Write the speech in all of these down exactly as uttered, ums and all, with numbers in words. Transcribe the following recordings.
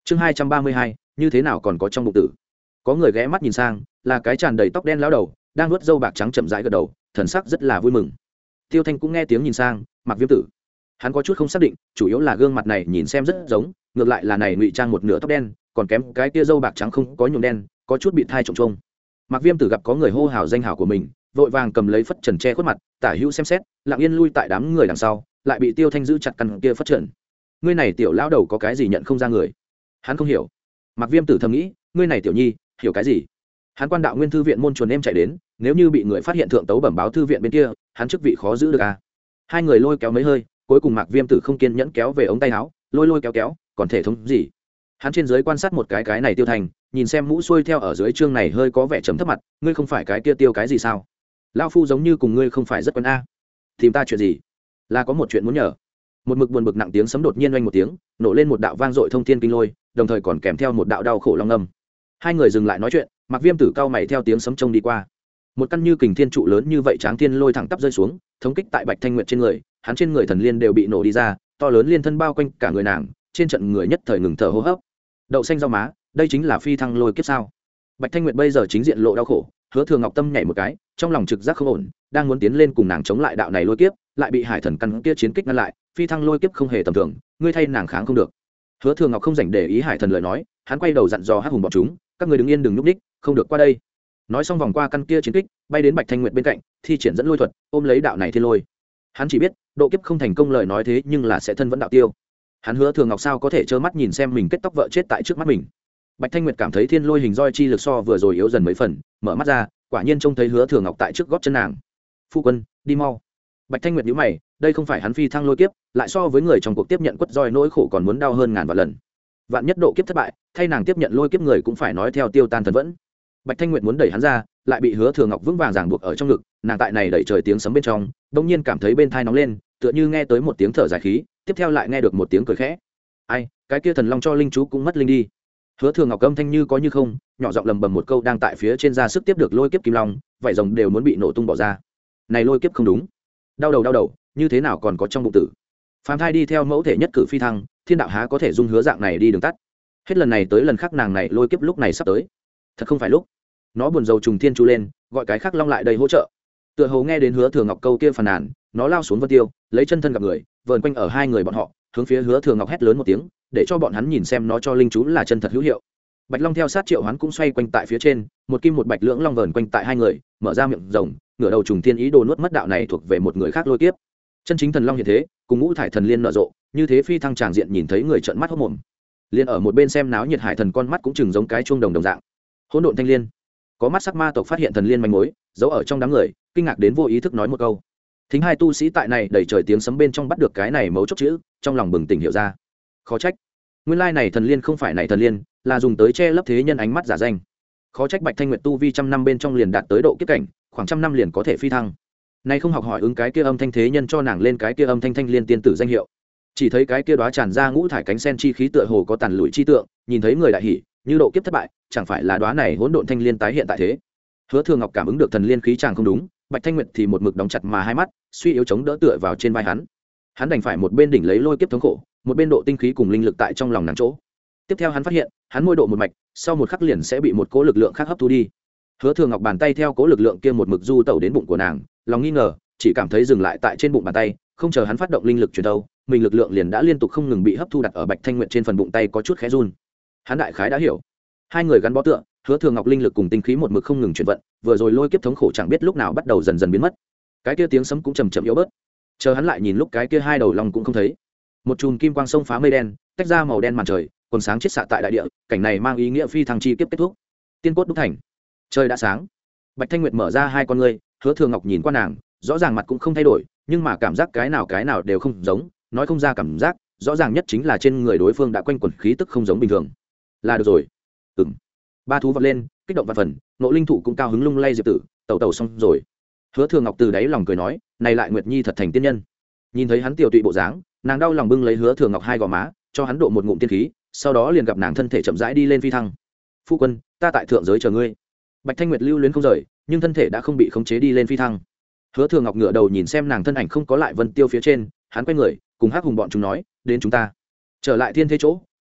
chương hai trăm ba mươi hai như thế nào còn có trong bụng tử. Có người ghé mắt nhìn sang, là cái tràn đầy tóc đen lão đầu đang nuốt râu bạc trắng chậm rãi gật đầu, thần sắc rất là vui mừng. Tiêu Thanh cũng nghe tiếng nhìn sang, Mạc Viêm Tử. Hắn có chút không xác định, chủ yếu là gương mặt này nhìn xem rất giống, ngược lại là này ngụy trang một nửa tóc đen, còn kém cái kia râu bạc trắng không có nhuộm đen, có chút bị thai trồng trông. Mạc Viêm Tử gặp có người hô hào danh hào của mình, vội vàng cầm lấy phất trần che khuất mặt, tả hữu xem xét, lặng yên lui tại đám người đằng sau, lại bị Tiêu Thanh giữ chặt căn kia phất trần. Ngươi này tiểu lão đầu có cái gì nhận không ra người? Hắn không hiểu. Mạc Viêm Tử thầm nghĩ, ngươi này tiểu nhi, hiểu cái gì? Hắn quan đạo nguyên thư viện môn chuồn em chạy đến, nếu như bị người phát hiện thượng tấu bẩm báo thư viện bên kia, hắn chức vị khó giữ được à? Hai người lôi kéo mấy hơi, cuối cùng Mạc Viêm Tử không kiên nhẫn kéo về ống tay áo, lôi lôi kéo kéo, còn thể thống gì? Hắn trên dưới quan sát một cái cái này Tiêu Thành, nhìn xem mũ xuôi theo ở dưới chương này hơi có vẻ chấm thấp mặt, ngươi không phải cái kia Tiêu cái gì sao? Lão phu giống như cùng ngươi không phải rất quen a. Tìm ta chuyện gì? Là có một chuyện muốn nhờ. Một mực buồn bực nặng tiếng sấm đột nhiên oanh một tiếng, nổ lên một đạo vang dội thông thiên kinh lôi, đồng thời còn kèm theo một đạo đau khổ long âm. Hai người dừng lại nói chuyện, Mạc Viêm Tử cao mày theo tiếng sấm trông đi qua. Một căn như kình thiên trụ lớn như vậy tráng thiên lôi thẳng tắp rơi xuống, thống kích tại Bạch Thanh Nguyệt trên người, hắn trên người thần liên đều bị nổ đi ra, to lớn liên thân bao quanh cả người nàng, trên trận người nhất thời ngừng thở hô hấp. Đậu xanh rau má, đây chính là phi thăng lôi kiếp sao? Bạch Thanh Nguyệt bây giờ chính diện lộ đau khổ, Hứa Thường Ngọc tâm nhảy một cái, trong lòng trực giác không ổn, đang muốn tiến lên cùng nàng chống lại đạo này lôi kiếp, lại bị Hải Thần căn kia chiến kích ngăn lại, phi thăng lôi kiếp không hề tầm thường, ngươi thay nàng kháng không được. Hứa Thường Ngọc không rảnh để ý Hải Thần lời nói, hắn quay đầu dặn dò Hắc Hùng bọn chúng, các ngươi đứng yên đừng nhúc nhích, không được qua đây. Nói xong vòng qua căn kia chiến kích, bay đến Bạch Thanh Nguyệt bên cạnh, thi triển dẫn lôi thuật, ôm lấy đạo này thiên lôi. Hắn chỉ biết, độ kiếp không thành công lời nói thế nhưng là sẽ thân vẫn đạo tiêu. Hắn Hứa Thường Ngọc sao có thể trơ mắt nhìn xem mình kết tóc vợ chết tại trước mắt mình. Bạch Thanh Nguyệt cảm thấy thiên lôi hình roi chi lực so vừa rồi yếu dần mấy phần, mở mắt ra, quả nhiên trông thấy Hứa Thường Ngọc tại trước gót chân nàng. Phu quân, đi mau. Bạch Thanh Nguyệt nhíu mày, đây không phải hắn phi thăng lôi kiếp, lại so với người trong cuộc tiếp nhận quất roi nỗi khổ còn muốn đau hơn ngàn vạn lần. Vạn nhất độ kiếp thất bại, thay nàng tiếp nhận lôi kiếp người cũng phải nói theo tiêu tan thần vẫn. Bạch Thanh Nguyệt muốn đẩy hắn ra, lại bị Hứa Thường Ngọc vững vàng ràng buộc ở trong ngực, nàng tại này đẩy trời tiếng sấm bên trong, bỗng nhiên cảm thấy bên tai nóng lên, tựa như nghe tới một tiếng thở dài khí, tiếp theo lại nghe được một tiếng cười khẽ. Ai, cái kia thần long cho linh chú cũng mất linh đi. Hứa Thường Ngọc âm thanh như có như không, nhỏ giọng lầm bầm một câu đang tại phía trên ra sức tiếp được lôi kiếp kim long, vảy rồng đều muốn bị nổ tung bỏ ra. Này lôi kiếp không đúng. Đau đầu đau đầu, như thế nào còn có trong bụng tử. Phàm thai đi theo mẫu thể nhất cử phi thăng, thiên đạo há có thể dung hứa dạng này đi đường tắt. Hết lần này tới lần khác nàng này lôi kiếp lúc này sắp tới. Thật không phải lúc. Nó buồn rầu trùng thiên chu lên, gọi cái khác long lại đây hỗ trợ. Tựa hồ nghe đến Hứa Thường Ngọc câu kia phàn nàn, nó lao xuống vân tiêu, lấy chân thân gặp người, vờn quanh ở hai người bọn họ, hướng phía Hứa Thường Ngọc hét lớn một tiếng, để cho bọn hắn nhìn xem nó cho linh chú là chân thật hữu hiệu. Bạch Long theo sát Triệu Hoán cũng xoay quanh tại phía trên, một kim một bạch lưỡng long vờn quanh tại hai người, mở ra miệng rồng, ngửa đầu trùng thiên ý đồ nuốt mất đạo này thuộc về một người khác lôi kiếp. Chân chính thần long hiện thế, cùng ngũ thải thần liên nở rộ, như thế phi thăng tràng diện nhìn thấy người trợn mắt hốt mồm. Liên ở một bên xem náo nhiệt Hải Thần con mắt cũng chừng giống cái chuông đồng đồng dạng. Hỗn độn thanh liên. Có mắt sắc ma tộc phát hiện thần liên manh mối, giấu ở trong đám người, kinh ngạc đến vô ý thức nói một câu. Thính hai tu sĩ tại này đẩy trời tiếng sấm bên trong bắt được cái này mấu chốt chữ, trong lòng bừng tỉnh hiểu ra. Khó trách, nguyên lai này thần liên không phải này thần liên, là dùng tới che lấp thế nhân ánh mắt giả danh. Khó trách Bạch Thanh Nguyệt tu vi trăm năm bên trong liền đạt tới độ kiếp cảnh, khoảng trăm năm liền có thể phi thăng. Nay không học hỏi ứng cái kia âm thanh thế nhân cho nàng lên cái kia âm thanh thanh liên tiên tử danh hiệu. Chỉ thấy cái kia đóa tràn ra ngũ thải cánh sen chi khí tựa hồ có tàn lụi chi tượng, nhìn thấy người đại hỉ, như độ kiếp thất bại, chẳng phải là đóa này hỗn độn thanh liên tái hiện tại thế. Hứa Thường Ngọc cảm ứng được thần liên khí chàng không đúng, Bạch Thanh Nguyệt thì một mực đóng chặt mà hai mắt, suy yếu chống đỡ tựa vào trên vai hắn. Hắn đành phải một bên đỉnh lấy lôi kiếp thống khổ, một bên độ tinh khí cùng linh lực tại trong lòng nàng chỗ. Tiếp theo hắn phát hiện, hắn môi độ một mạch, sau một khắc liền sẽ bị một cỗ lực lượng khác hấp thu đi. Hứa Thường Ngọc bàn tay theo cỗ lực lượng kia một mực du tẩu đến bụng của nàng, lòng nghi ngờ, chỉ cảm thấy dừng lại tại trên bụng bàn tay, không chờ hắn phát động linh lực truyền đâu, mình lực lượng liền đã liên tục không ngừng bị hấp thu đặt ở Bạch Thanh Nguyệt trên phần bụng tay có chút khẽ run. Hắn đại khái đã hiểu, hai người gắn bó tựa, Hứa Thường Ngọc linh lực cùng tinh khí một mực không ngừng chuyển vận, vừa rồi lôi kiếp thống khổ chẳng biết lúc nào bắt đầu dần dần biến mất. Cái kia tiếng sấm cũng chậm chậm yếu bớt. Chờ hắn lại nhìn lúc cái kia hai đầu long cũng không thấy. Một chùm kim quang sông phá mây đen, tách ra màu đen màn trời, quần sáng chiết xạ tại đại địa, cảnh này mang ý nghĩa phi thăng chi kiếp kết thúc. Tiên cốt đúc thành. Trời đã sáng. Bạch Thanh Nguyệt mở ra hai con ngươi, Hứa Thường Ngọc nhìn qua nàng, rõ ràng mặt cũng không thay đổi, nhưng mà cảm giác cái nào cái nào đều không giống, nói không ra cảm giác, rõ ràng nhất chính là trên người đối phương đã quanh quẩn khí tức không giống bình thường. Là được rồi. Ừm. Ba thú vọt lên, kích động vạn phần, Ngộ Linh thụ cũng cao hứng lung lay Diệp Tử, tẩu tẩu xong rồi. Hứa Thường Ngọc từ đáy lòng cười nói, này lại Nguyệt Nhi thật thành tiên nhân. Nhìn thấy hắn tiểu tụy bộ dáng, nàng đau lòng bưng lấy Hứa Thường Ngọc hai gò má, cho hắn độ một ngụm tiên khí, sau đó liền gặp nàng thân thể chậm rãi đi lên phi thăng. Phu quân, ta tại thượng giới chờ ngươi. Bạch Thanh Nguyệt lưu luyến không rời, nhưng thân thể đã không bị khống chế đi lên phi thăng. Hứa Thường Ngọc ngửa đầu nhìn xem nàng thân ảnh không có lại vân tiêu phía trên, hắn quay người, cùng Hắc Hùng bọn chúng nói, đến chúng ta trở lại thiên thế chỗ,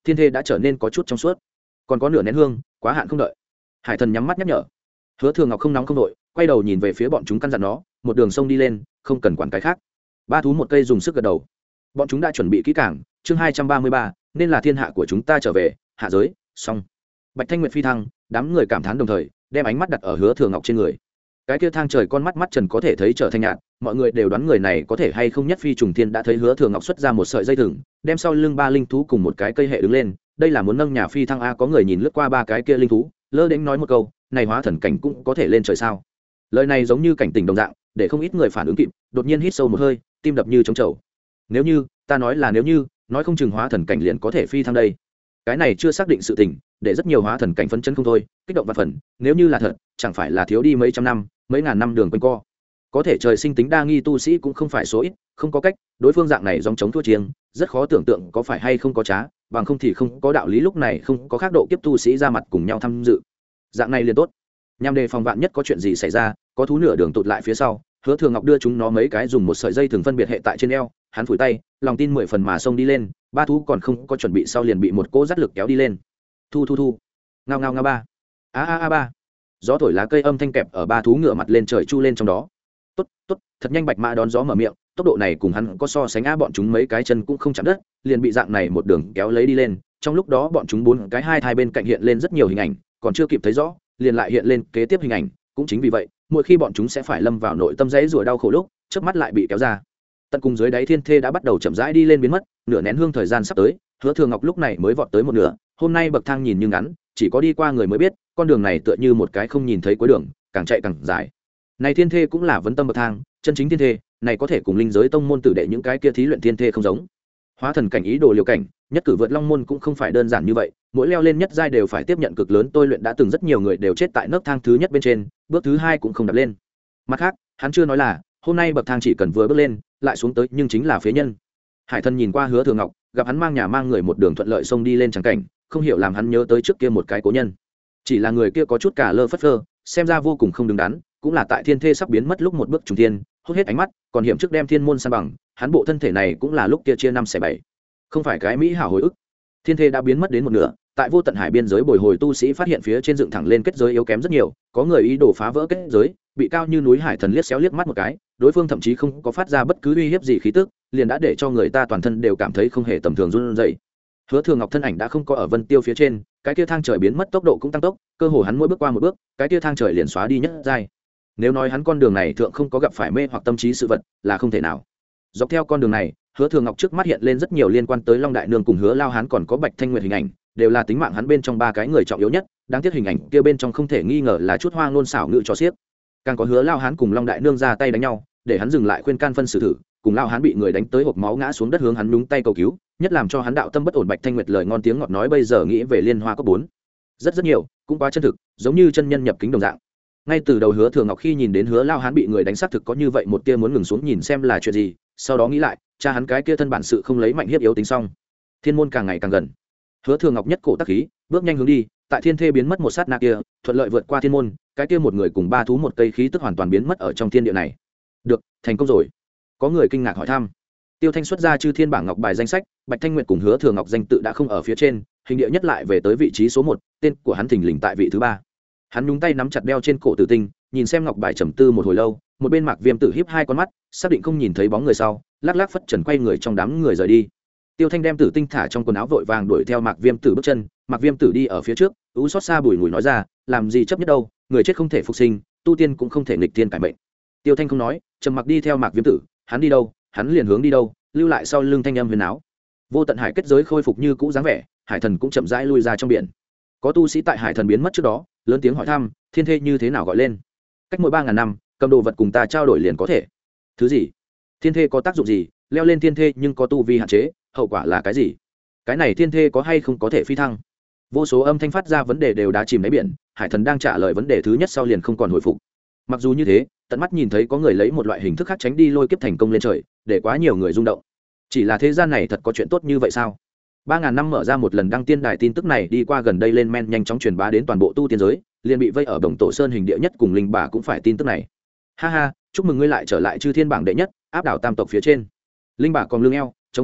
thiên thê đã trở nên có chút trong suốt. Còn có nửa nén hương, quá hạn không đợi. Hải thần nhắm mắt nhắc nhở. Hứa Thường Ngọc không nóng không đội, quay đầu nhìn về phía bọn chúng căn dặn nó, một đường sông đi lên, không cần quản cái khác. Ba thú một cây dùng sức gật đầu. Bọn chúng đã chuẩn bị kỹ càng, chương hai trăm ba mươi ba, nên là thiên hạ của chúng ta trở về, hạ giới, xong. Bạch Thanh Nguyệt phi thăng, đám người cảm thán đồng thời, đem ánh mắt đặt ở Hứa Thường Ngọc trên người. Cái kia thang trời con mắt mắt trần có thể thấy trở thành nhạt, mọi người đều đoán người này có thể hay không nhất phi trùng thiên, đã thấy Hứa Thường Ngọc xuất ra một sợi dây thừng, đem sau lưng ba linh thú cùng một cái cây hệ đứng lên, đây là muốn nâng nhà phi thăng a. Có người nhìn lướt qua ba cái kia linh thú, lơ đễnh nói một câu, này hóa thần cảnh cũng có thể lên trời sao? Lời này giống như cảnh tỉnh đồng dạng, để không ít người phản ứng kịp, đột nhiên hít sâu một hơi, tim đập như trống trầu. Nếu như, ta nói là nếu như, nói không chừng hóa thần cảnh liền có thể phi thăng đây. Cái này chưa xác định sự tình, để rất nhiều hóa thần cảnh phấn chấn không thôi, kích động và phần, nếu như là thật, chẳng phải là thiếu đi mấy trăm năm, mấy ngàn năm đường quanh co. Có thể trời sinh tính đa nghi tu sĩ cũng không phải số ít, không có cách, đối phương dạng này dòng chống thua chiêng, rất khó tưởng tượng có phải hay không có trá, bằng không thì không có đạo lý lúc này không có khác độ kiếp tu sĩ ra mặt cùng nhau tham dự. Dạng này liền tốt. Nhằm đề phòng vạn nhất có chuyện gì xảy ra, có thú nửa đường tụt lại phía sau, Hứa Thường Ngọc đưa chúng nó mấy cái dùng một sợi dây thường phân biệt hệ tại trên eo, hắn phủi tay, lòng tin mười phần mà xông đi lên, ba thú còn không có chuẩn bị sau liền bị một cỗ dắt lực kéo đi lên. Thu thu thu. Ngao ngao ngao ba. A a a ba. Gió thổi lá cây âm thanh kẹp ở ba thú ngửa mặt lên trời chu lên trong đó. Tốt, tốt, thật nhanh. Bạch Mã đón gió mở miệng, tốc độ này cùng hắn có so sánh á, bọn chúng mấy cái chân cũng không chạm đất, liền bị dạng này một đường kéo lấy đi lên. Trong lúc đó bọn chúng bốn cái hai thai bên cạnh hiện lên rất nhiều hình ảnh, còn chưa kịp thấy rõ, liền lại hiện lên kế tiếp hình ảnh, cũng chính vì vậy, mỗi khi bọn chúng sẽ phải lâm vào nội tâm rẫy rủa đau khổ lúc, chớp mắt lại bị kéo ra. Tận cùng dưới đáy thiên thê đã bắt đầu chậm rãi đi lên biến mất, nửa nén hương thời gian sắp tới, Hứa Thường Ngọc lúc này mới vọt tới một nửa, hôm nay bậc thang nhìn như ngắn, chỉ có đi qua người mới biết, con đường này tựa như một cái không nhìn thấy cuối đường, càng chạy càng dài. Này thiên thê cũng là vấn tâm bậc thang, chân chính thiên thê, này có thể cùng linh giới tông môn tử đệ những cái kia thí luyện thiên thê không giống. Hóa thần cảnh ý đồ liều cảnh, nhất cử vượt long môn cũng không phải đơn giản như vậy, mỗi leo lên nhất giai đều phải tiếp nhận cực lớn tôi luyện, đã từng rất nhiều người đều chết tại nấc thang thứ nhất bên trên, bước thứ hai cũng không đạp lên. Mặt khác, hắn chưa nói là, hôm nay bậc thang chỉ cần vừa bước lên, lại xuống tới nhưng chính là phế nhân. Hải Thần nhìn qua Hứa Thường Ngọc, gặp hắn mang nhà mang người một đường thuận lợi xông đi lên chẳng cảnh, không hiểu làm hắn nhớ tới trước kia một cái cố nhân. Chỉ là người kia có chút cả lơ phất phơ, xem ra vô cùng không đứng đắn, cũng là tại thiên thê sắp biến mất lúc một bước trùng thiên, hút hết ánh mắt, còn hiểm trước đem thiên môn san bằng, hắn bộ thân thể này cũng là lúc kia chia năm xẻ bảy. Không phải cái mỹ hảo hồi ức. Thiên thê đã biến mất đến một nửa, tại vô tận hải biên giới bồi hồi tu sĩ phát hiện phía trên dựng thẳng lên kết giới yếu kém rất nhiều, có người ý đồ phá vỡ kết giới, bị cao như núi Hải Thần liếc xéo liếc mắt một cái, đối phương thậm chí không có phát ra bất cứ uy hiếp gì khí tức, liền đã để cho người ta toàn thân đều cảm thấy không hề tầm thường run rẩy. Hứa Thường Ngọc thân ảnh đã không có ở Vân Tiêu phía trên, cái kia thang trời biến mất tốc độ cũng tăng tốc, cơ hồ hắn mỗi bước qua một bước, cái kia thang trời liền xóa đi nhất giai. Nếu nói hắn con đường này thượng không có gặp phải mê hoặc tâm trí sự vật, là không thể nào. Dọc theo con đường này, Hứa Thường Ngọc trước mắt hiện lên rất nhiều liên quan tới Long Đại Nương cùng Hứa Lao Hán còn có Bạch Thanh Nguyệt hình ảnh, đều là tính mạng hắn bên trong ba cái người trọng yếu nhất, đáng tiếc hình ảnh kia bên trong không thể nghi ngờ là chút hoa ngôn xảo ngữ cho xiếc. Càng có Hứa Lao Hán cùng Long Đại Nương ra tay đánh nhau, để hắn dừng lại khuyên can phân xử thử, cùng Lao Hán bị người đánh tới hộc máu ngã xuống đất hướng hắn nhúng tay cầu cứu, nhất làm cho hắn đạo tâm bất ổn. Bạch Thanh Nguyệt lời ngon tiếng ngọt nói bây giờ nghĩ về Liên Hoa cấp bốn, rất rất nhiều, cũng quá chân thực, giống như chân nhân nhập kính đồng dạng. Ngay từ đầu Hứa Thường Ngọc khi nhìn đến Hứa Lao Hán bị người đánh xác thực có như vậy một tia muốn ngừng xuống nhìn xem là chuyện gì, sau đó nghĩ lại, cha hắn cái kia thân bản sự không lấy mạnh hiếp yếu tính xong. Thiên môn càng ngày càng gần, Hứa Thường Ngọc nhất cổ tắc khí, bước nhanh hướng đi, tại thiên thê biến mất một sát na kia, thuận lợi vượt qua thiên môn, cái kia một người cùng ba thú một cây khí tức hoàn toàn biến mất ở trong thiên địa này. Được, thành công rồi. Có người kinh ngạc hỏi thăm. Tiêu Thanh xuất ra chư thiên bảng ngọc bài danh sách, Bạch Thanh Nguyệt cùng Hứa Thường Ngọc danh tự đã không ở phía trên, hình địa nhất lại về tới vị trí số một, tên của hắn thình lình tại vị thứ ba. Hắn nhúng tay nắm chặt đeo trên cổ tử tinh, nhìn xem ngọc bài trầm tư một hồi lâu, một bên Mạc Viêm Tử híp hai con mắt, xác định không nhìn thấy bóng người sau, lắc lắc phất trần quay người trong đám người rời đi. Tiêu Thanh đem tử tinh thả trong quần áo vội vàng đuổi theo Mạc Viêm Tử bước chân, Mạc Viêm Tử đi ở phía trước, ú xót xa bùi ngùi nói ra, làm gì chấp nhất đâu, người chết không thể phục sinh, tu tiên cũng không thể nghịch thiên cải mệnh. Tiêu Thanh không nói, trầm mặc đi theo Mạc Viêm Tử, hắn đi đâu, hắn liền hướng đi đâu, lưu lại sau lưng thanh âm huyền áo. Vô tận hải kết giới khôi phục như cũ dáng vẻ, Hải Thần cũng chậm rãi lui ra trong biển. Có tu sĩ tại Hải Thần biến mất trước đó, lớn tiếng hỏi thăm, thiên thê như thế nào gọi lên? Cách mỗi ba ngàn năm, cầm đồ vật cùng ta trao đổi liền có thể. Thứ gì? Thiên thê có tác dụng gì? Leo lên thiên thê nhưng có tu vi hạn chế, hậu quả là cái gì? Cái này thiên thê có hay không có thể phi thăng? Vô số âm thanh phát ra vấn đề đều đã chìm đáy biển, Hải Thần đang trả lời vấn đề thứ nhất sau liền không còn hồi phục. Mặc dù như thế, tận mắt nhìn thấy có người lấy một loại hình thức khác tránh đi lôi kiếp thành công lên trời, để quá nhiều người rung động. Chỉ là thế gian này thật có chuyện tốt như vậy sao? Ba ngàn năm mở ra một lần đăng tiên đài, tin tức này đi qua gần đây lên men nhanh chóng truyền bá đến toàn bộ tu tiên giới, liền bị vây ở Đồng Tổ Sơn hình địa nhất cùng Linh Bà cũng phải tin tức này. Ha ha, chúc mừng ngươi lại trở lại chư thiên bảng đệ nhất, áp đảo tam tộc phía trên. Linh Bà còn lưng eo, chống phải trượng,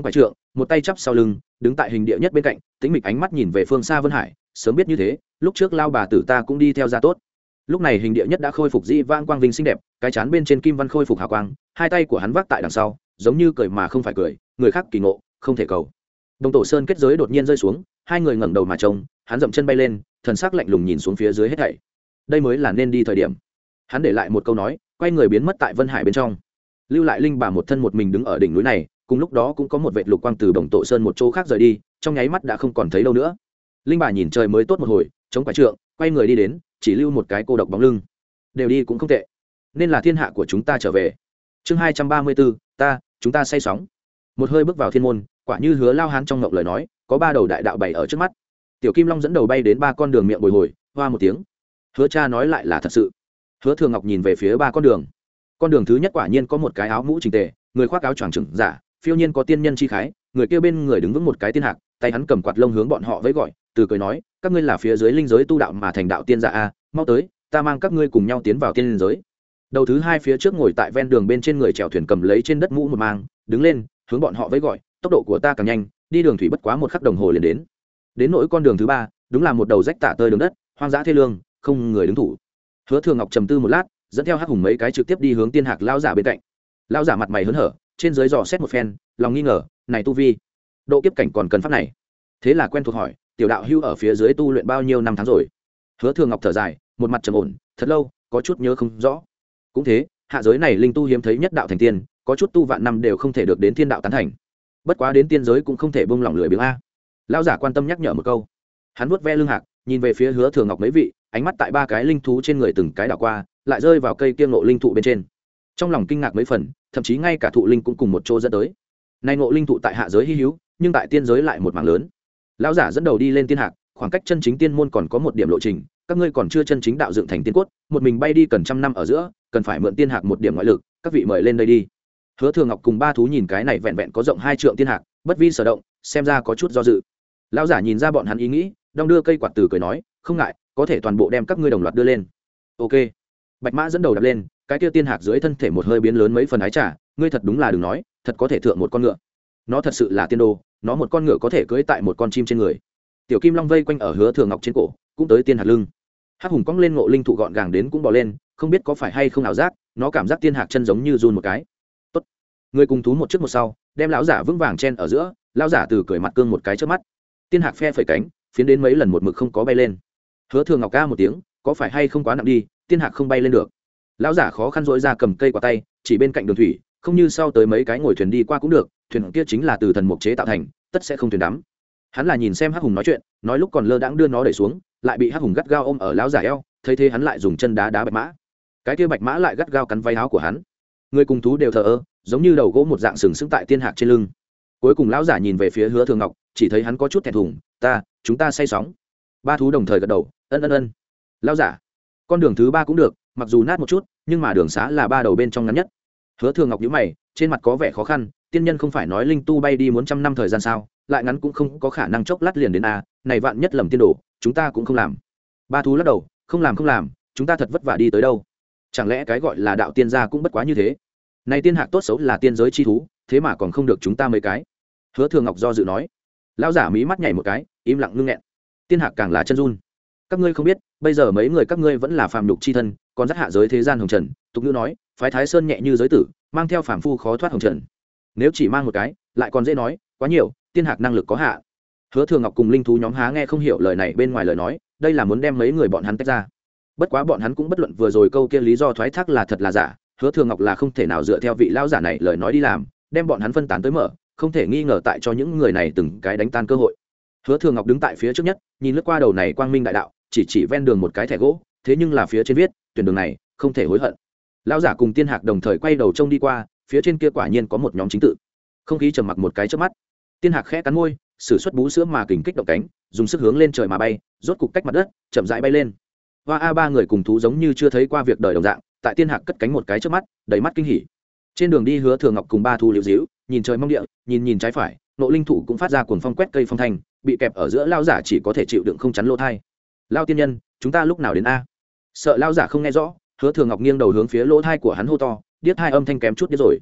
một tay chắp sau lưng đứng tại hình địa nhất bên cạnh, tĩnh mịch ánh mắt nhìn về phương xa Vân Hải. Sớm biết như thế, lúc trước lao bà tử ta cũng đi theo ra tốt. Lúc này hình địa nhất đã khôi phục dĩ vãng quang vinh xinh đẹp, cái chán bên trên kim văn khôi phục hào quang, hai tay của hắn vác tại đằng sau, giống như cười mà không phải cười, người khác kỳ ngộ không thể cầu. Đồng tổ sơn kết giới đột nhiên rơi xuống, hai người ngẩng đầu mà trông, hắn dậm chân bay lên, thần sắc lạnh lùng nhìn xuống phía dưới hết thảy. Đây mới là nên đi thời điểm. Hắn để lại một câu nói, quay người biến mất tại Vân Hải bên trong. Lưu lại linh bà một thân một mình đứng ở đỉnh núi này, cùng lúc đó cũng có một vệt lục quang từ Đồng tổ sơn một chỗ khác rời đi, trong nháy mắt đã không còn thấy đâu nữa. Linh bà nhìn trời mới tốt một hồi, chống quả trượng, quay người đi đến, chỉ lưu một cái cô độc bóng lưng. Đều đi cũng không tệ, nên là thiên hạ của chúng ta trở về. Chương hai trăm ba mươi bốn, ta, chúng ta say sóng. Một hơi bước vào thiên môn, quả như hứa lao hán trong ngộng lời nói, có ba đầu đại đạo bày ở trước mắt. Tiểu Kim Long dẫn đầu bay đến ba con đường miệng bồi hồi, hoa một tiếng. Hứa cha nói lại là thật sự. Hứa Thường Ngọc nhìn về phía ba con đường. Con đường thứ nhất quả nhiên có một cái áo mũ chỉnh tề, người khoác áo choàng trừng giả, phiêu nhiên có tiên nhân chi khái, người kia bên người đứng vững một cái tiên hạc, tay hắn cầm quạt lông hướng bọn họ vẫy gọi, từ cười nói, các ngươi là phía dưới linh giới tu đạo mà thành đạo tiên giả a, mau tới, ta mang các ngươi cùng nhau tiến vào tiên linh giới. Đầu thứ hai phía trước ngồi tại ven đường bên trên người chèo thuyền cầm lấy trên đất mũ một mang, đứng lên, hướng bọn họ vẫy gọi, tốc độ của ta càng nhanh, đi đường thủy bất quá một khắc đồng hồ liền đến. Đến nỗi con đường thứ ba, đúng là một đầu rách tả tơi đường đất, hoang dã thê lương, không người đứng thủ. Hứa Thường Ngọc trầm tư một lát, dẫn theo Hắc Hùng mấy cái trực tiếp đi hướng tiên hạc lão giả bên cạnh. Lão giả mặt mày hớn hở, trên dưới dò xét một phen, lòng nghi ngờ, này tu vi, độ kiếp cảnh còn cần pháp này. Thế là quen thuộc hỏi, tiểu đạo hưu ở phía dưới tu luyện bao nhiêu năm tháng rồi? Hứa Thường Ngọc thở dài, một mặt trầm ổn, thật lâu, có chút nhớ không rõ. Cũng thế, hạ giới này linh tu hiếm thấy nhất đạo thành tiên, có chút tu vạn năm đều không thể được đến thiên đạo tán thành. Bất quá đến tiên giới cũng không thể buông lỏng lười biếng a. Lão giả quan tâm nhắc nhở một câu. Hắn vuốt ve lưng hạc, nhìn về phía Hứa Thường Ngọc mấy vị, ánh mắt tại ba cái linh thú trên người từng cái đảo qua, lại rơi vào cây kia ngộ linh thụ bên trên. Trong lòng kinh ngạc mấy phần, thậm chí ngay cả thụ linh cũng cùng một chỗ dẫn tới. Nay ngộ linh thụ tại hạ giới hi hữu, nhưng tại tiên giới lại một mảng lớn. Lão giả dẫn đầu đi lên tiên hạc, khoảng cách chân chính tiên môn còn có một điểm lộ trình, các ngươi còn chưa chân chính đạo dựng thành tiên cốt, một mình bay đi cần trăm năm ở giữa, cần phải mượn tiên hạc một điểm ngoại lực, các vị mời lên đây đi. Hứa Thường Ngọc cùng ba thú nhìn cái này vẹn vẹn có rộng hai trượng tiên hạc, bất vi sở động, xem ra có chút do dự. Lão giả nhìn ra bọn hắn ý nghĩ, đong đưa cây quạt từ cười nói, không ngại, có thể toàn bộ đem các ngươi đồng loạt đưa lên. Ok. Bạch Mã dẫn đầu đạp lên, cái kia tiên hạc dưới thân thể một hơi biến lớn mấy phần ái trà, ngươi thật đúng là đừng nói, thật có thể thượng một con ngựa. Nó thật sự là tiên đồ, nó một con ngựa có thể cưỡi tại một con chim trên người. Tiểu Kim Long vây quanh ở Hứa Thường Ngọc trên cổ, cũng tới tiên hạc lưng. Hắc Hùng cong lên ngộ linh thụ gọn gàng đến cũng bò lên, không biết có phải hay không ảo giác, nó cảm giác tiên hạc chân giống như run một cái. Tốt. Người cùng thú một trước một sau, đem lão giả vững vàng chen ở giữa, lão giả từ cười mặt cương một cái trước mắt. Tiên hạc phe phẩy cánh, phiến đến mấy lần một mực không có bay lên. Hứa Thường Ngọc ca một tiếng, có phải hay không quá nặng đi, tiên hạc không bay lên được. Lão giả khó khăn dỗi ra cầm cây quả tay, chỉ bên cạnh đường thủy, không như sau tới mấy cái ngồi thuyền đi qua cũng được, thuyền kia chính là từ thần mục chế tạo thành, tất sẽ không thuyền đắm. Hắn là nhìn xem Hắc Hùng nói chuyện, nói lúc còn lơ đãng đưa nó đẩy xuống, lại bị Hắc Hùng gắt gao ôm ở lão giả eo, thấy thế hắn lại dùng chân đá đá Bạch Mã. Cái kia Bạch Mã lại gắt gao cắn váy áo của hắn. Người cùng thú đều thờ ơ, giống như đầu gỗ một dạng sừng sững tại tiên hạc trên lưng. Cuối cùng lão giả nhìn về phía Hứa Thường Ngọc, chỉ thấy hắn có chút thẹn thùng, ta, chúng ta say sóng. Ba thú đồng thời gật đầu, ân ân ân. Lão giả, con đường thứ ba cũng được, mặc dù nát một chút, nhưng mà đường xá là ba đầu bên trong ngắn nhất. Hứa Thường Ngọc nhíu mày, trên mặt có vẻ khó khăn, tiên nhân không phải nói linh tu bay đi muốn trăm năm thời gian sao, lại ngắn cũng không có khả năng chốc lát liền đến a, này vạn nhất lầm tiên đồ, chúng ta cũng không làm. Ba thú lắc đầu, không làm không làm, chúng ta thật vất vả đi tới đâu. Chẳng lẽ cái gọi là đạo tiên gia cũng bất quá như thế? Này tiên hạc tốt xấu là tiên giới chi thú, thế mà còn không được chúng ta mấy cái. Hứa Thường Ngọc do dự nói. Lão giả mí mắt nhảy một cái, im lặng ngưng nghẹn. Tiên hạc càng là chân run. Các ngươi không biết, bây giờ mấy người các ngươi vẫn là phàm nhục chi thân, còn dắt hạ giới thế gian hồng trần, tục ngữ nói, phái Thái Sơn nhẹ như giới tử, mang theo phàm phu khó thoát hồng trần. Nếu chỉ mang một cái, lại còn dễ nói, quá nhiều, tiên hạc năng lực có hạ. Hứa Thường Ngọc cùng linh thú nhóm há nghe không hiểu lời này bên ngoài lời nói, đây là muốn đem mấy người bọn hắn tách ra. Bất quá bọn hắn cũng bất luận vừa rồi câu kia lý do thoái thác là thật là giả, Hứa Thường Ngọc là không thể nào dựa theo vị lão giả này lời nói đi làm, đem bọn hắn phân tán tới mở, không thể nghi ngờ tại cho những người này từng cái đánh tan cơ hội. Hứa Thường Ngọc đứng tại phía trước nhất, nhìn lướt qua đầu này quang minh đại đạo, chỉ chỉ ven đường một cái thẻ gỗ, thế nhưng là phía trên viết, tuyển đường này, không thể hối hận. Lão giả cùng tiên hạc đồng thời quay đầu trông đi qua, phía trên kia quả nhiên có một nhóm chính tự. Không khí trầm mặc một cái chớp mắt. Tiên hạc khẽ cắn môi, sử xuất bú sữa mà kình kích động cánh, dùng sức hướng lên trời mà bay, rốt cục cách mặt đất, chậm rãi bay lên. Hoa a ba người cùng thú giống như chưa thấy qua việc đời đồng dạng, tại tiên hạc cất cánh một cái trước mắt, đầy mắt kinh hỉ. Trên đường đi Hứa Thường Ngọc cùng ba thú liễu díu, nhìn trời mong địa, nhìn nhìn trái phải, nộ linh thủ cũng phát ra cuồng phong quét cây phong thành, bị kẹp ở giữa lao giả chỉ có thể chịu đựng không chắn lỗ thai. Lao tiên nhân, chúng ta lúc nào đến a? Sợ lao giả không nghe rõ, Hứa Thường Ngọc nghiêng đầu hướng phía lỗ thai của hắn hô to, điếc hai âm thanh kém chút điếc rồi.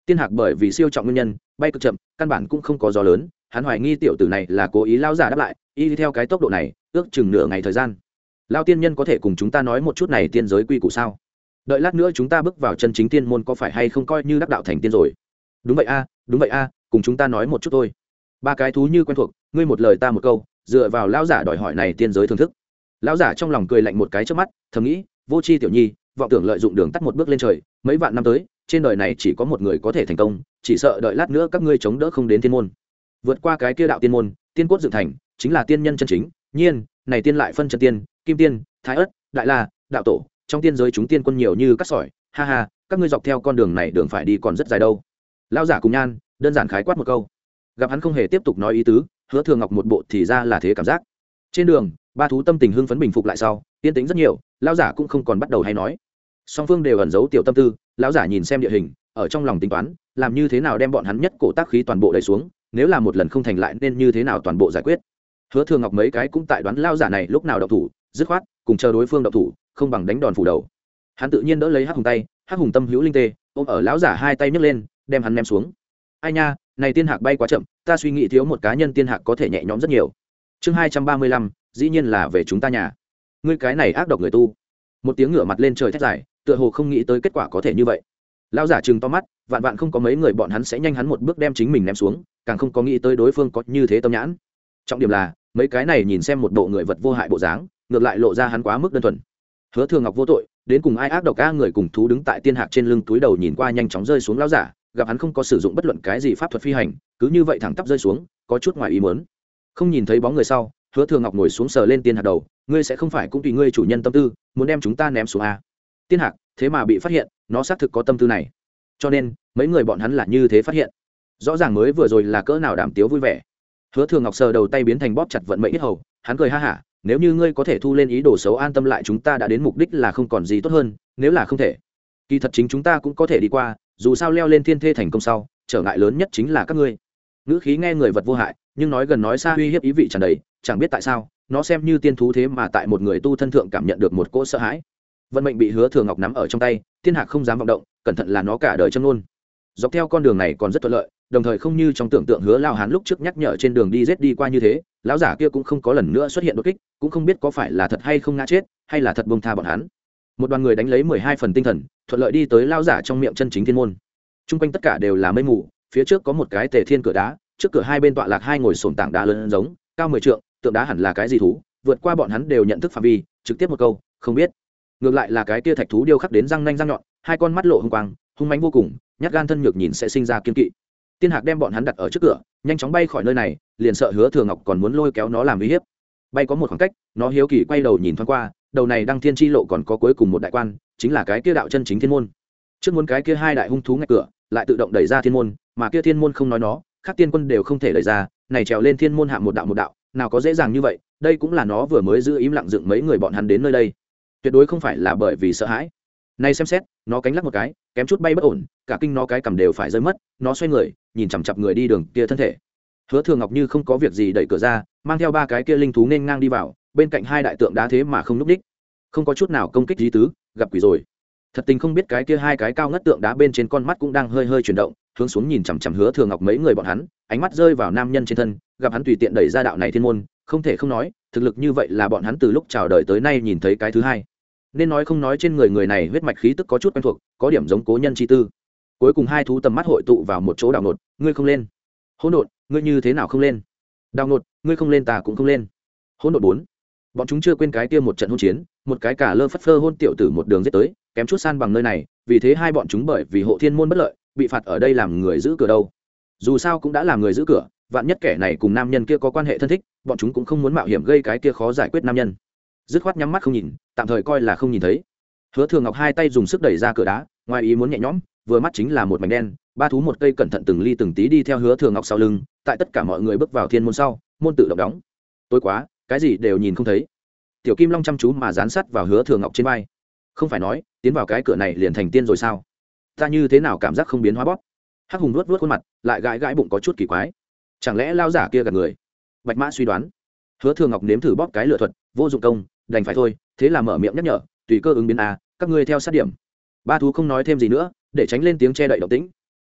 Tiên hạc bởi vì siêu trọng nguyên nhân bay cực chậm, căn bản cũng không có gió lớn, hắn hoài nghi tiểu tử này là cố ý lao giả đáp lại, y theo cái tốc độ này ước chừng nửa ngày thời gian. Lao tiên nhân có thể cùng chúng ta nói một chút này tiên giới quy củ sao? Đợi lát nữa chúng ta bước vào chân chính tiên môn có phải hay không coi như đắc đạo thành tiên rồi? Đúng vậy a, đúng vậy a, cùng chúng ta nói một chút thôi. Ba cái thú như quen thuộc, ngươi một lời ta một câu, dựa vào lão giả đòi hỏi này tiên giới thưởng thức. Lão giả trong lòng cười lạnh một cái trước mắt, thầm nghĩ, vô tri tiểu nhi, vọng tưởng lợi dụng đường tắt một bước lên trời, mấy vạn năm tới, trên đời này chỉ có một người có thể thành công, chỉ sợ đợi lát nữa các ngươi chống đỡ không đến tiên môn. Vượt qua cái kia đạo tiên môn, tiên cốt dựng thành, chính là tiên nhân chân chính, nhiên, này tiên lại phân chân tiên, kim tiên, thái ất, đại la, đạo tổ, trong tiên giới chúng tiên quân nhiều như cát sỏi, ha ha, các ngươi dọc theo con đường này đường phải đi còn rất dài đâu. Lão giả cùng nhan, đơn giản khái quát một câu. Gặp hắn không hề tiếp tục nói ý tứ, Hứa Thường Ngọc một bộ thì ra là thế cảm giác. Trên đường, ba thú tâm tình hưng phấn bình phục lại sau, tiên tính rất nhiều, lão giả cũng không còn bắt đầu hay nói. Song phương đều ẩn giấu tiểu tâm tư, lão giả nhìn xem địa hình, ở trong lòng tính toán, làm như thế nào đem bọn hắn nhất cổ tác khí toàn bộ đẩy xuống, nếu là một lần không thành lại nên như thế nào toàn bộ giải quyết. Hứa Thường Ngọc mấy cái cũng tại đoán lão giả này lúc nào động thủ, dứt khoát, cùng chờ đối phương động thủ, không bằng đánh đòn phủ đầu. Hắn tự nhiên đỡ lấy Hắc Hùng tay, Hắc Hùng tâm hữu linh tê, ôm ở lão giả hai tay nhấc lên, đem hắn ném xuống. Ai nha, này tiên hạc bay quá chậm, ta suy nghĩ thiếu một cá nhân tiên hạc có thể nhẹ nhõm rất nhiều. Chương hai trăm ba mươi lăm, dĩ nhiên là về chúng ta nhà. Ngươi cái này ác độc người tu. Một tiếng ngửa mặt lên trời thét dài, tựa hồ không nghĩ tới kết quả có thể như vậy. Lão giả trừng to mắt, vạn vạn không có mấy người bọn hắn sẽ nhanh hắn một bước đem chính mình ném xuống, càng không có nghĩ tới đối phương có như thế tâm nhãn. Trọng điểm là, mấy cái này nhìn xem một bộ người vật vô hại bộ dáng, ngược lại lộ ra hắn quá mức đơn thuần. Hứa Thường Ngọc vô tội, đến cùng ai ác độc a, người cùng thú đứng tại tiên hạc trên lưng túi đầu nhìn qua nhanh chóng rơi xuống lão giả, gặp hắn không có sử dụng bất luận cái gì pháp thuật phi hành, cứ như vậy thẳng tắp rơi xuống, có chút ngoài ý muốn. Không nhìn thấy bóng người sau, Hứa Thường Ngọc ngồi xuống sờ lên tiên hạc đầu, ngươi sẽ không phải cũng tùy ngươi chủ nhân tâm tư, muốn đem chúng ta ném xuống a? Tiên hạc, thế mà bị phát hiện, nó xác thực có tâm tư này. Cho nên, mấy người bọn hắn là như thế phát hiện. Rõ ràng mới vừa rồi là cỡ nào đảm tiếu vui vẻ. Hứa Thường Ngọc sờ đầu tay biến thành bóp chặt vận mệnh hết hầu, hắn cười ha hả, nếu như ngươi có thể thu lên ý đồ xấu an tâm lại chúng ta đã đến mục đích là không còn gì tốt hơn, nếu là không thể, kỳ thật chính chúng ta cũng có thể đi qua, dù sao leo lên thiên thê thành công sau, trở ngại lớn nhất chính là các ngươi. Ngữ khí nghe người vật vô hại, nhưng nói gần nói xa uy hiếp ý vị tràn đầy, chẳng biết tại sao, nó xem như tiên thú thế mà tại một người tu thân thượng cảm nhận được một cỗ sợ hãi. Vận mệnh bị Hứa Thường Ngọc nắm ở trong tay, tiên hạc không dám vọng động, cẩn thận là nó cả đời châm luôn. Dọc theo con đường này còn rất thuận lợi, đồng thời không như trong tưởng tượng Hứa Lao Hán lúc trước nhắc nhở trên đường đi giết đi qua như thế, lão giả kia cũng không có lần nữa xuất hiện đột kích, cũng không biết có phải là thật hay không ngã chết, hay là thật buông tha bọn hắn. Một đoàn người đánh lấy mười hai phần tinh thần, thuận lợi đi tới lão giả trong miệng chân chính thiên môn. Trung quanh tất cả đều là mây mù, phía trước có một cái tề thiên cửa đá, trước cửa hai bên tọa lạc hai ngồi xổm tảng đá lớn giống, cao mười trượng, tượng đá hẳn là cái gì thú, vượt qua bọn hắn đều nhận thức phạm vi, trực tiếp một câu, không biết. Ngược lại là cái kia thạch thú điêu khắc đến răng nanh răng nhọn, hai con mắt lộ hung quang, hung mãnh vô cùng, nhát gan thân nhược nhìn sẽ sinh ra kiên kỵ. Tiên hạc đem bọn hắn đặt ở trước cửa, nhanh chóng bay khỏi nơi này, liền sợ Hứa Thường Ngọc còn muốn lôi kéo nó làm uy hiếp. Bay có một khoảng cách, nó hiếu kỳ quay đầu nhìn thoáng qua, đầu này đăng thiên chi lộ còn có cuối cùng một đại quan, chính là cái kia đạo chân chính thiên môn. Trước muốn cái kia hai đại hung thú ngạch cửa, lại tự động đẩy ra thiên môn, mà kia thiên môn không nói nó, các tiên quân đều không thể đẩy ra, này trèo lên thiên môn hạ một đạo một đạo, nào có dễ dàng như vậy, đây cũng là nó vừa mới giữ im lặng dựng mấy người bọn hắn đến nơi đây. Tuyệt đối không phải là bởi vì sợ hãi. Này xem xét, nó cánh lắc một cái, kém chút bay bất ổn, cả kinh nó cái cầm đều phải rơi mất, nó xoay người, nhìn chằm chằm người đi đường kia thân thể. Hứa Thường Ngọc như không có việc gì đẩy cửa ra, mang theo ba cái kia linh thú nên ngang đi vào, bên cạnh hai đại tượng đá thế mà không núp đích, không có chút nào công kích lý tứ, gặp quỷ rồi. Thật tình không biết cái kia hai cái cao ngất tượng đá bên trên con mắt cũng đang hơi hơi chuyển động, hướng xuống nhìn chằm chằm Hứa Thường Ngọc mấy người bọn hắn, ánh mắt rơi vào nam nhân trên thân, gặp hắn tùy tiện đẩy ra đạo này thiên môn, không thể không nói, thực lực như vậy là bọn hắn từ lúc chào đời tới nay nhìn thấy cái thứ hai. Nên nói không nói trên người người này huyết mạch khí tức có chút quen thuộc, có điểm giống cố nhân chi tư. Cuối cùng hai thú tầm mắt hội tụ vào một chỗ đào nột, ngươi không lên. Hỗn độn, ngươi như thế nào không lên? Đào nột, ngươi không lên ta cũng không lên. Hỗn độn bốn. Bọn chúng chưa quên cái kia một trận hôn chiến, một cái cả lơ phất phơ hôn tiểu tử một đường giết tới, kém chút san bằng nơi này, vì thế hai bọn chúng bởi vì hộ thiên môn bất lợi, bị phạt ở đây làm người giữ cửa đâu. Dù sao cũng đã làm người giữ cửa, vạn nhất kẻ này cùng nam nhân kia có quan hệ thân thích, bọn chúng cũng không muốn mạo hiểm gây cái kia khó giải quyết nam nhân. Dứt khoát nhắm mắt không nhìn, tạm thời coi là không nhìn thấy. Hứa Thường Ngọc hai tay dùng sức đẩy ra cửa đá, ngoài ý muốn nhẹ nhõm, vừa mắt chính là một mảnh đen, ba thú một cây cẩn thận từng ly từng tí đi theo Hứa Thường Ngọc sau lưng, tại tất cả mọi người bước vào thiên môn sau, môn tự động đóng. Tối quá, cái gì đều nhìn không thấy. Tiểu Kim Long chăm chú mà dán sát vào Hứa Thường Ngọc trên vai. Không phải nói, tiến vào cái cửa này liền thành tiên rồi sao? Ta như thế nào cảm giác không biến hóa bóp? Hắc Hùng vuốt vuốt khuôn mặt, lại gãi gãi bụng có chút kỳ quái. Chẳng lẽ lao giả kia gạt người? Bạch Mã suy đoán. Hứa Thường Ngọc nếm thử bóp cái lửa thuật, vô dụng công, đành phải thôi, thế là mở miệng nhắc nhở, tùy cơ ứng biến a, các ngươi theo sát điểm. Ba thú không nói thêm gì nữa, để tránh lên tiếng che đậy động tĩnh.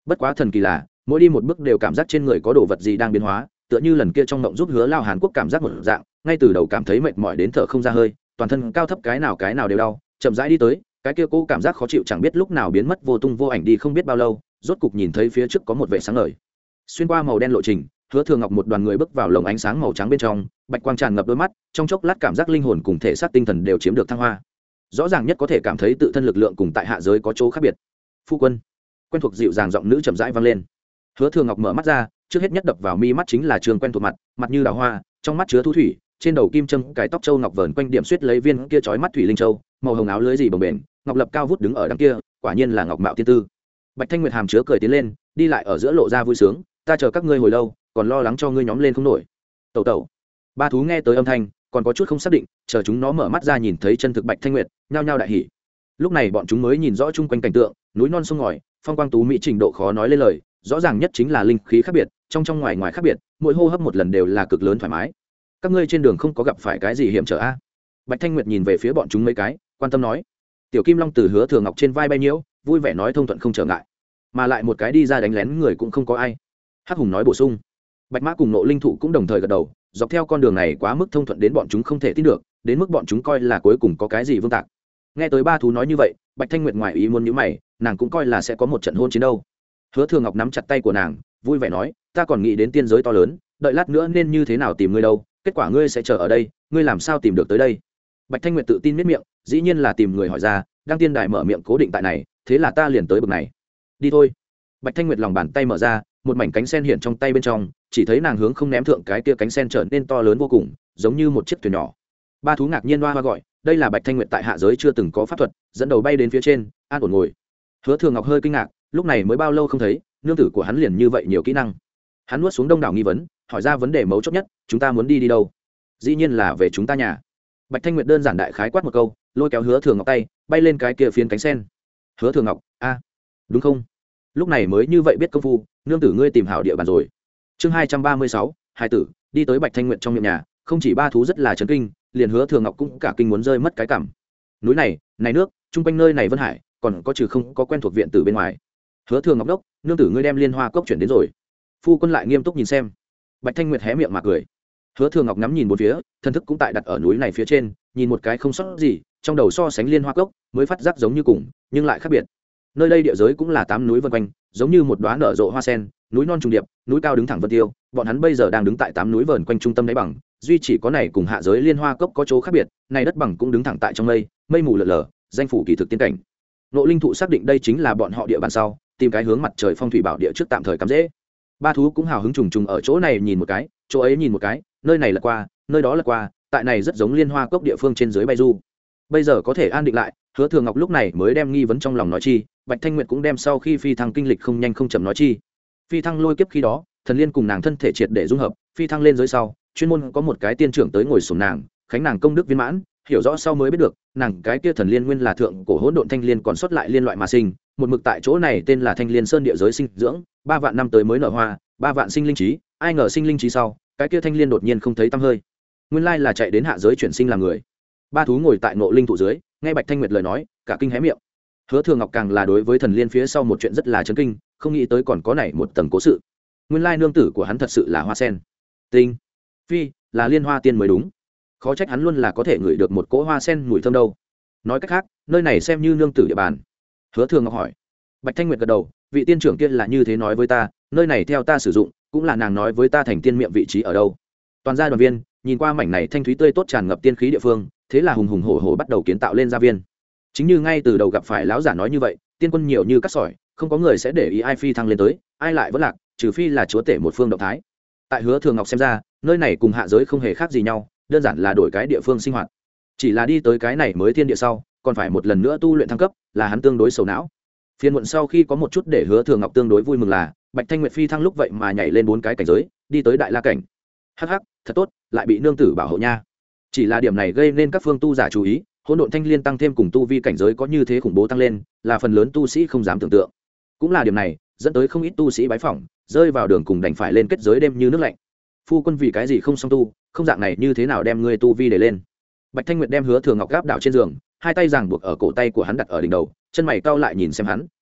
bất quá thần kỳ là mỗi đi một bước đều cảm giác trên người có đồ vật gì đang biến hóa, tựa như lần kia trong mộng giúp Hứa Lao Hàn Quốc cảm giác một dạng, ngay từ đầu cảm thấy mệt mỏi đến thở không ra hơi, toàn thân cao thấp cái nào cái nào đều đau, chậm rãi đi tới, cái kia cô cảm giác khó chịu chẳng biết lúc nào biến mất vô tung vô ảnh đi không biết bao lâu, rốt cục nhìn thấy phía trước có một vệ sáng ngời. Xuyên qua màu đen lộ trình, Hứa Thường Ngọc một đoàn người bước vào lồng ánh sáng màu trắng bên trong, bạch quang tràn ngập đôi mắt, trong chốc lát cảm giác linh hồn cùng thể xác tinh thần đều chiếm được thăng hoa. Rõ ràng nhất có thể cảm thấy tự thân lực lượng cùng tại hạ giới có chỗ khác biệt. Phu quân, quen thuộc dịu dàng giọng nữ chậm rãi vang lên. Hứa Thường Ngọc mở mắt ra, trước hết nhất đập vào mi mắt chính là trường quen thuộc mặt, mặt như đào hoa, trong mắt chứa thu thủy, trên đầu kim châm cài tóc châu ngọc vờn quanh điểm suýt lấy viên kia chói mắt thủy linh châu, màu hồng áo lưới gì bồng bềnh, ngọc lập cao vút đứng ở đằng kia, quả nhiên là ngọc mạo tiên tư. Bạch Thanh Nguyệt hàm chứa cười tiến lên, đi lại ở giữa lộ ra vui sướng, ta chờ các ngươi hồi lâu, còn lo lắng cho ngươi nhóm lên không nổi. Tẩu tẩu. Ba thú nghe tới âm thanh, còn có chút không xác định, chờ chúng nó mở mắt ra nhìn thấy chân thực Bạch Thanh Nguyệt, nhao nhao đại hỉ. Lúc này bọn chúng mới nhìn rõ chung quanh cảnh tượng, núi non sông ngòi, phong quang tú mỹ trình độ khó nói lên lời, rõ ràng nhất chính là linh khí khác biệt, trong trong ngoài ngoài khác biệt, mỗi hô hấp một lần đều là cực lớn thoải mái. Các ngươi trên đường không có gặp phải cái gì hiểm trở a? Bạch Thanh Nguyệt nhìn về phía bọn chúng mấy cái, quan tâm nói. Tiểu Kim Long từ Hứa Thường Ngọc trên vai bay nhiễu, vui vẻ nói thông thuận không trở ngại, mà lại một cái đi ra đánh lén người cũng không có ai. Hắc Hùng nói bổ sung. Bạch Mã cùng Nộ Linh Thụ cũng đồng thời gật đầu, dọc theo con đường này quá mức thông thuận đến bọn chúng không thể tin được, đến mức bọn chúng coi là cuối cùng có cái gì vương tạc. Nghe tới ba thú nói như vậy, Bạch Thanh Nguyệt ngoài ý muốn nhíu mày, nàng cũng coi là sẽ có một trận hôn chiến đâu. Hứa Thường Ngọc nắm chặt tay của nàng, vui vẻ nói, ta còn nghĩ đến tiên giới to lớn, đợi lát nữa nên như thế nào tìm ngươi đâu, kết quả ngươi sẽ chờ ở đây, ngươi làm sao tìm được tới đây? Bạch Thanh Nguyệt tự tin miết miệng, dĩ nhiên là tìm người hỏi ra, đang tiên đài mở miệng cố định tại này, thế là ta liền tới bực này. Đi thôi. Bạch Thanh Nguyệt lòng bàn tay mở ra, một mảnh cánh sen hiện trong tay bên trong, chỉ thấy nàng hướng không ném thượng cái kia cánh sen trở nên to lớn vô cùng, giống như một chiếc thuyền nhỏ. Ba thú ngạc nhiên hoa hoa gọi, đây là Bạch Thanh Nguyệt tại hạ giới chưa từng có pháp thuật, dẫn đầu bay đến phía trên, an ổn ngồi. Hứa Thường Ngọc hơi kinh ngạc, lúc này mới bao lâu không thấy, nương tử của hắn liền như vậy nhiều kỹ năng. Hắn nuốt xuống đông đảo nghi vấn, hỏi ra vấn đề mấu chốt nhất, chúng ta muốn đi đi đâu? Dĩ nhiên là về chúng ta nhà. Bạch Thanh Nguyệt đơn giản đại khái quát một câu, lôi kéo Hứa Thường Ngọc tay, bay lên cái kia phiến cánh sen. Hứa Thường Ngọc, a, đúng không? Lúc này mới như vậy biết công phu, nương tử ngươi tìm hảo địa bàn rồi. Chương hai trăm ba mươi sáu, hai tử, đi tới Bạch Thanh Nguyệt trong miệng nhà, không chỉ ba thú rất là chấn kinh, liền Hứa Thường Ngọc cũng cả kinh muốn rơi mất cái cằm. Núi này, này nước, trung quanh nơi này Vân Hải, còn có trừ không có quen thuộc viện tử bên ngoài. Hứa Thường Ngọc đốc, nương tử ngươi đem Liên Hoa cốc chuyển đến rồi. Phu quân lại nghiêm túc nhìn xem. Bạch Thanh Nguyệt hé miệng mà cười. Hứa Thường Ngọc ngắm nhìn bốn phía, thân thức cũng tại đặt ở núi này phía trên, nhìn một cái không sót gì, trong đầu so sánh Liên Hoa cốc, mới phát giác giống như cùng, nhưng lại khác biệt. Nơi đây địa giới cũng là tám núi vân quanh, giống như một đóa nở rộ hoa sen, núi non trùng điệp, núi cao đứng thẳng vân tiêu, bọn hắn bây giờ đang đứng tại tám núi vờn quanh trung tâm đáy bằng, duy chỉ có này cùng hạ giới Liên Hoa cốc có chỗ khác biệt, này đất bằng cũng đứng thẳng tại trong mây, mây mù lờ lờ, danh phủ kỳ thực tiên cảnh. Nộ Linh Thụ xác định đây chính là bọn họ địa bàn sau, tìm cái hướng mặt trời phong thủy bảo địa trước tạm thời cắm dễ. Ba thú cũng hào hứng trùng trùng ở chỗ này nhìn một cái, chỗ ấy nhìn một cái, nơi này là qua, nơi đó là qua, tại này rất giống Liên Hoa cốc địa phương trên dưới bay du. Bây giờ có thể an định lại, Hứa Thường Ngọc lúc này mới đem nghi vấn trong lòng nói chi, Bạch Thanh Nguyệt cũng đem sau khi phi thăng kinh lịch không nhanh không chậm nói chi. Phi thăng lôi kiếp khi đó, thần liên cùng nàng thân thể triệt để dung hợp, phi thăng lên dưới sau, chuyên môn có một cái tiên trưởng tới ngồi xổm nàng, khánh nàng công đức viên mãn, hiểu rõ sau mới biết được, nàng cái kia thần liên nguyên là thượng cổ hỗn độn thanh liên còn sót lại liên loại mà sinh, một mực tại chỗ này tên là Thanh Liên Sơn địa giới sinh dưỡng, ba vạn năm tới mới nở hoa, ba vạn sinh linh trí, ai ngờ sinh linh trí sau, cái kia thanh liên đột nhiên không thấy tăm hơi. Nguyên lai là chạy đến hạ giới chuyển sinh làm người. Ba thú ngồi tại Ngộ Linh Thụ dưới, nghe Bạch Thanh Nguyệt lời nói, cả kinh hé miệng. Hứa Thường Ngọc càng là đối với thần liên phía sau một chuyện rất là chấn kinh, không nghĩ tới còn có này một tầng cố sự. Nguyên lai nương tử của hắn thật sự là hoa sen. Tinh, phi, là liên hoa tiên mới đúng. Khó trách hắn luôn là có thể ngửi được một cỗ hoa sen mùi thơm đâu. Nói cách khác, nơi này xem như nương tử địa bàn. Hứa Thường Ngọc hỏi. Bạch Thanh Nguyệt gật đầu, vị tiên trưởng kia là như thế nói với ta, nơi này theo ta sử dụng, cũng là nàng nói với ta thành tiên miệng vị trí ở đâu. Toàn gia đoàn viên nhìn qua mảnh này thanh thúy tươi tốt tràn ngập tiên khí địa phương, thế là hùng hùng hổ hổ bắt đầu kiến tạo lên gia viên. Chính như ngay từ đầu gặp phải lão giả nói như vậy, tiên quân nhiều như cát sỏi, không có người sẽ để ý ai phi thăng lên tới, ai lại vẫn lạc, trừ phi là chúa tể một phương động thái. Tại Hứa Thường Ngọc xem ra, nơi này cùng hạ giới không hề khác gì nhau, đơn giản là đổi cái địa phương sinh hoạt. Chỉ là đi tới cái này mới thiên địa sau, còn phải một lần nữa tu luyện thăng cấp, là hắn tương đối sầu não. Phiên muộn sau khi có một chút để Hứa Thường Ngọc tương đối vui mừng là, Bạch Thanh Nguyệt phi thăng lúc vậy mà nhảy lên bốn cái cảnh giới, đi tới đại la cảnh. Hắc hắc, thật tốt, lại bị nương tử bảo hộ nha. Chỉ là điểm này gây nên các phương tu giả chú ý, hỗn độn thanh liên tăng thêm cùng tu vi cảnh giới có như thế khủng bố tăng lên, là phần lớn tu sĩ không dám tưởng tượng. Cũng là điểm này, dẫn tới không ít tu sĩ bái phỏng, rơi vào đường cùng đành phải lên kết giới đêm như nước lạnh. Phu quân vì cái gì không song tu, không dạng này như thế nào đem ngươi tu vi để lên? Bạch Thanh Nguyệt đem Hứa Thường Ngọc gáp đảo trên giường, hai tay giằng buộc ở cổ tay của hắn đặt ở đỉnh đầu, chân mày cau lại nhìn xem hắn,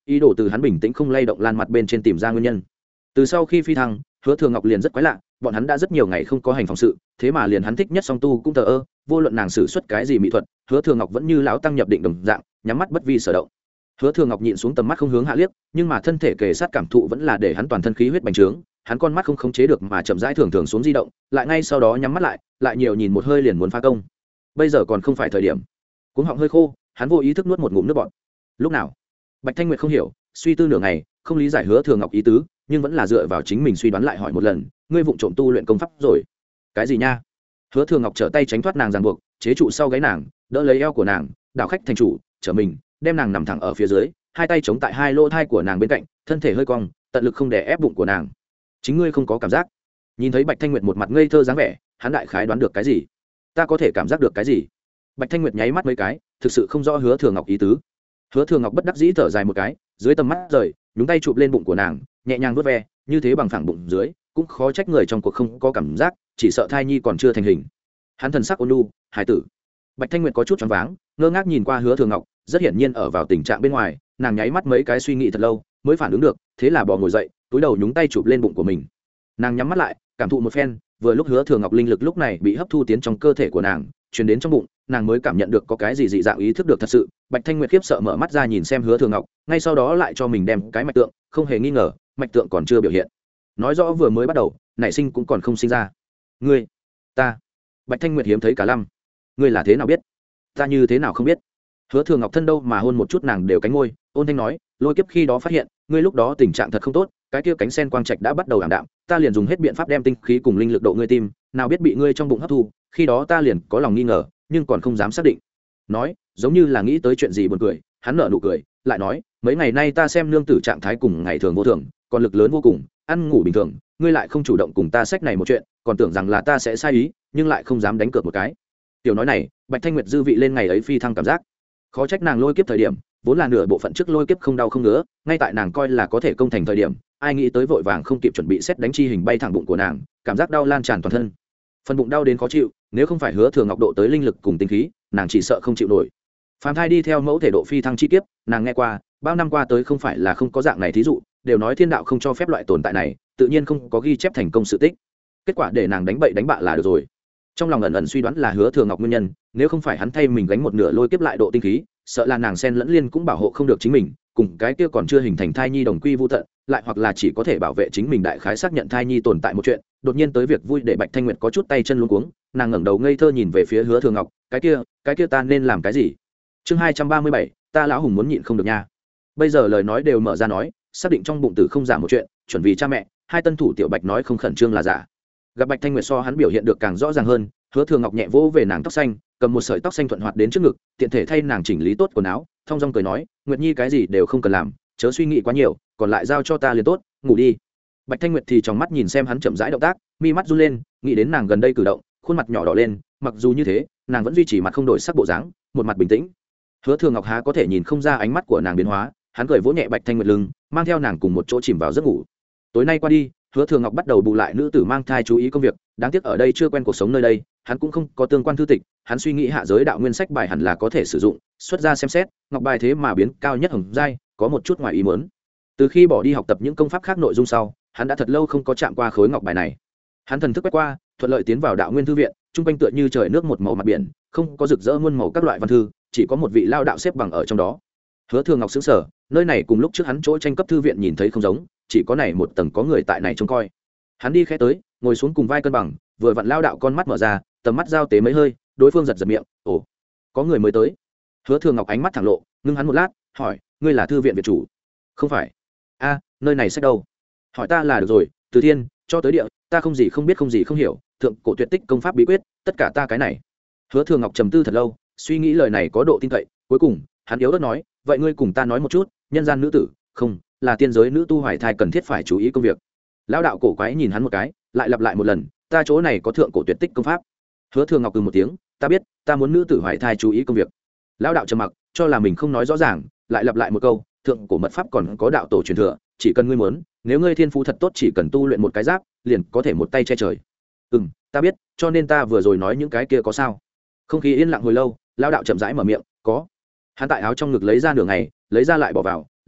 ý đồ từ hắn bình tĩnh không lay động lan mặt bên trên tìm ra nguyên nhân. Từ sau khi phi thăng, Hứa Thừa Ngọc liền rất quái lạ, bọn hắn đã rất nhiều ngày không có hành phòng sự, thế mà liền hắn thích nhất song tu cũng thờ ơ, vô luận nàng sử xuất cái gì mỹ thuật, Hứa Thừa Ngọc vẫn như lão tăng nhập định đồng dạng, nhắm mắt bất vi sở động. Hứa Thừa Ngọc nhịn xuống tầm mắt không hướng hạ liếc, nhưng mà thân thể kề sát cảm thụ vẫn là để hắn toàn thân khí huyết bành trướng, hắn con mắt không khống chế được mà chậm rãi thường thường xuống di động, lại ngay sau đó nhắm mắt lại, lại nhiều nhìn một hơi liền muốn phá công. Bây giờ còn không phải thời điểm. Cuống họng hơi khô, hắn vô ý thức nuốt một ngụm nước bọt. Lúc nào? Bạch Thanh Nguyệt không hiểu, suy tư nửa ngày, không lý giải Hứa Thừa Ngọc ý tứ, nhưng vẫn là dựa vào chính mình suy đoán lại hỏi một lần, ngươi vụng trộm tu luyện công pháp rồi? Cái gì nha? Hứa Thừa Ngọc trở tay tránh thoát nàng ràng buộc, chế trụ sau gáy nàng, đỡ lấy eo của nàng, đảo khách thành chủ, trở mình, đem nàng nằm thẳng ở phía dưới, hai tay chống tại hai lỗ thai của nàng bên cạnh, thân thể hơi cong, tận lực không để ép bụng của nàng. Chính ngươi không có cảm giác? Nhìn thấy Bạch Thanh Nguyệt một mặt ngây thơ dáng vẻ, hắn đại khái đoán được cái gì. Ta có thể cảm giác được cái gì? Bạch Thanh Nguyệt nháy mắt mấy cái, thực sự không rõ Hứa Thừa Ngọc ý tứ. Hứa Thừa Ngọc bất đắc dĩ thở dài một cái, dưới tầm mắt rời, nhúng tay chụp lên bụng của nàng, nhẹ nhàng vuốt ve, như thế bằng phẳng bụng dưới, cũng khó trách người trong cuộc không có cảm giác, chỉ sợ thai nhi còn chưa thành hình. Hắn thần sắc ôn nhu, hải tử. Bạch Thanh Nguyệt có chút choáng váng, ngơ ngác nhìn qua Hứa Thừa Ngọc, rất hiển nhiên ở vào tình trạng bên ngoài, nàng nháy mắt mấy cái suy nghĩ thật lâu, mới phản ứng được, thế là bò ngồi dậy, túi đầu nhúng tay chụp lên bụng của mình. Nàng nhắm mắt lại, cảm thụ một phen, vừa lúc Hứa Thừa Ngọc linh lực lúc này bị hấp thu tiến trong cơ thể của nàng, truyền đến trong bụng, nàng mới cảm nhận được có cái gì dị dạng, ý thức được thật sự. Bạch Thanh Nguyệt khiếp sợ mở mắt ra nhìn xem Hứa Thừa Ngọc, ngay sau đó lại cho mình đem cái mạch tượng, không hề nghi ngờ, mạch tượng còn chưa biểu hiện, nói rõ vừa mới bắt đầu, nảy sinh cũng còn không sinh ra. Ngươi, ta. Bạch Thanh Nguyệt hiếm thấy cả lăm. Ngươi là thế nào biết? Ta như thế nào không biết? Hứa Thừa Ngọc thân đâu mà hôn một chút nàng đều cánh môi, ôn thanh nói, lôi kiếp khi đó phát hiện, ngươi lúc đó tình trạng thật không tốt, cái kia cánh sen quang trạch đã bắt đầu ảm đạm, ta liền dùng hết biện pháp đem tinh khí cùng linh lực độ ngươi tim, nào biết bị ngươi trong bụng hấp thu, khi đó ta liền có lòng nghi ngờ, nhưng còn không dám xác định. Nói, giống như là nghĩ tới chuyện gì buồn cười, hắn nở nụ cười, lại nói, mấy ngày nay ta xem nương tử trạng thái cùng ngày thường vô thường, còn lực lớn vô cùng, ăn ngủ bình thường, ngươi lại không chủ động cùng ta xách này một chuyện, còn tưởng rằng là ta sẽ sai ý, nhưng lại không dám đánh cược một cái. Tiểu nói này, Bạch Thanh Nguyệt dư vị lên ngày ấy phi thăng cảm giác. Khó trách nàng lôi kiếp thời điểm, vốn là nửa bộ phận trước lôi kiếp không đau không ngứa, ngay tại nàng coi là có thể công thành thời điểm, ai nghĩ tới vội vàng không kịp chuẩn bị xét đánh chi hình bay thẳng bụng của nàng, cảm giác đau lan tràn toàn thân. Phần bụng đau đến khó chịu, nếu không phải Hứa Thừa Ngọc độ tới linh lực cùng tinh khí, nàng chỉ sợ không chịu nổi. Phàm thai đi theo mẫu thể độ phi thăng chi kiếp, nàng nghe qua, bao năm qua tới không phải là không có dạng này thí dụ, đều nói thiên đạo không cho phép loại tồn tại này, tự nhiên không có ghi chép thành công sự tích. Kết quả để nàng đánh bậy đánh bạ là được rồi. Trong lòng ẩn ẩn suy đoán là Hứa Thừa Ngọc nguyên nhân, nếu không phải hắn thay mình gánh một nửa lôi kiếp lại độ tinh khí, sợ là nàng sen lẫn liên cũng bảo hộ không được chính mình, cùng cái kia còn chưa hình thành thai nhi đồng quy vu tận, lại hoặc là chỉ có thể bảo vệ chính mình đại khái xác nhận thai nhi tồn tại một chuyện. Đột nhiên tới việc vui để Bạch Thanh Nguyệt có chút tay chân luống cuống, nàng ngẩng đầu ngây thơ nhìn về phía Hứa Thừa Ngọc, cái kia, cái kia ta nên làm cái gì? Chương hai trăm ba mươi bảy, ta lão hùng muốn nhịn không được nha. Bây giờ lời nói đều mở ra nói, xác định trong bụng tử không giả một chuyện, chuẩn vì cha mẹ, hai tân thủ tiểu Bạch nói không khẩn trương là giả. Gặp Bạch Thanh Nguyệt so hắn biểu hiện được càng rõ ràng hơn, Hứa Thừa Ngọc nhẹ vỗ về nàng tóc xanh, cầm một sợi tóc xanh thuận hoạt đến trước ngực, tiện thể thay nàng chỉnh lý tốt quần áo, thong dong cười nói, Nguyệt Nhi cái gì đều không cần làm, chớ suy nghĩ quá nhiều, còn lại giao cho ta liền tốt, ngủ đi. Bạch Thanh Nguyệt thì trong mắt nhìn xem hắn chậm rãi động tác, mi mắt run lên, nghĩ đến nàng gần đây cử động, khuôn mặt nhỏ đỏ lên, mặc dù như thế, nàng vẫn duy trì mặt không đổi sắc bộ dáng, một mặt bình tĩnh. Hứa Thừa Ngọc há có thể nhìn không ra ánh mắt của nàng biến hóa, hắn cười vỗ nhẹ Bạch Thanh Nguyệt lưng, mang theo nàng cùng một chỗ chìm vào giấc ngủ. Tối nay qua đi, Hứa Thừa Ngọc bắt đầu bù lại nữ tử mang thai chú ý công việc, đáng tiếc ở đây chưa quen cuộc sống nơi đây, hắn cũng không có tương quan thư tịch, hắn suy nghĩ hạ giới đạo nguyên sách bài hẳn là có thể sử dụng, xuất ra xem xét, ngọc bài thế mà biến cao nhất hồng giai, có một chút ngoài ý muốn. Từ khi bỏ đi học tập những công pháp khác nội dung sau, hắn đã thật lâu không có chạm qua khối ngọc bài này. Hắn thần thức quét qua, thuận lợi tiến vào đạo nguyên thư viện, trung quanh tựa như trời nước một màu mặt biển, không có rực rỡ muôn màu các loại văn thư, chỉ có một vị lao đạo xếp bằng ở trong đó. Hứa Thừa Ngọc sững sờ, nơi này cùng lúc trước hắn chỗ tranh cấp thư viện nhìn thấy không giống, chỉ có này một tầng có người tại này trông coi. Hắn đi khẽ tới, ngồi xuống cùng vai cân bằng, vừa vặn lao đạo con mắt mở ra, tầm mắt giao tế mấy hơi, đối phương giật giật miệng, ồ, có người mới tới. Hứa Thừa Ngọc ánh mắt thẳng lộ, ngưng hắn một lát, hỏi, ngươi là thư viện viện chủ? Không phải. A, nơi này sách đâu? Hỏi ta là được rồi, từ thiên cho tới địa, ta không gì không biết không gì không hiểu, thượng cổ tuyệt tích công pháp bí quyết, tất cả ta cái này. Hứa Thừa Ngọc trầm tư thật lâu, suy nghĩ lời này có độ tin cậy, cuối cùng hắn yếu ớt nói, vậy ngươi cùng ta nói một chút, nhân gian nữ tử, không, là tiên giới nữ tu hoài thai cần thiết phải chú ý công việc. Lão đạo cổ quái nhìn hắn một cái, lại lặp lại một lần, ta chỗ này có thượng cổ tuyệt tích công pháp. Hứa Thừa Ngọc ừ một tiếng, ta biết, ta muốn nữ tử hoài thai chú ý công việc. Lão đạo trầm mặc, cho là mình không nói rõ ràng, lại lặp lại một câu, thượng cổ mật pháp còn có đạo tổ truyền thừa, chỉ cần ngươi muốn, nếu ngươi thiên phú thật tốt, chỉ cần tu luyện một cái giáp, liền có thể một tay che trời. Ừm, ta biết, cho nên ta vừa rồi nói những cái kia có sao? Không khí yên lặng hồi lâu, lão đạo chậm rãi mở miệng, có. Hắn tại áo trong ngực lấy ra nửa ngày, lấy ra lại bỏ vào,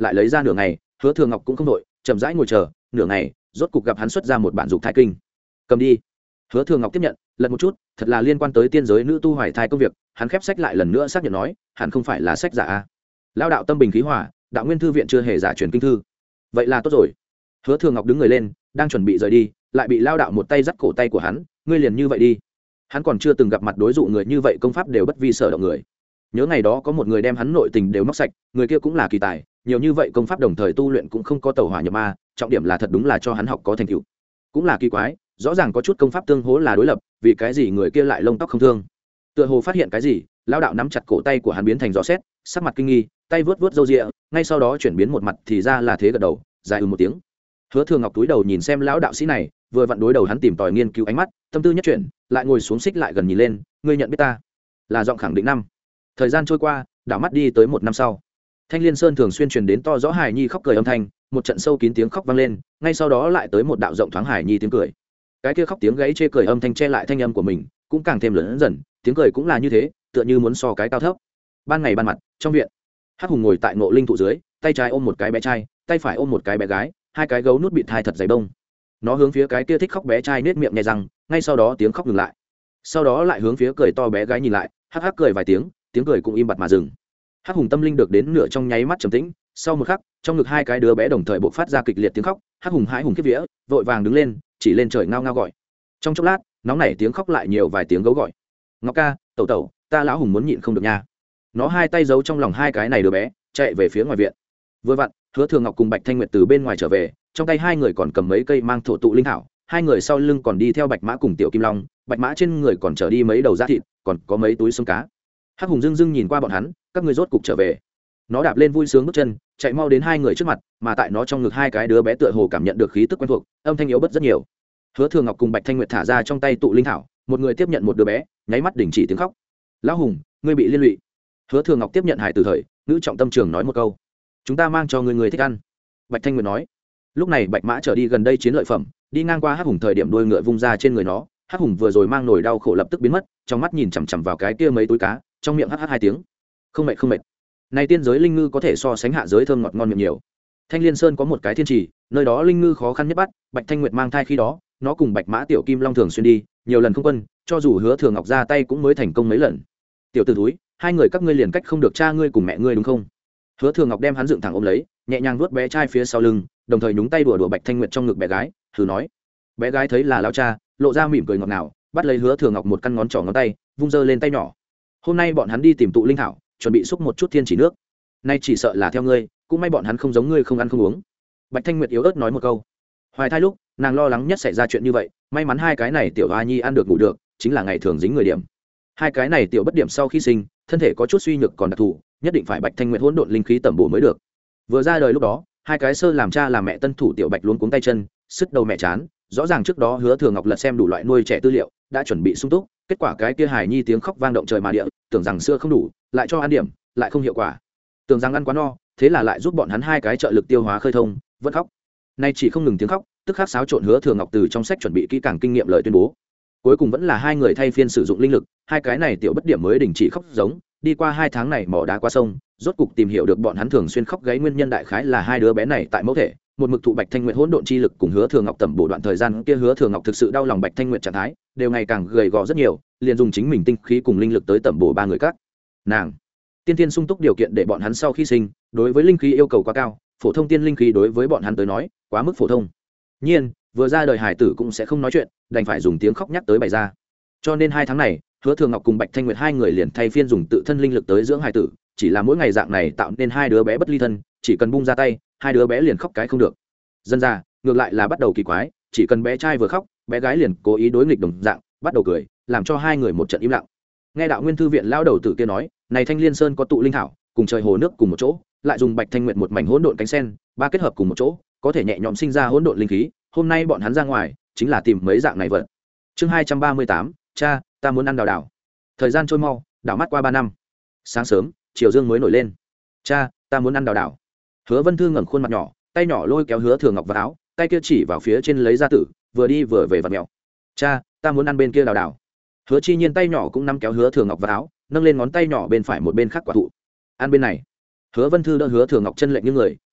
lại lấy ra nửa ngày, Hứa Thừa Ngọc cũng không đội, chậm rãi ngồi chờ, nửa ngày, rốt cục gặp hắn xuất ra một bản dục thai kinh. Cầm đi. Hứa Thừa Ngọc tiếp nhận, lật một chút, thật là liên quan tới tiên giới nữ tu hoài thai công việc, hắn khép sách lại lần nữa xác nhận nói, hẳn không phải là sách giả a. Lão đạo tâm bình khí hòa, đạo nguyên thư viện chưa hề giả truyền kinh thư. Vậy là tốt rồi. Hứa Thừa Ngọc đứng người lên, đang chuẩn bị rời đi, lại bị Lão đạo một tay dắt cổ tay của hắn, ngươi liền như vậy đi. Hắn còn chưa từng gặp mặt đối dụ người như vậy, công pháp đều bất vi sở động người. Nhớ ngày đó có một người đem hắn nội tình đều móc sạch, người kia cũng là kỳ tài, nhiều như vậy công pháp đồng thời tu luyện cũng không có tẩu hỏa nhập ma, trọng điểm là thật đúng là cho hắn học có thành tựu. Cũng là kỳ quái, rõ ràng có chút công pháp tương hỗ là đối lập, vì cái gì người kia lại lông tóc không thương? Tựa hồ phát hiện cái gì, Lão đạo nắm chặt cổ tay của hắn biến thành gió xét, sắc mặt kinh nghi, tay vớt vớt râu ria, ngay sau đó chuyển biến một mặt thì ra là thế, gật đầu, dài ừ một tiếng. Hứa Thừa Ngọc túi đầu nhìn xem lão đạo sĩ này, vừa vặn đối đầu hắn tìm tòi nghiên cứu ánh mắt, tâm tư nhất chuyển, lại ngồi xuống xích lại gần nhìn lên, ngươi nhận biết ta? Là giọng khẳng định năm. Thời gian trôi qua, đảo mắt đi tới một năm sau. Thanh Liên Sơn thường xuyên truyền đến to rõ hài nhi khóc cười âm thanh, một trận sâu kín tiếng khóc vang lên, ngay sau đó lại tới một đạo rộng thoáng hài nhi tiếng cười. Cái kia khóc tiếng gãy chê cười âm thanh che lại thanh âm của mình, cũng càng thêm lớn dần, tiếng cười cũng là như thế, tựa như muốn so cái cao thấp. Ban ngày ban mặt, trong viện, Hắc Hùng ngồi tại ngộ linh thụ dưới, tay trái ôm một cái bé trai, tay phải ôm một cái bé gái, hai cái gấu nút bịt thai thật dày bông. Nó hướng phía cái kia thích khóc bé trai nết miệng nhẹ răng, ngay sau đó tiếng khóc ngừng lại. Sau đó lại hướng phía cười to bé gái nhìn lại, hắc hắc cười vài tiếng, tiếng cười cũng im bặt mà dừng. Hắc Hùng tâm linh được đến nửa trong nháy mắt trầm tĩnh, sau một khắc, trong ngực hai cái đứa bé đồng thời bộc phát ra kịch liệt tiếng khóc. Hắc Hùng hãi hùng kiếp vía, vội vàng đứng lên, chỉ lên trời ngao ngao gọi. Trong chốc lát, nóng nảy tiếng khóc lại nhiều vài tiếng gấu gọi. Ngọc ca, tẩu tẩu, ta lão Hùng muốn nhịn không được nha. Nó hai tay giấu trong lòng hai cái này đứa bé, chạy về phía ngoài viện. Vừa vặn, Hứa Thừa Ngọc cùng Bạch Thanh Nguyệt từ bên ngoài trở về, trong tay hai người còn cầm mấy cây mang thổ tụ linh thảo, hai người sau lưng còn đi theo Bạch Mã cùng Tiểu Kim Long, Bạch Mã trên người còn chở đi mấy đầu da thịt, còn có mấy túi xương cá. Hắc Hùng dưng dưng nhìn qua bọn hắn, các ngươi rốt cục trở về. Nó đạp lên vui sướng bước chân, chạy mau đến hai người trước mặt, mà tại nó trong ngực hai cái đứa bé tựa hồ cảm nhận được khí tức quen thuộc, âm thanh yếu bớt rất nhiều. Hứa Thừa Ngọc cùng Bạch Thanh Nguyệt thả ra trong tay tụ linh thảo, một người tiếp nhận một đứa bé, nháy mắt đình chỉ tiếng khóc. Lão Hùng, ngươi bị liên lụy. Hứa Thừa Ngọc tiếp nhận hải tử thời, nữ trọng tâm trường nói một câu, chúng ta mang cho người người thích ăn. Bạch Thanh Nguyệt nói. Lúc này Bạch Mã trở đi gần đây chiến lợi phẩm, đi ngang qua Hắc Hùng thời điểm đuôi ngựa vung ra trên người nó, Hắc Hùng vừa rồi mang nổi đau khổ lập tức biến mất, trong mắt nhìn chằm chằm vào cái kia mấy túi cá, trong miệng hắc hắc hai tiếng. Không mệt không mệt. Này tiên giới linh ngư có thể so sánh hạ giới thơm ngọt ngon miệng nhiều. Thanh Liên Sơn có một cái thiên trì, nơi đó linh ngư khó khăn nhất bắt, Bạch Thanh Nguyệt mang thai khi đó, nó cùng Bạch Mã Tiểu Kim Long thường xuyên đi, nhiều lần không quân, cho dù Hứa Thừa Ngọc ra tay cũng mới thành công mấy lần. Tiểu tử túi, hai người các ngươi liền cách không được cha ngươi cùng mẹ ngươi đúng không? Hứa Thừa Ngọc đem hắn dựng thẳng ôm lấy, nhẹ nhàng vuốt bé trai phía sau lưng, đồng thời nhúng tay đùa đùa Bạch Thanh Nguyệt trong ngực bé gái, thử nói. Bé gái thấy là lão cha, lộ ra mỉm cười ngọt ngào, bắt lấy Hứa Thừa Ngọc một căn ngón trỏ ngón tay, vung dơ lên tay nhỏ. Hôm nay bọn hắn đi tìm tụ linh thảo, chuẩn bị xúc một chút thiên chỉ nước. Nay chỉ sợ là theo ngươi, cũng may bọn hắn không giống ngươi không ăn không uống. Bạch Thanh Nguyệt yếu ớt nói một câu. Hoài thai lúc, nàng lo lắng nhất xảy ra chuyện như vậy, may mắn hai cái này tiểu hoa nhi ăn được ngủ được, chính là ngày thường dính người điểm. Hai cái này tiểu bất điểm sau khi sinh, thân thể có chút suy nhược còn đặc thù, nhất định phải Bạch Thanh Nguyệt hỗn độn linh khí tẩm bổ mới được. Vừa ra đời lúc đó, hai cái sơ làm cha làm mẹ tân thủ tiểu Bạch luống cuống tay chân, sức đầu mẹ chán, rõ ràng trước đó Hứa Thừa Ngọc lật xem đủ loại nuôi trẻ tư liệu, đã chuẩn bị sung túc, kết quả cái kia hài nhi tiếng khóc vang động trời mà địa, tưởng rằng xưa không đủ, lại cho ăn điểm, lại không hiệu quả. Tưởng rằng ăn quá no, thế là lại giúp bọn hắn hai cái trợ lực tiêu hóa khơi thông, vẫn khóc. Nay chỉ không ngừng tiếng khóc, tức khắc xáo trộn Hứa Thừa Ngọc từ trong sách chuẩn bị kỹ càng kinh nghiệm lời tuyên bố. Cuối cùng vẫn là hai người thay phiên sử dụng linh lực, hai cái này tiểu bất điểm mới đình chỉ khóc giống, đi qua hai tháng này mò đá qua sông, rốt cục tìm hiểu được bọn hắn thường xuyên khóc gáy nguyên nhân đại khái là hai đứa bé này tại mẫu thể, một mực thụ Bạch Thanh Nguyệt hỗn độn chi lực cùng Hứa Thừa Ngọc tẩm bổ đoạn thời gian kia Hứa Thừa Ngọc thực sự đau lòng Bạch Thanh Nguyệt trạng thái, đều ngày càng gầy gò rất nhiều, liền dùng chính mình tinh khí cùng linh lực tới tẩm bổ ba người các nàng. Tiên tiên sung túc điều kiện để bọn hắn sau khi sinh, đối với linh khí yêu cầu quá cao, phổ thông tiên linh khí đối với bọn hắn tới nói, quá mức phổ thông. Nhiên, vừa ra đời hải tử cũng sẽ không nói chuyện, đành phải dùng tiếng khóc nhắc tới bày ra. Cho nên hai tháng này, Hứa Thừa Ngọc cùng Bạch Thanh Nguyệt hai người liền thay phiên dùng tự thân linh lực tới dưỡng hải tử, chỉ là mỗi ngày dạng này tạo nên hai đứa bé bất ly thân, chỉ cần bung ra tay, hai đứa bé liền khóc cái không được. Dân ra, ngược lại là bắt đầu kỳ quái, chỉ cần bé trai vừa khóc, bé gái liền cố ý đối nghịch đồng dạng, bắt đầu cười, làm cho hai người một trận im lặng. Nghe đạo nguyên thư viện lao đầu tử kia nói, này Thanh Liên Sơn có tụ linh thảo, cùng trời hồ nước cùng một chỗ, lại dùng Bạch Thanh Nguyệt một mảnh hỗn độn cánh sen, ba kết hợp cùng một chỗ, có thể nhẹ nhõm sinh ra hỗn độn linh khí. Hôm nay bọn hắn ra ngoài, chính là tìm mấy dạng này vật. Chương hai trăm ba mươi tám, cha, ta muốn ăn đào đào. Thời gian trôi mau, đảo mắt qua ba năm. Sáng sớm, chiều dương mới nổi lên. Cha, ta muốn ăn đào đào. Hứa Vân Thư ngẩng khuôn mặt nhỏ, tay nhỏ lôi kéo Hứa Thừa Ngọc vào áo, tay kia chỉ vào phía trên lấy ra tử, vừa đi vừa về vặn mèo. Cha, ta muốn ăn bên kia đào đào. Hứa Chi Nhiên tay nhỏ cũng nắm kéo Hứa Thừa Ngọc vào áo, nâng lên ngón tay nhỏ bên phải một bên khác quả thụ. Ăn bên này. Hứa Vân Thư đỡ Hứa Thừa Ngọc chân lệnh như người,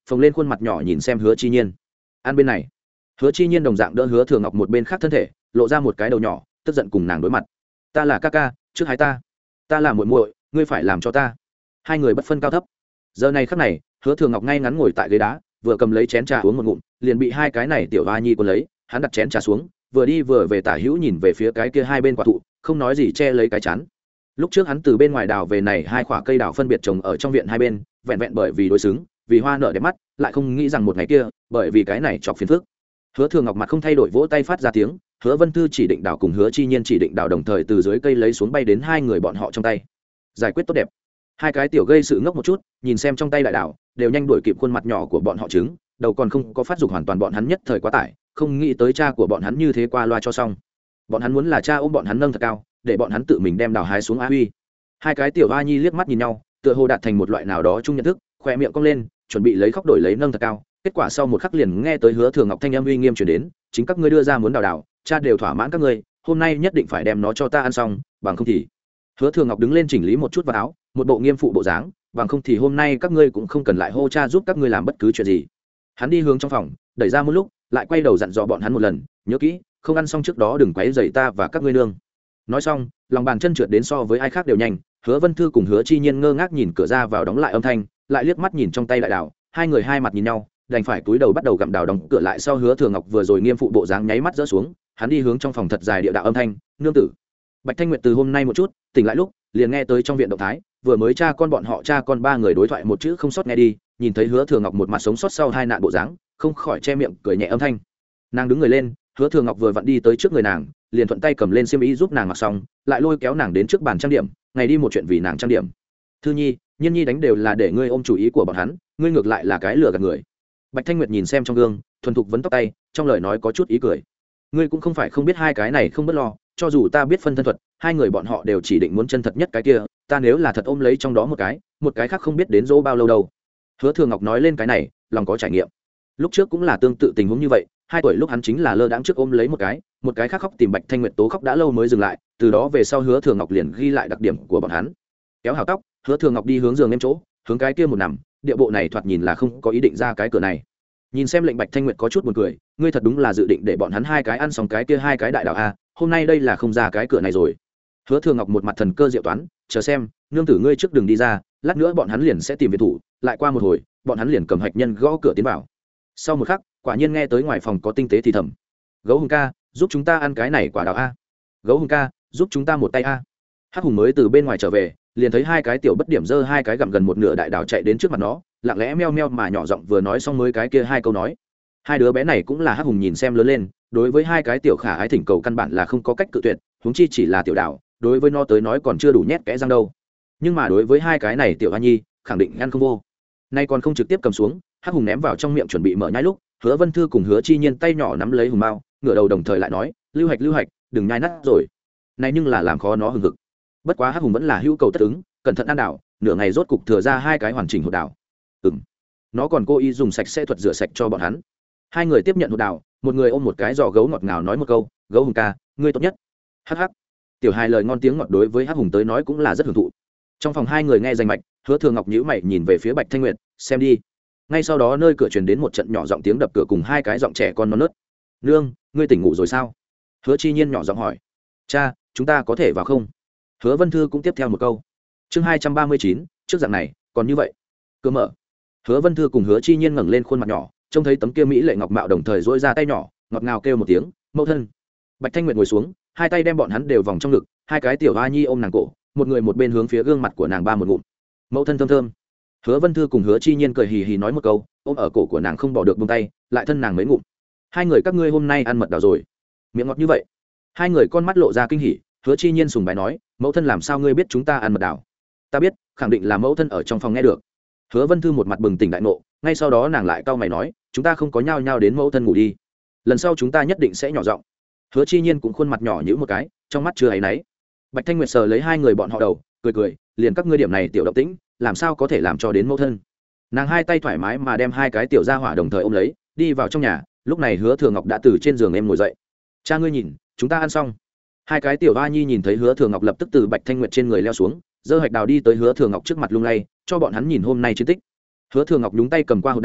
phồng lên khuôn mặt nhỏ nhìn xem Hứa Chi Nhiên. Ăn bên này. Hứa Chi Nhiên đồng dạng đỡ Hứa Thừa Ngọc một bên khác thân thể, lộ ra một cái đầu nhỏ, tức giận cùng nàng đối mặt. Ta là ca ca, trước hai ta. Ta là muội muội, ngươi phải làm cho ta. Hai người bất phân cao thấp. Giờ này khắc này, Hứa Thừa Ngọc ngay ngắn ngồi tại ghế đá, vừa cầm lấy chén trà uống một ngụm, liền bị hai cái này tiểu hoa nhi cuốn lấy, hắn đặt chén trà xuống, vừa đi vừa về tả hữu nhìn về phía cái kia hai bên quả thụ, không nói gì che lấy cái chán. Lúc trước hắn từ bên ngoài đào về này hai quả cây đào phân biệt trồng ở trong viện hai bên, vẹn vẹn bởi vì đối xứng, vì hoa nở đẹp mắt, lại không nghĩ rằng một ngày kia, bởi vì cái này chọc phiền phức. Hứa Thừa Ngọc mặt không thay đổi vỗ tay phát ra tiếng, Hứa Vân Thư chỉ định đào cùng Hứa Chi Nhiên chỉ định đào đồng thời từ dưới cây lấy xuống bay đến hai người bọn họ trong tay. Giải quyết tốt đẹp. Hai cái tiểu gây sự ngốc một chút, nhìn xem trong tay đại đào, đều nhanh đuổi kịp khuôn mặt nhỏ của bọn họ trứng, đầu còn không có phát dục hoàn toàn bọn hắn nhất thời quá tải, không nghĩ tới cha của bọn hắn như thế qua loa cho xong. Bọn hắn muốn là cha ôm bọn hắn nâng thật cao, để bọn hắn tự mình đem đào hái xuống á huy. Hai cái tiểu hoa nhi liếc mắt nhìn nhau, tựa hồ đạt thành một loại nào đó chung nhận thức, khóe miệng cong lên, chuẩn bị lấy khóc đổi lấy nâng thật cao. Kết quả sau một khắc liền nghe tới Hứa Thừa Ngọc thanh âm uy nghiêm truyền đến, chính các ngươi đưa ra muốn đào đào, cha đều thỏa mãn các ngươi, hôm nay nhất định phải đem nó cho ta ăn xong, bằng không thì. Hứa Thừa Ngọc đứng lên chỉnh lý một chút vào áo, một bộ nghiêm phụ bộ dáng, bằng không thì hôm nay các ngươi cũng không cần lại hô cha giúp các ngươi làm bất cứ chuyện gì. Hắn đi hướng trong phòng, đẩy ra một lúc, lại quay đầu dặn dò bọn hắn một lần, nhớ kỹ, không ăn xong trước đó đừng quấy rầy ta và các ngươi nương. Nói xong, lòng bàn chân trượt đến so với ai khác đều nhanh, Hứa Vân Thư cùng Hứa Chi Nhiên ngơ ngác nhìn cửa ra vào đóng lại âm thanh, lại liếc mắt nhìn trong tay đại đào, hai người hai mặt nhìn nhau, đành phải cúi đầu bắt đầu gặm đào đóng cửa lại sau. Hứa Thừa Ngọc vừa rồi nghiêm phụ bộ dáng nháy mắt rỡ xuống, hắn đi hướng trong phòng thật dài địa đạo âm thanh, nương tử. Bạch Thanh Nguyệt từ hôm nay một chút, tỉnh lại lúc, liền nghe tới trong viện động thái, vừa mới cha con bọn họ cha con ba người đối thoại một chữ không sót nghe đi, nhìn thấy Hứa Thừa Ngọc một mặt sống sót sau hai nạn bộ dáng, không khỏi che miệng cười nhẹ âm thanh. Nàng đứng người lên, Hứa Thừa Ngọc vừa vặn đi tới trước người nàng, liền thuận tay cầm lên xiêm y giúp nàng mặc xong, lại lôi kéo nàng đến trước bàn trang điểm, ngày đi một chuyện vì nàng trang điểm. Thư Nhi, Nhiên Nhi đánh đều là để ngươi ôm chủ ý của bọn hắn, ngươi ngược lại là cái lừa gạt người. Bạch Thanh Nguyệt nhìn xem trong gương, thuần thục vấn tóc tay, trong lời nói có chút ý cười. Ngươi cũng không phải không biết hai cái này không bất lo, cho dù ta biết phân thân thuật, hai người bọn họ đều chỉ định muốn chân thật nhất cái kia, ta nếu là thật ôm lấy trong đó một cái, một cái khác không biết đến dỗ bao lâu đâu. Hứa Thừa Ngọc nói lên cái này, lòng có trải nghiệm. Lúc trước cũng là tương tự tình huống như vậy, hai tuổi lúc hắn chính là lơ đãng trước ôm lấy một cái, một cái khác khóc tìm Bạch Thanh Nguyệt tố khóc đã lâu mới dừng lại, từ đó về sau Hứa Thừa Ngọc liền ghi lại đặc điểm của bọn hắn. Kéo hào tóc, Hứa Thừa Ngọc đi hướng giường em chỗ, hướng cái kia một nằm, địa bộ này thoạt nhìn là không có ý định ra cái cửa này. Nhìn xem lệnh Bạch Thanh Nguyệt có chút buồn cười, ngươi thật đúng là dự định để bọn hắn hai cái ăn xong cái kia hai cái đại đạo a, hôm nay đây là không ra cái cửa này rồi. Hứa Thừa Ngọc một mặt thần cơ diệu toán, chờ xem, nương tử ngươi trước đừng đi ra, lát nữa bọn hắn liền sẽ tìm viện thủ, lại qua một hồi, bọn hắn liền cầm hạch nhân gõ cửa tiến vào. Sau một khắc, quả nhiên nghe tới ngoài phòng có tinh tế thì thầm, gấu hùng ca, giúp chúng ta ăn cái này quả đào a. Gấu hùng ca, giúp chúng ta một tay a. Hắc hùng mới từ bên ngoài trở về, liền thấy hai cái tiểu bất điểm dơ hai cái gặm gần một nửa đại đào chạy đến trước mặt nó, lặng lẽ meo meo mà nhỏ giọng vừa nói xong mới cái kia hai câu nói. Hai đứa bé này cũng là Hắc hùng nhìn xem lớn lên, đối với hai cái tiểu khả ái thỉnh cầu căn bản là không có cách cự tuyệt, huống chi chỉ là tiểu đào, đối với nó tới nói còn chưa đủ nhét kẽ răng đâu. Nhưng mà đối với hai cái này tiểu hoa nhi, khẳng định ngăn không vô. Nay còn không trực tiếp cầm xuống, Hắc hùng ném vào trong miệng chuẩn bị mở nhai lúc, Hứa Vân Thư cùng Hứa Chi Nhiên tay nhỏ nắm lấy hùng mao, ngửa đầu đồng thời lại nói, lưu hạch lưu hạch, đừng nhai nát rồi. Này nhưng là làm khó nó hừng hực. Bất quá Hắc hùng vẫn là hữu cầu tất ứng, cẩn thận ăn đảo, nửa ngày rốt cục thừa ra hai cái hoàn chỉnh hột đảo. Ừm. Nó còn cố ý dùng sạch sẽ thuật rửa sạch cho bọn hắn. Hai người tiếp nhận hột đảo, một người ôm một cái giò gấu ngọt ngào nói một câu, gấu hùng ca, ngươi tốt nhất. Hắc hắc. Tiểu hai lời ngon tiếng ngọt đối với Hắc hùng tới nói cũng là rất hưởng thụ. Trong phòng hai người nghe danh mạch, Hứa Thừa Ngọc nhíu mày nhìn về phía Bạch Thanh Nguyệt, xem đi. Ngay sau đó nơi cửa truyền đến một trận nhỏ giọng tiếng đập cửa cùng hai cái giọng trẻ con non nớt. Nương, ngươi tỉnh ngủ rồi sao? Hứa Chi Nhiên nhỏ giọng hỏi. Cha, chúng ta có thể vào không? Hứa Vân Thư cũng tiếp theo một câu. Chương hai trăm ba mươi chín, trước dạng này, còn như vậy. Cửa mở. Hứa Vân Thư cùng Hứa Chi Nhiên ngẩng lên khuôn mặt nhỏ, trông thấy tấm kia mỹ lệ ngọc mạo đồng thời duỗi ra tay nhỏ, ngọt ngào kêu một tiếng, mẫu thân. Bạch Thanh Nguyệt ngồi xuống, hai tay đem bọn hắn đều vòng trong ngực, hai cái tiểu hoa nhi ôm nàng cổ, một người một bên hướng phía gương mặt của nàng ba một ngụm. Mẫu thân thơm thơm. Hứa Vân Thư cùng Hứa Chi Nhiên cười hì hì nói một câu, ôm ở cổ của nàng không bỏ được buông tay, lại thân nàng mấy ngụm. Hai người các ngươi hôm nay ăn mật đào rồi, miệng ngọt như vậy. Hai người con mắt lộ ra kinh hỉ, Hứa Chi Nhiên sùng bái nói, mẫu thân làm sao ngươi biết chúng ta ăn mật đào? Ta biết, khẳng định là mẫu thân ở trong phòng nghe được. Hứa Vân Thư một mặt bừng tỉnh đại ngộ, ngay sau đó nàng lại cau mày nói, chúng ta không có nhao nhao đến mẫu thân ngủ đi, lần sau chúng ta nhất định sẽ nhỏ giọng. Hứa Chi Nhiên cũng khuôn mặt nhỏ nhíu một cái, trong mắt chưa áy náy. Bạch Thanh Nguyệt sờ lấy hai người bọn họ đầu, cười cười, liền các ngươi điểm này tiểu động tĩnh, làm sao có thể làm cho đến mẫu thân. Nàng hai tay thoải mái mà đem hai cái tiểu gia hỏa đồng thời ôm lấy, đi vào trong nhà. Lúc này Hứa Thừa Ngọc đã từ trên giường em ngồi dậy. Cha ngươi nhìn, chúng ta ăn xong. Hai cái tiểu hoa nhi nhìn thấy Hứa Thừa Ngọc lập tức từ Bạch Thanh Nguyệt trên người leo xuống, giơ hạch đào đi tới Hứa Thừa Ngọc trước mặt lung lay, cho bọn hắn nhìn hôm nay chiến tích. Hứa Thừa Ngọc nhúng tay cầm qua hột đào,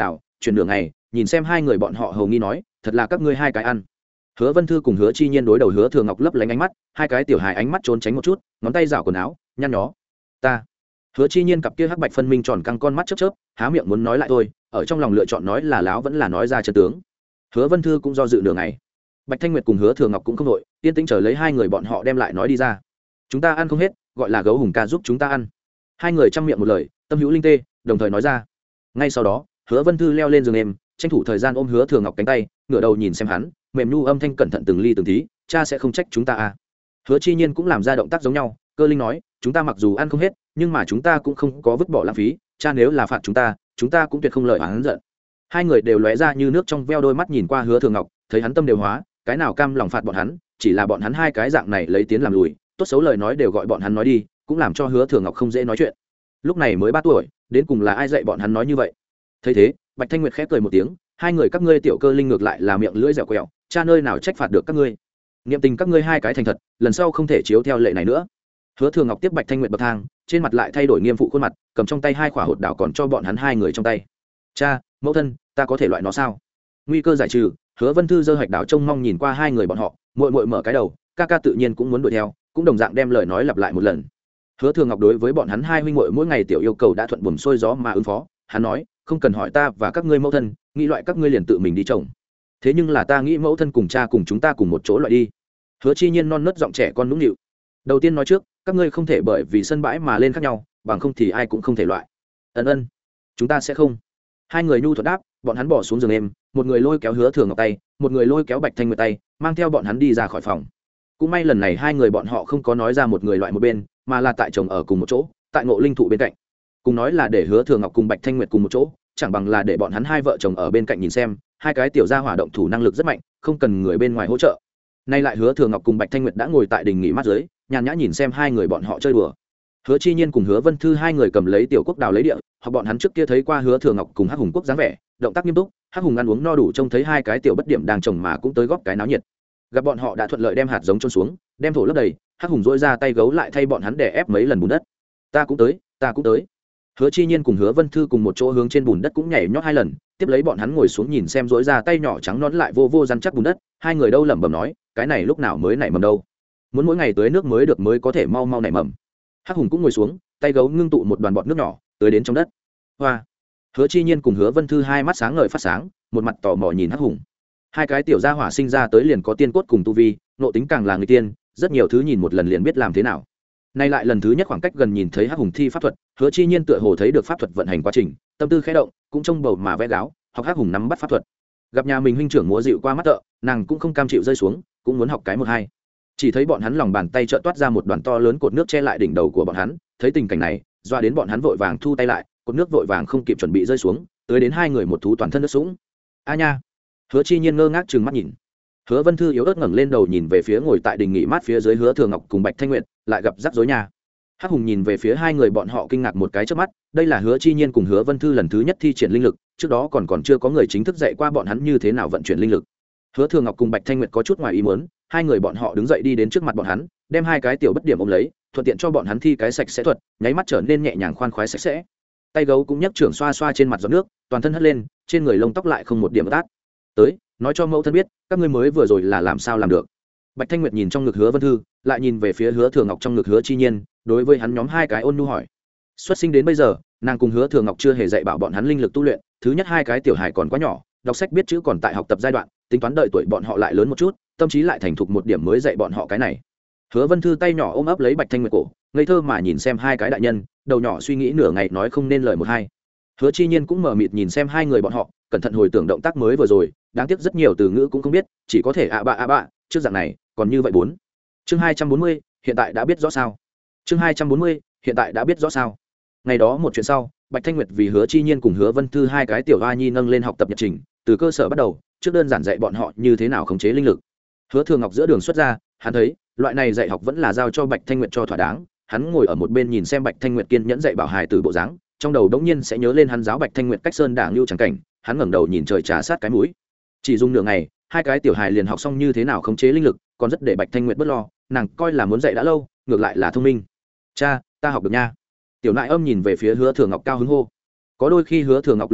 chuyển nửa ngày nhìn xem hai người bọn họ hầu nghi nói thật là các ngươi hai cái ăn. Hứa Vân Thư cùng Hứa Chi Nhiên đối đầu Hứa Thừa Ngọc lấp lánh ánh mắt, hai cái tiểu hài ánh mắt trốn tránh một chút, ngón tay rảo quần áo, nhăn nhó. Ta. Hứa Chi Nhiên cặp kia hắc bạch phân minh tròn căng con mắt chớp chớp, há miệng muốn nói lại thôi, ở trong lòng lựa chọn nói là láo vẫn là nói ra chân tướng. Hứa Vân Thư cũng do dự nửa ngày. Bạch Thanh Nguyệt cùng Hứa Thừa Ngọc cũng không đội, yên tĩnh chờ lấy hai người bọn họ đem lại nói đi ra. Chúng ta ăn không hết, gọi là gấu hùng ca giúp chúng ta ăn. Hai người trăm miệng một lời, tâm hữu linh tê, đồng thời nói ra. Ngay sau đó, Hứa Vân Thư leo lên giường em, tranh thủ thời gian ôm Hứa Thừa Ngọc cánh tay, ngửa đầu nhìn xem hắn, mềm nu âm thanh cẩn thận từng ly từng tí, cha sẽ không trách chúng ta à. Hứa Chi Nhiên cũng làm ra động tác giống nhau, cơ linh nói, chúng ta mặc dù ăn không hết, nhưng mà chúng ta cũng không có vứt bỏ lãng phí, cha nếu là phạt chúng ta, chúng ta cũng tuyệt không lợi oán giận. Hai người đều lóe ra như nước trong veo đôi mắt nhìn qua Hứa Thừa Ngọc, thấy hắn tâm đều hóa, cái nào cam lòng phạt bọn hắn, chỉ là bọn hắn hai cái dạng này lấy tiến làm lùi, tốt xấu lời nói đều gọi bọn hắn nói đi, cũng làm cho Hứa Thừa Ngọc không dễ nói chuyện. Lúc này mới ba tuổi, đến cùng là ai dạy bọn hắn nói như vậy? Thấy thế, Bạch Thanh Nguyệt khép cười một tiếng, hai người các ngươi tiểu cơ linh ngược lại là miệng lưỡi dẻo quẹo, cha nơi nào trách phạt được các ngươi. Niệm tình các ngươi hai cái thành thật, lần sau không thể chiếu theo lệ này nữa. Hứa Thừa Ngọc tiếp Bạch Thanh Nguyệt bậc thang, trên mặt lại thay đổi nghiêm phụ khuôn mặt, cầm trong tay hai quả hột đảo còn cho bọn hắn hai người trong tay. Cha, mẫu thân, ta có thể loại nó sao? Nguy cơ giải trừ, Hứa Vân Thư giơ hạch đảo trông mong nhìn qua hai người bọn họ, muội muội mở cái đầu, ca ca tự nhiên cũng muốn đuổi theo, cũng đồng dạng đem lời nói lặp lại một lần. Hứa Thừa Ngọc đối với bọn hắn hai huynh muội mỗi ngày tiểu yêu cầu đã thuận buồm xuôi gió mà ứng phó, hắn nói, không cần hỏi ta và các ngươi mẫu thân, nghĩ loại các ngươi liền tự mình đi trồng. Thế nhưng là ta nghĩ mẫu thân cùng cha cùng chúng ta cùng một chỗ loại đi. Hứa Chi Nhiên non nớt giọng trẻ con nũng nịu. Đầu tiên nói trước, các ngươi không thể bởi vì sân bãi mà lên khác nhau, bằng không thì ai cũng không thể loại. Ân ân, chúng ta sẽ không. Hai người nhu thuận đáp, bọn hắn bỏ xuống giường em, một người lôi kéo Hứa Thừa Ngọc tay, một người lôi kéo Bạch Thanh Nguyệt tay, mang theo bọn hắn đi ra khỏi phòng. Cũng may lần này hai người bọn họ không có nói ra một người loại một bên, mà là tại chồng ở cùng một chỗ, tại Ngộ Linh thụ bên cạnh. Cùng nói là để Hứa Thừa Ngọc cùng Bạch Thanh Nguyệt cùng một chỗ, chẳng bằng là để bọn hắn hai vợ chồng ở bên cạnh nhìn xem, hai cái tiểu gia hỏa động thủ năng lực rất mạnh, không cần người bên ngoài hỗ trợ. Nay lại Hứa Thừa Ngọc cùng Bạch Thanh Nguyệt đã ngồi tại đình nghỉ mát dưới, nhàn nhã nhìn xem hai người bọn họ chơi đùa. Hứa Chi Nhiên cùng Hứa Vân Thư hai người cầm lấy tiểu quốc đào lấy địa, hoặc bọn hắn trước kia thấy qua Hứa Thừa Ngọc cùng Hắc Hùng Quốc dáng vẻ, động tác nghiêm túc, Hắc Hùng ăn uống no đủ trông thấy hai cái tiểu bất điểm đang trồng mà cũng tới góp cái náo nhiệt. Gặp bọn họ đã thuận lợi đem hạt giống trôn xuống, đem thổ lấp đầy, Hắc Hùng dỗi ra tay gấu lại thay bọn hắn đè ép mấy lần bùn đất. Ta cũng tới, ta cũng tới. Hứa Chi Nhiên cùng Hứa Vân Thư cùng một chỗ hướng trên bùn đất cũng nhảy nhót hai lần, tiếp lấy bọn hắn ngồi xuống nhìn xem dỗi ra tay nhỏ trắng nõn lại vô vô rắn chắc bùn đất, hai người đâu lẩm bẩm nói, cái này lúc nào mới nảy mầm đâu, muốn mỗi ngày tưới nước mới được mới có thể mau mau nảy mầm. Hắc Hùng cũng ngồi xuống, tay gấu ngưng tụ một đoàn bọt nước nhỏ, tưới đến trong đất. Hoa. Hứa Chi Nhiên cùng Hứa Vân Thư hai mắt sáng ngời phát sáng, một mặt tò mò nhìn Hắc Hùng. Hai cái tiểu gia hỏa sinh ra tới liền có tiên cốt cùng tu vi, nộ tính càng là người tiên, rất nhiều thứ nhìn một lần liền biết làm thế nào. Nay lại lần thứ nhất khoảng cách gần nhìn thấy Hắc Hùng thi pháp thuật, Hứa Chi Nhiên tựa hồ thấy được pháp thuật vận hành quá trình, tâm tư khẽ động, cũng trông bầu mà vẽ gáo, học Hắc Hùng nắm bắt pháp thuật. Gặp nhà mình huynh trưởng múa dịu qua mắt tợ, nàng cũng không cam chịu rơi xuống, cũng muốn học cái một hai. Chỉ thấy bọn hắn lòng bàn tay chợt toát ra một đoàn to lớn cột nước che lại đỉnh đầu của bọn hắn, thấy tình cảnh này, doa đến bọn hắn vội vàng thu tay lại, cột nước vội vàng không kịp chuẩn bị rơi xuống, tới đến hai người một thú toàn thân nước sũng. A nha. Hứa Chi Nhiên ngơ ngác trừng mắt nhìn. Hứa Vân Thư yếu ớt ngẩng lên đầu nhìn về phía ngồi tại đình nghỉ mát phía dưới Hứa Thừa Ngọc cùng Bạch Thanh Nguyệt, lại gặp rắc rối nhà. Hắc Hùng nhìn về phía hai người bọn họ kinh ngạc một cái chớp mắt, đây là Hứa Chi Nhiên cùng Hứa Vân Thư lần thứ nhất thi triển linh lực, trước đó còn còn chưa có người chính thức dạy qua bọn hắn như thế nào vận chuyển linh lực. Hứa Thừa Ngọc cùng Bạch Thanh Nguyệt có chút ngoài ý muốn, hai người bọn họ đứng dậy đi đến trước mặt bọn hắn, đem hai cái tiểu bất điểm ôm lấy, thuận tiện cho bọn hắn thi cái sạch sẽ thuật, nháy mắt trở nên nhẹ nhàng khoan khoái sạch sẽ. Tay gấu cũng nhấc trưởng xoa xoa trên mặt giọt nước, toàn thân hất lên, trên người lông tóc lại không một điểm tát. Tới, nói cho mẫu thân biết, các ngươi mới vừa rồi là làm sao làm được. Bạch Thanh Nguyệt nhìn trong ngực Hứa Vân Thư, lại nhìn về phía Hứa Thừa Ngọc trong ngực Hứa Chi Nhiên, đối với hắn nhóm hai cái ôn nhu hỏi. Xuất sinh đến bây giờ, nàng cùng Hứa Thừa Ngọc chưa hề dạy bảo bọn hắn linh lực tu luyện, thứ nhất hai cái tiểu hài còn quá nhỏ, đọc sách biết chữ còn tại học tập giai đoạn, tính toán đợi tuổi bọn họ lại lớn một chút, tâm trí lại thành thục một điểm mới dạy bọn họ cái này. Hứa Vân Thư tay nhỏ ôm ấp lấy Bạch Thanh Nguyệt cổ, ngây thơ mà nhìn xem hai cái đại nhân, đầu nhỏ suy nghĩ nửa ngày nói không nên lời một hai. Hứa Chi Nhiên cũng mờ mịt nhìn xem hai người bọn họ, cẩn thận hồi tưởng động tác mới vừa rồi, đáng tiếc rất nhiều từ ngữ cũng không biết, chỉ có thể ạ bạ ạ bạ, trước dạng này, còn như vậy bốn. Chương hai trăm bốn mươi, hiện tại đã biết rõ sao. Chương hai trăm bốn mươi, hiện tại đã biết rõ sao. Ngày đó một chuyện sau, Bạch Thanh Nguyệt vì Hứa Chi Nhiên cùng Hứa Vân Thư hai cái tiểu hoa nhi nâng lên học tập nhật trình, từ cơ sở bắt đầu, trước đơn giản dạy bọn họ như thế nào khống chế linh lực. Hứa Thừa Ngọc giữa đường xuất ra, hắn thấy, loại này dạy học vẫn là giao cho Bạch Thanh Nguyệt cho thỏa đáng, hắn ngồi ở một bên nhìn xem Bạch Thanh Nguyệt kiên nhẫn dạy bảo hài từ bộ dáng, trong đầu đống nhiên sẽ nhớ lên hắn giáo Bạch Thanh Nguyệt cách sơn đảng lưu chẳng cảnh, hắn ngẩng đầu nhìn trời trà sát cái mũi. Chỉ dùng nửa ngày, hai cái tiểu hài liền học xong như thế nào khống chế linh lực, còn rất để Bạch Thanh Nguyệt bớt lo, nàng coi là muốn dạy đã lâu, ngược lại là thông minh. Cha, ta học được nha. Tiểu Nại Âm nhìn về phía Hứa Thừa Ngọc cao hứng hô. Có đôi khi Hứa Thừa Ngọc lên muộn,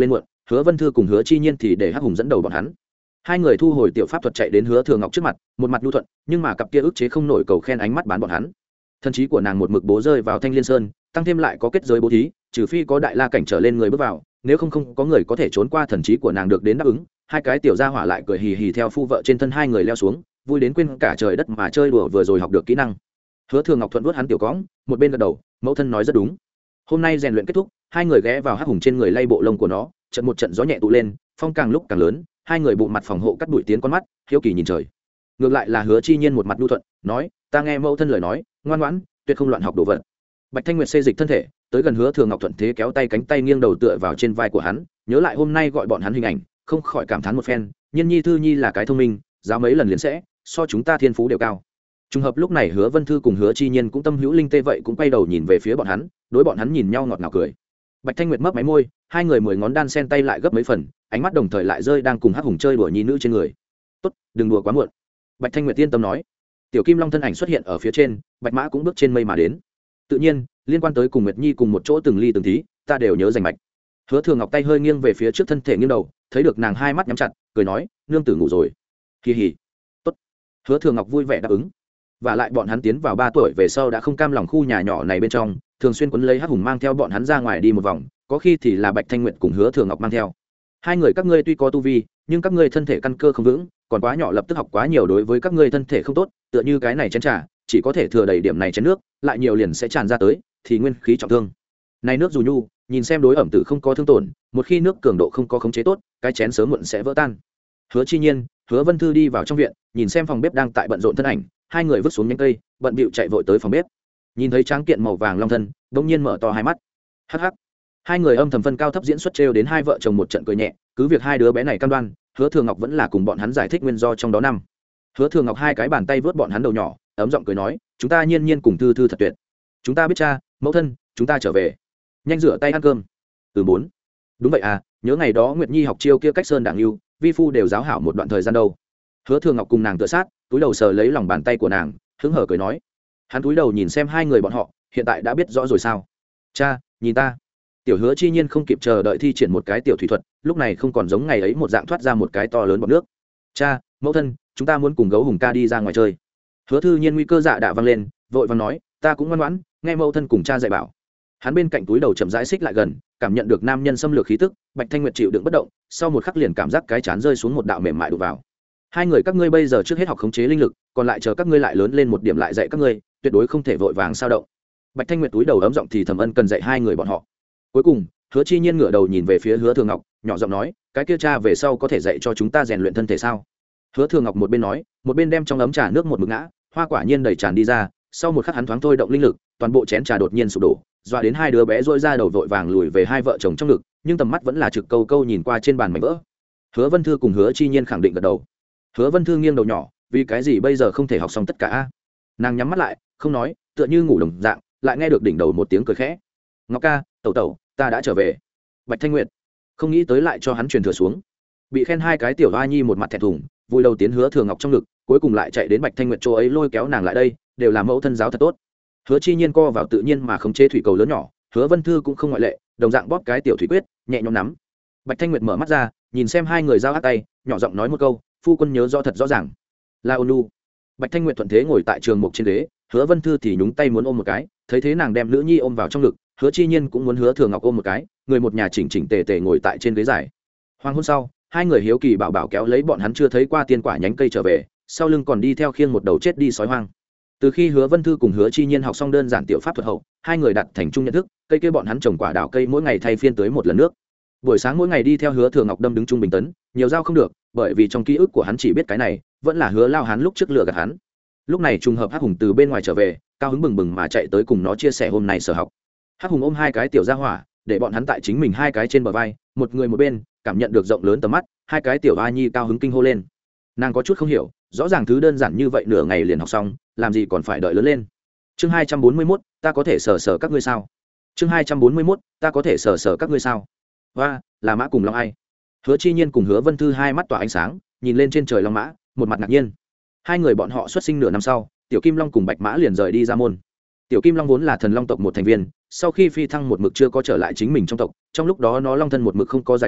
Hứa Vân Thư cùng Hứa Chi Nhiên thì để Hắc Hùng dẫn đầu bọn hắn. Hai người thu hồi tiểu pháp thuật chạy đến Hứa Thừa Ngọc trước mặt, một mặt nhu thuận, nhưng mà cặp kia ức chế không nổi cầu khen ánh mắt bán bọn hắn. Thần trí của nàng một mực bố rơi vào Thanh Liên Sơn, tăng thêm lại có kết giới bố thí, trừ phi có đại la cảnh trở lên người bước vào, nếu không không có người có thể trốn qua thần trí của nàng được đến đáp ứng. Hai cái tiểu gia hỏa lại cười hì hì theo phu vợ trên thân hai người leo xuống, vui đến quên cả trời đất mà chơi đùa vừa rồi học được kỹ năng. Hứa Thừa Ngọc thuận vuốt hắn tiểu cõng, một bên gật đầu, mẫu thân nói rất đúng. Hôm nay rèn luyện kết thúc, hai người ghé vào Hắc Hùng trên người lay bộ lông của nó, trận một trận gió nhẹ tụ lên, phong càng lúc càng lớn, hai người bụng mặt phòng hộ cắt đuổi tiến con mắt, hiếu kỳ nhìn trời. Ngược lại là Hứa Chi Nhiên một mặt nhu thuận, nói, ta nghe mẫu thân lời nói, ngoan ngoãn, tuyệt không loạn học đồ vật. Bạch Thanh Nguyệt xê dịch thân thể, tới gần Hứa Thừa Ngọc thuận thế kéo tay cánh tay nghiêng đầu tựa vào trên vai của hắn, nhớ lại hôm nay gọi bọn hắn hình ảnh, không khỏi cảm thán một phen, Nhiên Nhi Thư Nhi là cái thông minh, giáo mấy lần liền sẽ, so chúng ta thiên phú đều cao. Trùng hợp lúc này Hứa Vân Thư cùng Hứa Chi Nhiên cũng tâm hữu linh tê vậy cũng quay đầu nhìn về phía bọn hắn, đối bọn hắn nhìn nhau ngọt ngào cười. Bạch Thanh Nguyệt mấp máy môi, hai người mười ngón đan sen tay lại gấp mấy phần, ánh mắt đồng thời lại rơi đang cùng Hắc Hùng chơi đùa nhi nữ trên người. "Tốt, đừng đùa quá muộn." Bạch Thanh Nguyệt yên tâm nói. Tiểu Kim Long thân ảnh xuất hiện ở phía trên, Bạch Mã cũng bước trên mây mà đến. Tự nhiên, liên quan tới cùng Nguyệt Nhi cùng một chỗ từng ly từng tí, ta đều nhớ rành mạch. Hứa Thừa Ngọc tay hơi nghiêng về phía trước thân thể nghiêng đầu, thấy được nàng hai mắt nhắm chặt, cười nói, "Nương tử ngủ rồi." Kỳ hỉ. "Tốt." Hứa Thừa Ngọc vui vẻ đáp ứng. Và lại bọn hắn tiến vào ba tuổi về sau đã không cam lòng khu nhà nhỏ này bên trong, thường xuyên quấn lấy Hắc Hùng mang theo bọn hắn ra ngoài đi một vòng, có khi thì là Bạch Thanh Nguyệt cùng Hứa Thừa Ngọc mang theo. Hai người các ngươi tuy có tu vi, nhưng các ngươi thân thể căn cơ không vững, còn quá nhỏ lập tức học quá nhiều đối với các ngươi thân thể không tốt, tựa như cái này chén trà, chỉ có thể thừa đầy điểm này chén nước, lại nhiều liền sẽ tràn ra tới, thì nguyên khí trọng thương. Này nước dù nhu, nhìn xem đối ẩm tử không có thương tổn, một khi nước cường độ không có khống chế tốt, cái chén sớm muộn sẽ vỡ tan. Hứa Chi Nhiên, Hứa Vân Thư đi vào trong viện, nhìn xem phòng bếp đang tại bận rộn thân ảnh, hai người vứt xuống nhánh cây, bận bịu chạy vội tới phòng bếp. Nhìn thấy tráng kiện màu vàng long thân, đột nhiên mở to hai mắt. Hắc hắc. Hai người âm thầm phân cao thấp diễn xuất trêu đến hai vợ chồng một trận cười nhẹ, cứ việc hai đứa bé này cam đoan, Hứa Thừa Ngọc vẫn là cùng bọn hắn giải thích nguyên do trong đó năm. Hứa Thừa Ngọc hai cái bàn tay vớt bọn hắn đầu nhỏ, ấm giọng cười nói, chúng ta nhiên nhiên cùng Thư Thư thật tuyệt. Chúng ta biết cha, mẫu thân, chúng ta trở về. Nhanh rửa tay ăn cơm. Ừ bốn. Đúng vậy à, nhớ ngày đó Nguyệt Nhi học chiêu kia cách sơn đảng lưu, vi phu đều giáo hảo một đoạn thời gian đâu. Hứa Thừa Ngọc cùng nàng tựa sát, túi đầu sờ lấy lòng bàn tay của nàng, hứng hở cười nói. Hắn túi đầu nhìn xem hai người bọn họ, hiện tại đã biết rõ rồi sao? Cha, nhìn ta. Tiểu Hứa Chi Nhiên không kịp chờ đợi thi triển một cái tiểu thủy thuật, lúc này không còn giống ngày ấy một dạng thoát ra một cái to lớn bọt nước. Cha, mẫu thân, chúng ta muốn cùng gấu hùng ca đi ra ngoài chơi. Hứa Thư Nhiên nguy cơ dạ đạ vang lên, vội vàng nói, ta cũng ngoan ngoãn, nghe mẫu thân cùng cha dạy bảo. Hắn bên cạnh túi đầu chậm rãi xích lại gần, cảm nhận được nam nhân xâm lược khí tức, Bạch Thanh Nguyệt chịu đựng bất động, sau một khắc liền cảm giác cái chán rơi xuống một đạo mềm mại đụng vào. Hai người các ngươi bây giờ trước hết học khống chế linh lực, còn lại chờ các ngươi lại lớn lên một điểm lại dạy các ngươi, tuyệt đối không thể vội vàng sao động. Bạch Thanh Nguyệt túi đầu ấm giọng thì thầm ân cần dạy hai người bọn họ. Cuối cùng, Hứa Chi Nhiên ngửa đầu nhìn về phía Hứa Thừa Ngọc, nhỏ giọng nói, cái kia cha về sau có thể dạy cho chúng ta rèn luyện thân thể sao? Hứa Thừa Ngọc một bên nói, một bên đem trong ấm trà nước một mực ngã, hoa quả nhiên đầy tràn đi ra, sau một khắc hắn thoáng thôi động linh lực, toàn bộ chén trà đột nhiên sụp đổ, dọa đến hai đứa bé rỗi ra đầu vội vàng lùi về hai vợ chồng trong ngực, nhưng tầm mắt vẫn là trực câu câu nhìn qua trên bàn mảnh vỡ. Hứa Vân Thư cùng Hứa Chi Nhiên khẳng định gật đầu. Hứa Vân Thư nghiêng đầu nhỏ, vì cái gì bây giờ không thể học xong tất cả a? Nàng nhắm mắt lại, không nói, tựa như ngủ đồng dạng, lại nghe được đỉnh đầu một tiếng cười khẽ. Ngọc ca, tẩu tẩu, ta đã trở về. Bạch Thanh Nguyệt không nghĩ tới lại cho hắn truyền thừa xuống, bị khen hai cái tiểu hoa nhi một mặt thẹn thùng, vui đầu tiến Hứa Thừa Ngọc trong ngực, cuối cùng lại chạy đến Bạch Thanh Nguyệt chỗ ấy lôi kéo nàng lại đây, đều là mẫu thân giáo thật tốt. Hứa Chi Nhiên co vào tự nhiên mà không chế thủy cầu lớn nhỏ, Hứa Vân Thư cũng không ngoại lệ, đồng dạng bóp cái tiểu thủy quyết, nhẹ nhõm nắm. Bạch Thanh Nguyệt mở mắt ra, nhìn xem hai người giao ác tay, nhỏ giọng nói một câu, phu quân nhớ rõ thật rõ ràng. La Onu. Bạch Thanh Nguyệt thuận thế ngồi tại trường mục trên ghế, Hứa Vân Thư thì nhúng tay muốn ôm một cái, thấy thế nàng đem nữ nhi ôm vào trong ngực, Hứa Chi Nhiên cũng muốn Hứa Thừa Ngọc ôm một cái, người một nhà chỉnh chỉnh tề tề ngồi tại trên ghế dài. Hoàng hôn sau, hai người hiếu kỳ bảo bảo kéo lấy bọn hắn chưa thấy qua tiên quả nhánh cây trở về, sau lưng còn đi theo khiêng một đầu chết đi sói hoang. Từ khi Hứa Vân Thư cùng Hứa Chi Nhiên học xong đơn giản tiểu pháp thuật hậu, hai người đặt thành chung nhận thức, cây kia bọn hắn trồng quả đào cây mỗi ngày thay phiên tới một lần nước. Buổi sáng mỗi ngày đi theo Hứa Thừa Ngọc đâm đứng trung bình tấn, nhiều giao không được, bởi vì trong ký ức của hắn chỉ biết cái này, vẫn là Hứa Lao hắn lúc trước lừa gạt hắn. Lúc này trùng hợp Hắc Hùng từ bên ngoài trở về, cao hứng bừng bừng mà chạy tới cùng nó chia sẻ hôm nay sở học. Hắc Hùng ôm hai cái tiểu gia hỏa, để bọn hắn tại chính mình hai cái trên bờ vai, một người một bên, cảm nhận được rộng lớn tầm mắt, hai cái tiểu a nhi cao hứng kinh hô lên. Nàng có chút không hiểu, rõ ràng thứ đơn giản như vậy nửa ngày liền học xong, làm gì còn phải đợi lớn lên. Chương hai trăm bốn mươi mốt, ta có thể sờ sờ các ngươi sao? Chương hai trăm bốn mươi mốt, ta có thể sờ sờ các ngươi sao? Hoa, là mã cùng long ai? Hứa Chi Nhiên cùng Hứa Vân Thư hai mắt tỏa ánh sáng, nhìn lên trên trời long mã, một mặt ngạc nhiên. Hai người bọn họ xuất sinh nửa năm sau, Tiểu Kim Long cùng Bạch Mã liền rời đi ra môn. Tiểu Kim Long vốn là thần long tộc một thành viên, sau khi phi thăng một mực chưa có trở lại chính mình trong tộc, trong lúc đó nó long thân một mực không có dài cái,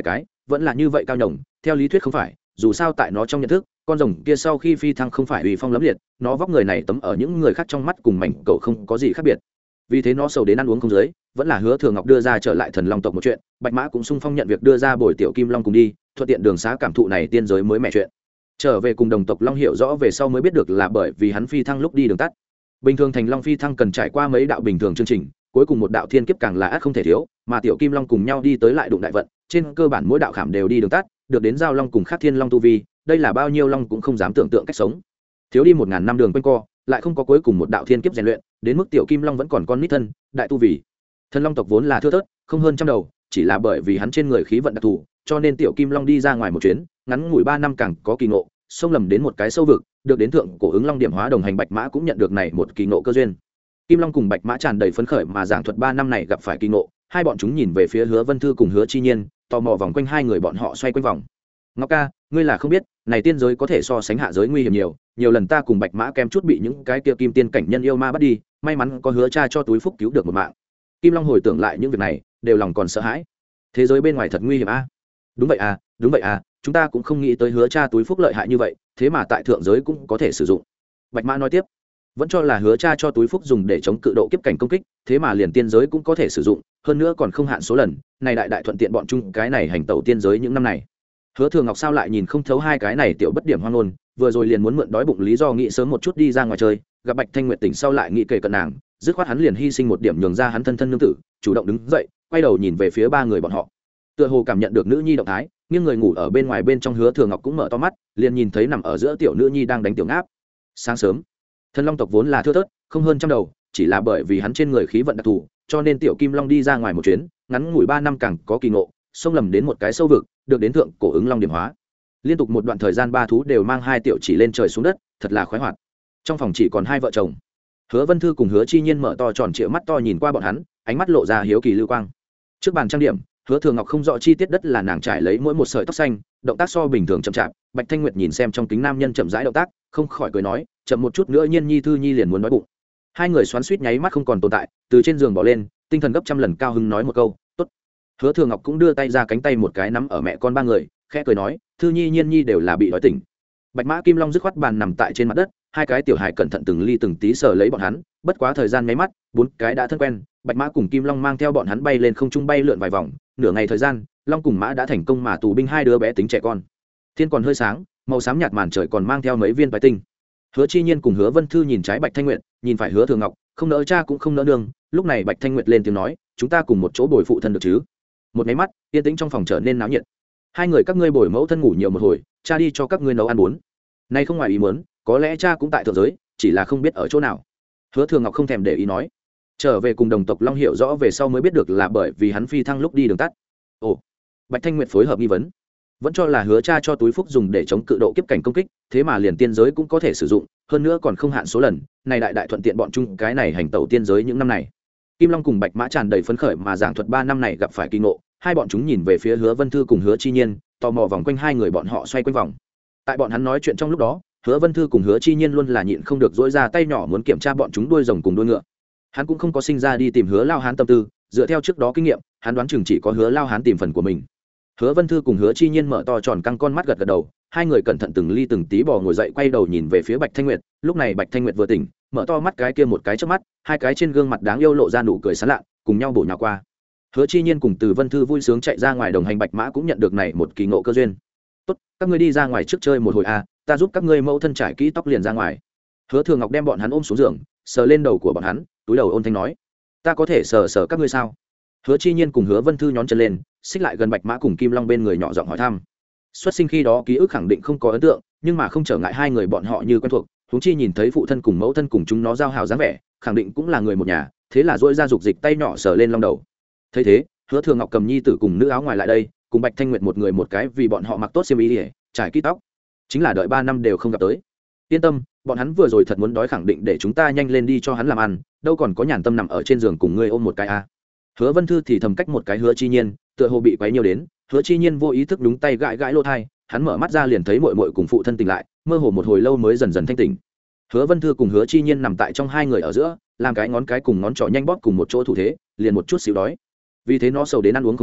vẫn là như vậy cao nhồng, theo lý thuyết không phải, dù sao tại nó trong nhận thức, con rồng kia sau khi phi thăng không phải uy phong lẫm liệt, nó vóc người này tấm ở những người khác trong mắt cùng mảnh cậu không có gì khác biệt. Vì thế nó sầu đến ăn uống không dưới, vẫn là Hứa Thừa Ngọc đưa ra trở lại Thần Long tộc một chuyện, Bạch Mã cũng sung phong nhận việc đưa ra bồi tiểu Kim Long cùng đi, thuận tiện đường xá cảm thụ này tiên giới mới mẹ chuyện. Trở về cùng đồng tộc Long hiểu rõ về sau mới biết được là bởi vì hắn phi thăng lúc đi đường tắt. Bình thường thành Long phi thăng cần trải qua mấy đạo bình thường chương trình, cuối cùng một đạo thiên kiếp càng là ắt không thể thiếu, mà tiểu Kim Long cùng nhau đi tới lại đụng đại vận, trên cơ bản mỗi đạo khảm đều đi đường tắt, được đến giao long cùng khác thiên long tu vi, đây là bao nhiêu long cũng không dám tưởng tượng cách sống. Thiếu đi một ngàn năm đường quanh co, lại không có cuối cùng một đạo thiên kiếp rèn luyện, đến mức tiểu Kim Long vẫn còn con nít thân, đại tu vì. Thần Long tộc vốn là thưa thớt, không hơn trăm đầu, chỉ là bởi vì hắn trên người khí vận đặc thù, cho nên tiểu Kim Long đi ra ngoài một chuyến, ngắn ngủi ba năm càng có kỳ ngộ, xông lầm đến một cái sâu vực, được đến thượng cổ ứng long điểm hóa đồng hành Bạch Mã cũng nhận được này một kỳ ngộ cơ duyên. Kim Long cùng Bạch Mã tràn đầy phấn khởi mà giảng thuật ba năm này gặp phải kỳ ngộ, hai bọn chúng nhìn về phía Hứa Vân Thư cùng Hứa Chi Nhiên, tò mò vòng quanh hai người bọn họ xoay quanh vòng. Ngọc ca, ngươi là không biết, này tiên giới có thể so sánh hạ giới nguy hiểm nhiều, nhiều lần ta cùng Bạch Mã kem chút bị những cái kia kim tiên cảnh nhân yêu ma bắt đi, may mắn có Hứa cha cho túi phúc cứu được một mạng. Kim Long hồi tưởng lại những việc này, đều lòng còn sợ hãi. Thế giới bên ngoài thật nguy hiểm a. À? Đúng vậy à, đúng vậy à, chúng ta cũng không nghĩ tới Hứa cha túi phúc lợi hại như vậy, thế mà tại thượng giới cũng có thể sử dụng. Bạch Mã nói tiếp, vẫn cho là Hứa cha cho túi phúc dùng để chống cự độ kiếp cảnh công kích, thế mà liền tiên giới cũng có thể sử dụng, hơn nữa còn không hạn số lần, này đại đại thuận tiện bọn chúng cái này hành tẩu tiên giới những năm này. Hứa Thừa Ngọc sao lại nhìn không thấu hai cái này tiểu bất điểm hoang ngôn, vừa rồi liền muốn mượn đói bụng lý do nghĩ sớm một chút đi ra ngoài chơi, gặp Bạch Thanh Nguyệt tỉnh sau lại nghĩ kể cận nàng, dứt khoát hắn liền hy sinh một điểm nhường ra hắn thân thân nương tử, chủ động đứng dậy, quay đầu nhìn về phía ba người bọn họ. Tựa hồ cảm nhận được nữ nhi động thái, nghiêng người ngủ ở bên ngoài bên trong Hứa Thừa Ngọc cũng mở to mắt, liền nhìn thấy nằm ở giữa tiểu nữ nhi đang đánh tiểu ngáp. Sáng sớm, Thần Long tộc vốn là thưa thớt, không hơn trăm đầu, chỉ là bởi vì hắn trên người khí vận đặc thù, cho nên tiểu Kim Long đi ra ngoài một chuyến, ngắn ngủi ba năm càng có kỳ ngộ, xông lầm đến một cái sâu vực, được đến thượng cổ ứng long điểm hóa. Liên tục một đoạn thời gian ba thú đều mang hai tiểu chỉ lên trời xuống đất, thật là khoái hoạt. Trong phòng chỉ còn hai vợ chồng. Hứa Vân Thư cùng Hứa Chi Nhiên mở to tròn trịa mắt to nhìn qua bọn hắn, ánh mắt lộ ra hiếu kỳ lưu quang. Trước bàn trang điểm, Hứa Thừa Ngọc không rõ chi tiết đất là nàng trải lấy mỗi một sợi tóc xanh, động tác so bình thường chậm chạp. Bạch Thanh Nguyệt nhìn xem trong kính nam nhân chậm rãi động tác, không khỏi cười nói, chậm một chút nữa Nhiên Nhi Thư Nhi liền muốn nói bụng. Hai người xoắn xuýt nháy mắt không còn tồn tại, từ trên giường bỏ lên, tinh thần gấp trăm lần cao hứng nói một câu, tốt. Hứa Thừa Ngọc cũng đưa tay ra cánh tay một cái nắm ở mẹ con ba người, khẽ cười nói, Thư Nhi Nhiên Nhi đều là bị đói tỉnh. Bạch Mã Kim Long dứt khoát bàn nằm tại trên mặt đất, hai cái tiểu hài cẩn thận từng ly từng tí sờ lấy bọn hắn, bất quá thời gian nháy mắt, bốn cái đã thân quen, Bạch Mã cùng Kim Long mang theo bọn hắn bay lên không trung bay lượn vài vòng, nửa ngày thời gian, Long cùng Mã đã thành công mà tù binh hai đứa bé tính trẻ con. Thiên còn hơi sáng, màu xám nhạt màn trời còn mang theo mấy viên bái tinh. Hứa Chi Nhiên cùng Hứa Vân Thư nhìn trái Bạch Thanh Nguyệt, nhìn phải Hứa Thừa Ngọc, không nỡ cha cũng không nỡ nương, lúc này Bạch Thanh Nguyệt lên tiếng nói, chúng ta cùng một chỗ bồi phụ thân được chứ? Một cái mắt, yên tĩnh trong phòng trở nên náo nhiệt. Hai người các ngươi bồi mẫu thân ngủ nhiều một hồi, cha đi cho các ngươi nấu ăn bốn. Nay không ngoài ý muốn, có lẽ cha cũng tại thượng giới, chỉ là không biết ở chỗ nào. Hứa Thừa Ngọc không thèm để ý nói, trở về cùng đồng tộc Long hiểu rõ về sau mới biết được là bởi vì hắn phi thăng lúc đi đường tắt. Ồ, Bạch Thanh Nguyệt phối hợp nghi vấn, vẫn cho là Hứa cha cho túi phúc dùng để chống cự độ kiếp cảnh công kích, thế mà liền tiên giới cũng có thể sử dụng, hơn nữa còn không hạn số lần, này đại đại thuận tiện bọn chung cái này hành tẩu tiên giới những năm này. Kim Long cùng Bạch Mã tràn đầy phấn khởi mà giảng thuật ba năm này gặp phải kỳ ngộ, hai bọn chúng nhìn về phía Hứa Vân Thư cùng Hứa Chi Nhiên, tò mò vòng quanh hai người bọn họ xoay quanh vòng. Tại bọn hắn nói chuyện trong lúc đó, Hứa Vân Thư cùng Hứa Chi Nhiên luôn là nhịn không được dỗi ra tay nhỏ muốn kiểm tra bọn chúng đuôi rồng cùng đuôi ngựa. Hắn cũng không có sinh ra đi tìm Hứa Lao Hán tâm tư, dựa theo trước đó kinh nghiệm, hắn đoán chừng chỉ có Hứa Lao Hán tìm phần của mình. Hứa Vân Thư cùng Hứa Chi Nhiên mở to tròn căng con mắt gật gật đầu, hai người cẩn thận từng ly từng tí bò ngồi dậy quay đầu nhìn về phía Bạch Thanh Nguyệt, lúc này Bạch Thanh Nguyệt vừa tỉnh, mở to mắt cái kia một cái chớp mắt, hai cái trên gương mặt đáng yêu lộ ra nụ cười sán lạ, cùng nhau bổ nhào qua. Hứa Chi Nhiên cùng Từ Vân Thư vui sướng chạy ra ngoài đồng hành, Bạch Mã cũng nhận được này một kỳ ngộ cơ duyên. Tốt, các ngươi đi ra ngoài trước chơi một hồi a, à, ta giúp các ngươi mẫu thân trải kỹ tóc liền ra ngoài. Hứa Thừa Ngọc đem bọn hắn ôm xuống giường, sờ lên đầu của bọn hắn, túi đầu ôn thanh nói, ta có thể sờ sờ các ngươi sao? Hứa Chi Nhiên cùng Hứa Vân Thư nhón chân lên, xích lại gần Bạch Mã cùng Kim Long bên người nhỏ giọng hỏi thăm. Xuất sinh khi đó ký ức khẳng định không có ấn tượng, nhưng mà không trở ngại hai người bọn họ như quen thuộc, huống chi nhìn thấy phụ thân cùng mẫu thân cùng chúng nó giao hảo dáng vẻ, khẳng định cũng là người một nhà, thế là duỗi ra dục dịch tay nhỏ sờ lên long đầu. Thấy thế, Hứa Thừa Ngọc cầm nhi tử cùng nữ áo ngoài lại đây, cùng Bạch Thanh Nguyệt một người một cái vì bọn họ mặc tốt xiêm y, trải kỹ tóc. Chính là đợi ba năm đều không gặp tới. Yên tâm, bọn hắn vừa rồi thật muốn đói khẳng định để chúng ta nhanh lên đi cho hắn làm ăn, đâu còn có nhàn tâm nằm ở trên giường cùng ngươi ôm một cái a. À. Hứa Vân Thư thì thầm cách một cái Hứa Chi Nhiên, tựa hồ bị quấy nhiều đến, Hứa Chi Nhiên vô ý thức đúng tay gãi gãi lỗ tai, hắn mở mắt ra liền thấy muội muội cùng phụ thân tỉnh lại, mơ hồ một hồi lâu mới dần dần thanh tỉnh. Hứa Vân Thư cùng Hứa Chi Nhiên nằm tại trong hai người ở giữa, làm cái ngón cái cùng ngón trỏ nhanh bóp cùng một chỗ thủ thế, liền một chút xíu đói. Vì thế nó sầu đến ăn uống không dưới,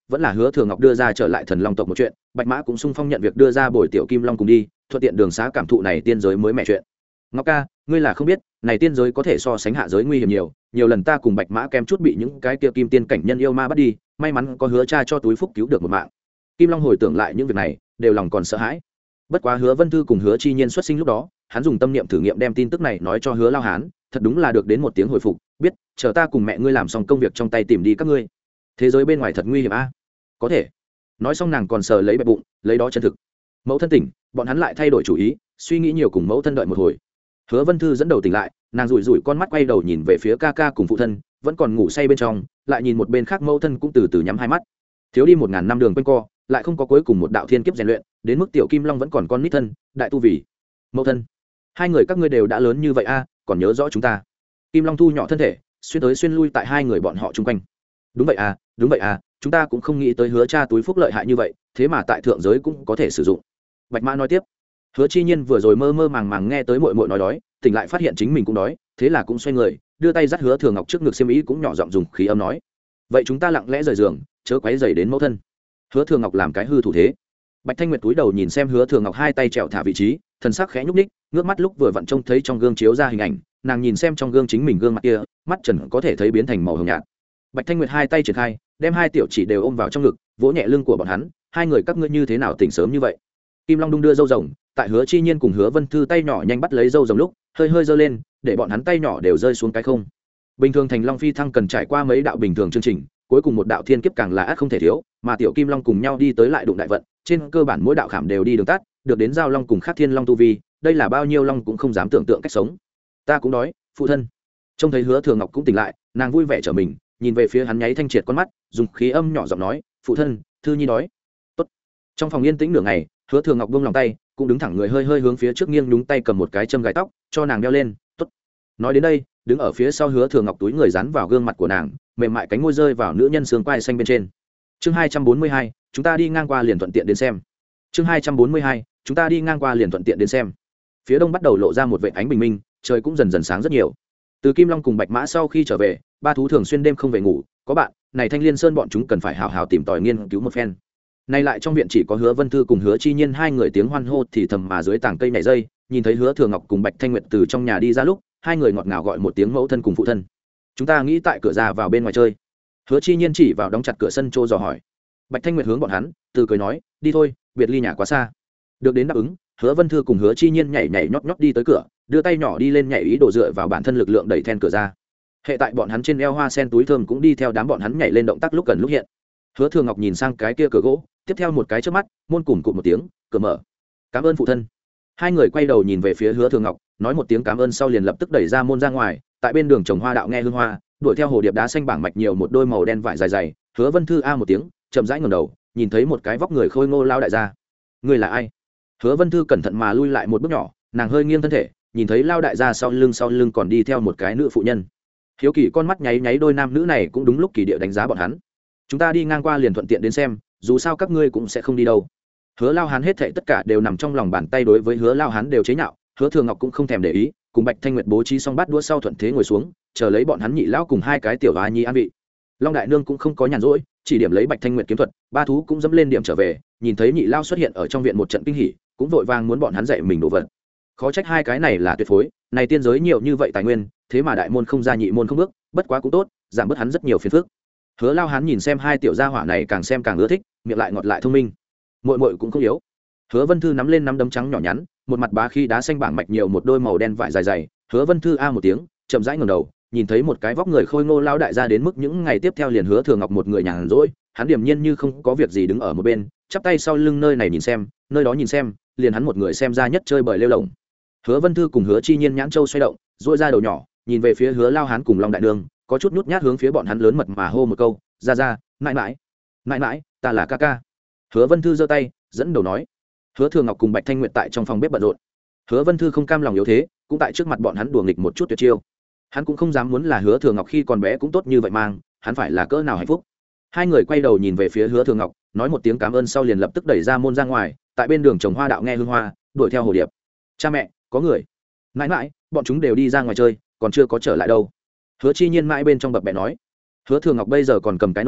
vẫn là Hứa Thừa Ngọc đưa ra trở lại Thần Long tộc một chuyện, Bạch Mã cũng sung phong nhận việc đưa ra bồi tiểu Kim Long cùng đi, thuận tiện đường xá cảm thụ này tiên giới mới mẹ chuyện. Ngọc ca, ngươi là không biết, này tiên giới có thể so sánh hạ giới nguy hiểm nhiều, nhiều lần ta cùng Bạch Mã kem chút bị những cái kia kim tiên cảnh nhân yêu ma bắt đi, may mắn có Hứa cha cho túi phúc cứu được một mạng. Kim Long hồi tưởng lại những việc này, đều lòng còn sợ hãi. Bất quá Hứa Vân Thư cùng Hứa Chi Nhiên xuất sinh lúc đó, hắn dùng tâm niệm thử nghiệm đem tin tức này nói cho Hứa Lao Hán, thật đúng là được đến một tiếng hồi phục, biết, chờ ta cùng mẹ ngươi làm xong công việc trong tay tìm đi các ngươi. Thế giới bên ngoài thật nguy hiểm a. Có thể. Nói xong nàng còn sờ lấy bẹp bụng, lấy đó chân thực. Mẫu thân tỉnh, bọn hắn lại thay đổi chủ ý, suy nghĩ nhiều cùng mẫu thân đợi một hồi. Hứa Vân Thư dẫn đầu tỉnh lại, nàng rủi rủi con mắt quay đầu nhìn về phía ca ca cùng phụ thân, vẫn còn ngủ say bên trong, lại nhìn một bên khác mẫu thân cũng từ từ nhắm hai mắt. Thiếu đi một ngàn năm đường quanh co, lại không có cuối cùng một đạo thiên kiếp rèn luyện, đến mức tiểu Kim Long vẫn còn con nít thân, đại tu vì. Mẫu thân, hai người các ngươi đều đã lớn như vậy a, còn nhớ rõ chúng ta. Kim Long thu nhỏ thân thể, xuyên tới xuyên lui tại hai người bọn họ chung quanh. Đúng vậy à, đúng vậy à, chúng ta cũng không nghĩ tới Hứa cha túi phúc lợi hại như vậy, thế mà tại thượng giới cũng có thể sử dụng. Bạch Mã nói tiếp. Hứa Chi Nhiên vừa rồi mơ mơ màng màng nghe tới muội muội nói đói, tỉnh lại phát hiện chính mình cũng đói, thế là cũng xoay người, đưa tay dắt Hứa Thừa Ngọc trước ngực xiêm y cũng nhỏ giọng dùng khí âm nói: "Vậy chúng ta lặng lẽ rời giường, chớ quấy rầy đến mẫu thân." Hứa Thừa Ngọc làm cái hư thủ thế. Bạch Thanh Nguyệt cúi đầu nhìn xem Hứa Thừa Ngọc hai tay trèo thả vị trí, thần sắc khẽ nhúc nhích, ngước mắt lúc vừa vặn trông thấy trong gương chiếu ra hình ảnh, nàng nhìn xem trong gương chính mình gương mặt kia, mắt trần có thể thấy biến thành màu hồng nhạt. Bạch Thanh Nguyệt hai tay triển khai, đem hai tiểu chỉ đều ôm vào trong ngực, vỗ nhẹ lưng của bọn hắn, hai người các ngươi như thế nào tỉnh sớm như vậy? Kim Long đung đưa dâu rồng, tại Hứa Chi Nhiên cùng Hứa Vân Thư tay nhỏ nhanh bắt lấy dâu rồng lúc, hơi hơi giơ lên, để bọn hắn tay nhỏ đều rơi xuống cái không. Bình thường thành Long phi thăng cần trải qua mấy đạo bình thường chương trình, cuối cùng một đạo thiên kiếp càng là ắt không thể thiếu, mà tiểu Kim Long cùng nhau đi tới lại đụng đại vận, trên cơ bản mỗi đạo khảm đều đi đường tắt, được đến giao long cùng Khắc Thiên Long tu vi, đây là bao nhiêu long cũng không dám tưởng tượng cách sống. Ta cũng đói, phụ thân. Trông thấy Hứa Thừa Ngọc cũng tỉnh lại, nàng vui vẻ trở mình, nhìn về phía hắn nháy thanh triệt con mắt, dùng khí âm nhỏ giọng nói: "Phụ thân, Thư Nhi đói." Tốt. Trong phòng yên tĩnh nửa ngày, Hứa Thừa Ngọc buông lòng tay, cũng đứng thẳng người hơi hơi hướng phía trước nghiêng nhúng tay cầm một cái châm gài tóc, cho nàng đeo lên. Tốt. Nói đến đây, đứng ở phía sau Hứa Thừa Ngọc túi người dán vào gương mặt của nàng, mềm mại cánh môi rơi vào nữ nhân xương quai xanh bên trên. Chương hai trăm bốn mươi hai, chúng ta đi ngang qua liền thuận tiện đến xem. Chương hai trăm bốn mươi hai, chúng ta đi ngang qua liền thuận tiện đến xem. Phía đông bắt đầu lộ ra một vệt ánh bình minh, trời cũng dần dần sáng rất nhiều. Từ Kim Long cùng Bạch Mã sau khi trở về, ba thú thường xuyên đêm không về ngủ, có bạn, này Thanh Liên Sơn bọn chúng cần phải hào hào tìm tòi nghiên cứu một phen. Nay lại trong viện chỉ có Hứa Vân Thư cùng Hứa Chi Nhiên hai người tiếng hoan hô thì thầm mà dưới tảng cây nhảy dây, nhìn thấy Hứa Thừa Ngọc cùng Bạch Thanh Nguyệt từ trong nhà đi ra lúc, hai người ngọt ngào gọi một tiếng mẫu thân cùng phụ thân. Chúng ta nghĩ tại cửa ra vào bên ngoài chơi. Hứa Chi Nhiên chỉ vào đóng chặt cửa sân trô dò hỏi. Bạch Thanh Nguyệt hướng bọn hắn, từ cười nói, đi thôi, biệt ly nhà quá xa. Được đến đáp ứng, Hứa Vân Thư cùng Hứa Chi Nhiên nhảy nhảy nhót nhót đi tới cửa, đưa tay nhỏ đi lên nhảy ý đồ dựa vào bản thân lực lượng đẩy then cửa ra. Hệ tại bọn hắn trên eo hoa sen túi thơm cũng đi theo đám bọn hắn nhảy lên động tác lúc gần lúc hiện. Hứa Thừa Ngọc nhìn sang cái kia cửa gỗ, tiếp theo một cái chớp mắt, môn cùn cụt một tiếng, cửa mở. Cảm ơn phụ thân. Hai người quay đầu nhìn về phía Hứa Thừa Ngọc, nói một tiếng cảm ơn sau liền lập tức đẩy ra môn ra ngoài, tại bên đường trồng hoa đạo nghe hương hoa, đuổi theo hồ điệp đá xanh bảng mạch nhiều một đôi màu đen vải dài dày. Hứa Vân Thư a một tiếng, chậm rãi ngẩng đầu, nhìn thấy một cái vóc người khôi ngô lao đại gia. Người là ai? Hứa Vân Thư cẩn thận mà lui lại một bước nhỏ, nàng hơi nghiêng thân thể, nhìn thấy lao đại gia sau lưng sau lưng còn đi theo một cái nữ phụ nhân. Hiếu kỳ con mắt nháy nháy đôi nam nữ này cũng đúng lúc kỳ địa đánh giá bọn hắn. Chúng ta đi ngang qua liền thuận tiện đến xem, dù sao các ngươi cũng sẽ không đi đâu. Hứa Lao Hán hết thảy tất cả đều nằm trong lòng bàn tay, đối với Hứa Lao Hán đều chế nhạo, Hứa Thừa Ngọc cũng không thèm để ý, cùng Bạch Thanh Nguyệt bố trí xong bát đũa sau thuận thế ngồi xuống, chờ lấy bọn hắn nhị lão cùng hai cái tiểu hoa nhi ăn vị. Long đại nương cũng không có nhàn rỗi, chỉ điểm lấy Bạch Thanh Nguyệt kiếm thuật, ba thú cũng dẫm lên điểm trở về, nhìn thấy nhị lao xuất hiện ở trong viện một trận kinh hỉ, cũng vội vàng muốn bọn hắn dạy mình đồ vật. Khó trách hai cái này là tuyệt phối, này tiên giới nhiều như vậy tài nguyên, thế mà đại môn không ra nhị môn không bước, bất quá cũng tốt, giảm bớt hắn rất nhiều phiền phức. Hứa Lao Hán nhìn xem hai tiểu gia hỏa này càng xem càng ưa thích, miệng lại ngọt lại thông minh. Muội muội cũng không yếu. Hứa Vân Thư nắm lên nắm đấm trắng nhỏ nhắn, một mặt bá khi đá xanh bảng mạch nhiều một đôi màu đen vải dài dày. Hứa Vân Thư a một tiếng, chậm rãi ngẩng đầu, nhìn thấy một cái vóc người khôi ngô lao đại gia đến mức những ngày tiếp theo liền Hứa Thừa Ngọc một người nhàn rỗi, hắn điềm nhiên như không có việc gì đứng ở một bên, chắp tay sau lưng nơi này nhìn xem, nơi đó nhìn xem, liền hắn một người xem ra nhất chơi bời lêu lổng. Hứa Vân Thư cùng Hứa Chi Nhiên nhãn châu xoay động, duỗi ra đầu nhỏ, nhìn về phía Hứa Lao Hán cùng Long đại nương, có chút nhút nhát hướng phía bọn hắn lớn mật mà hô một câu, ra ra, mãi mãi, mãi mãi, ta là ca ca. Hứa Vân Thư giơ tay, dẫn đầu nói. Hứa Thừa Ngọc cùng Bạch Thanh Nguyệt tại trong phòng bếp bận rộn. Hứa Vân Thư không cam lòng yếu thế, cũng tại trước mặt bọn hắn đùa nghịch một chút tuyệt chiêu. Hắn cũng không dám muốn là Hứa Thừa Ngọc khi còn bé cũng tốt như vậy mang, hắn phải là cỡ nào hạnh phúc. Hai người quay đầu nhìn về phía Hứa Thừa Ngọc, nói một tiếng cảm ơn sau liền lập tức đẩy ra môn ra ngoài, tại bên đường trồng hoa đạo nghe hương hoa, đuổi theo hồ điệp. Cha mẹ, có người. Mãi mãi, bọn chúng đều đi ra ngoài chơi, còn chưa có trở lại đâu. Hứa Chi Nhiên mãi bên trong bập bẹ nói. Hứa Thừa Ngọc bây giờ còn cầm cái nồi,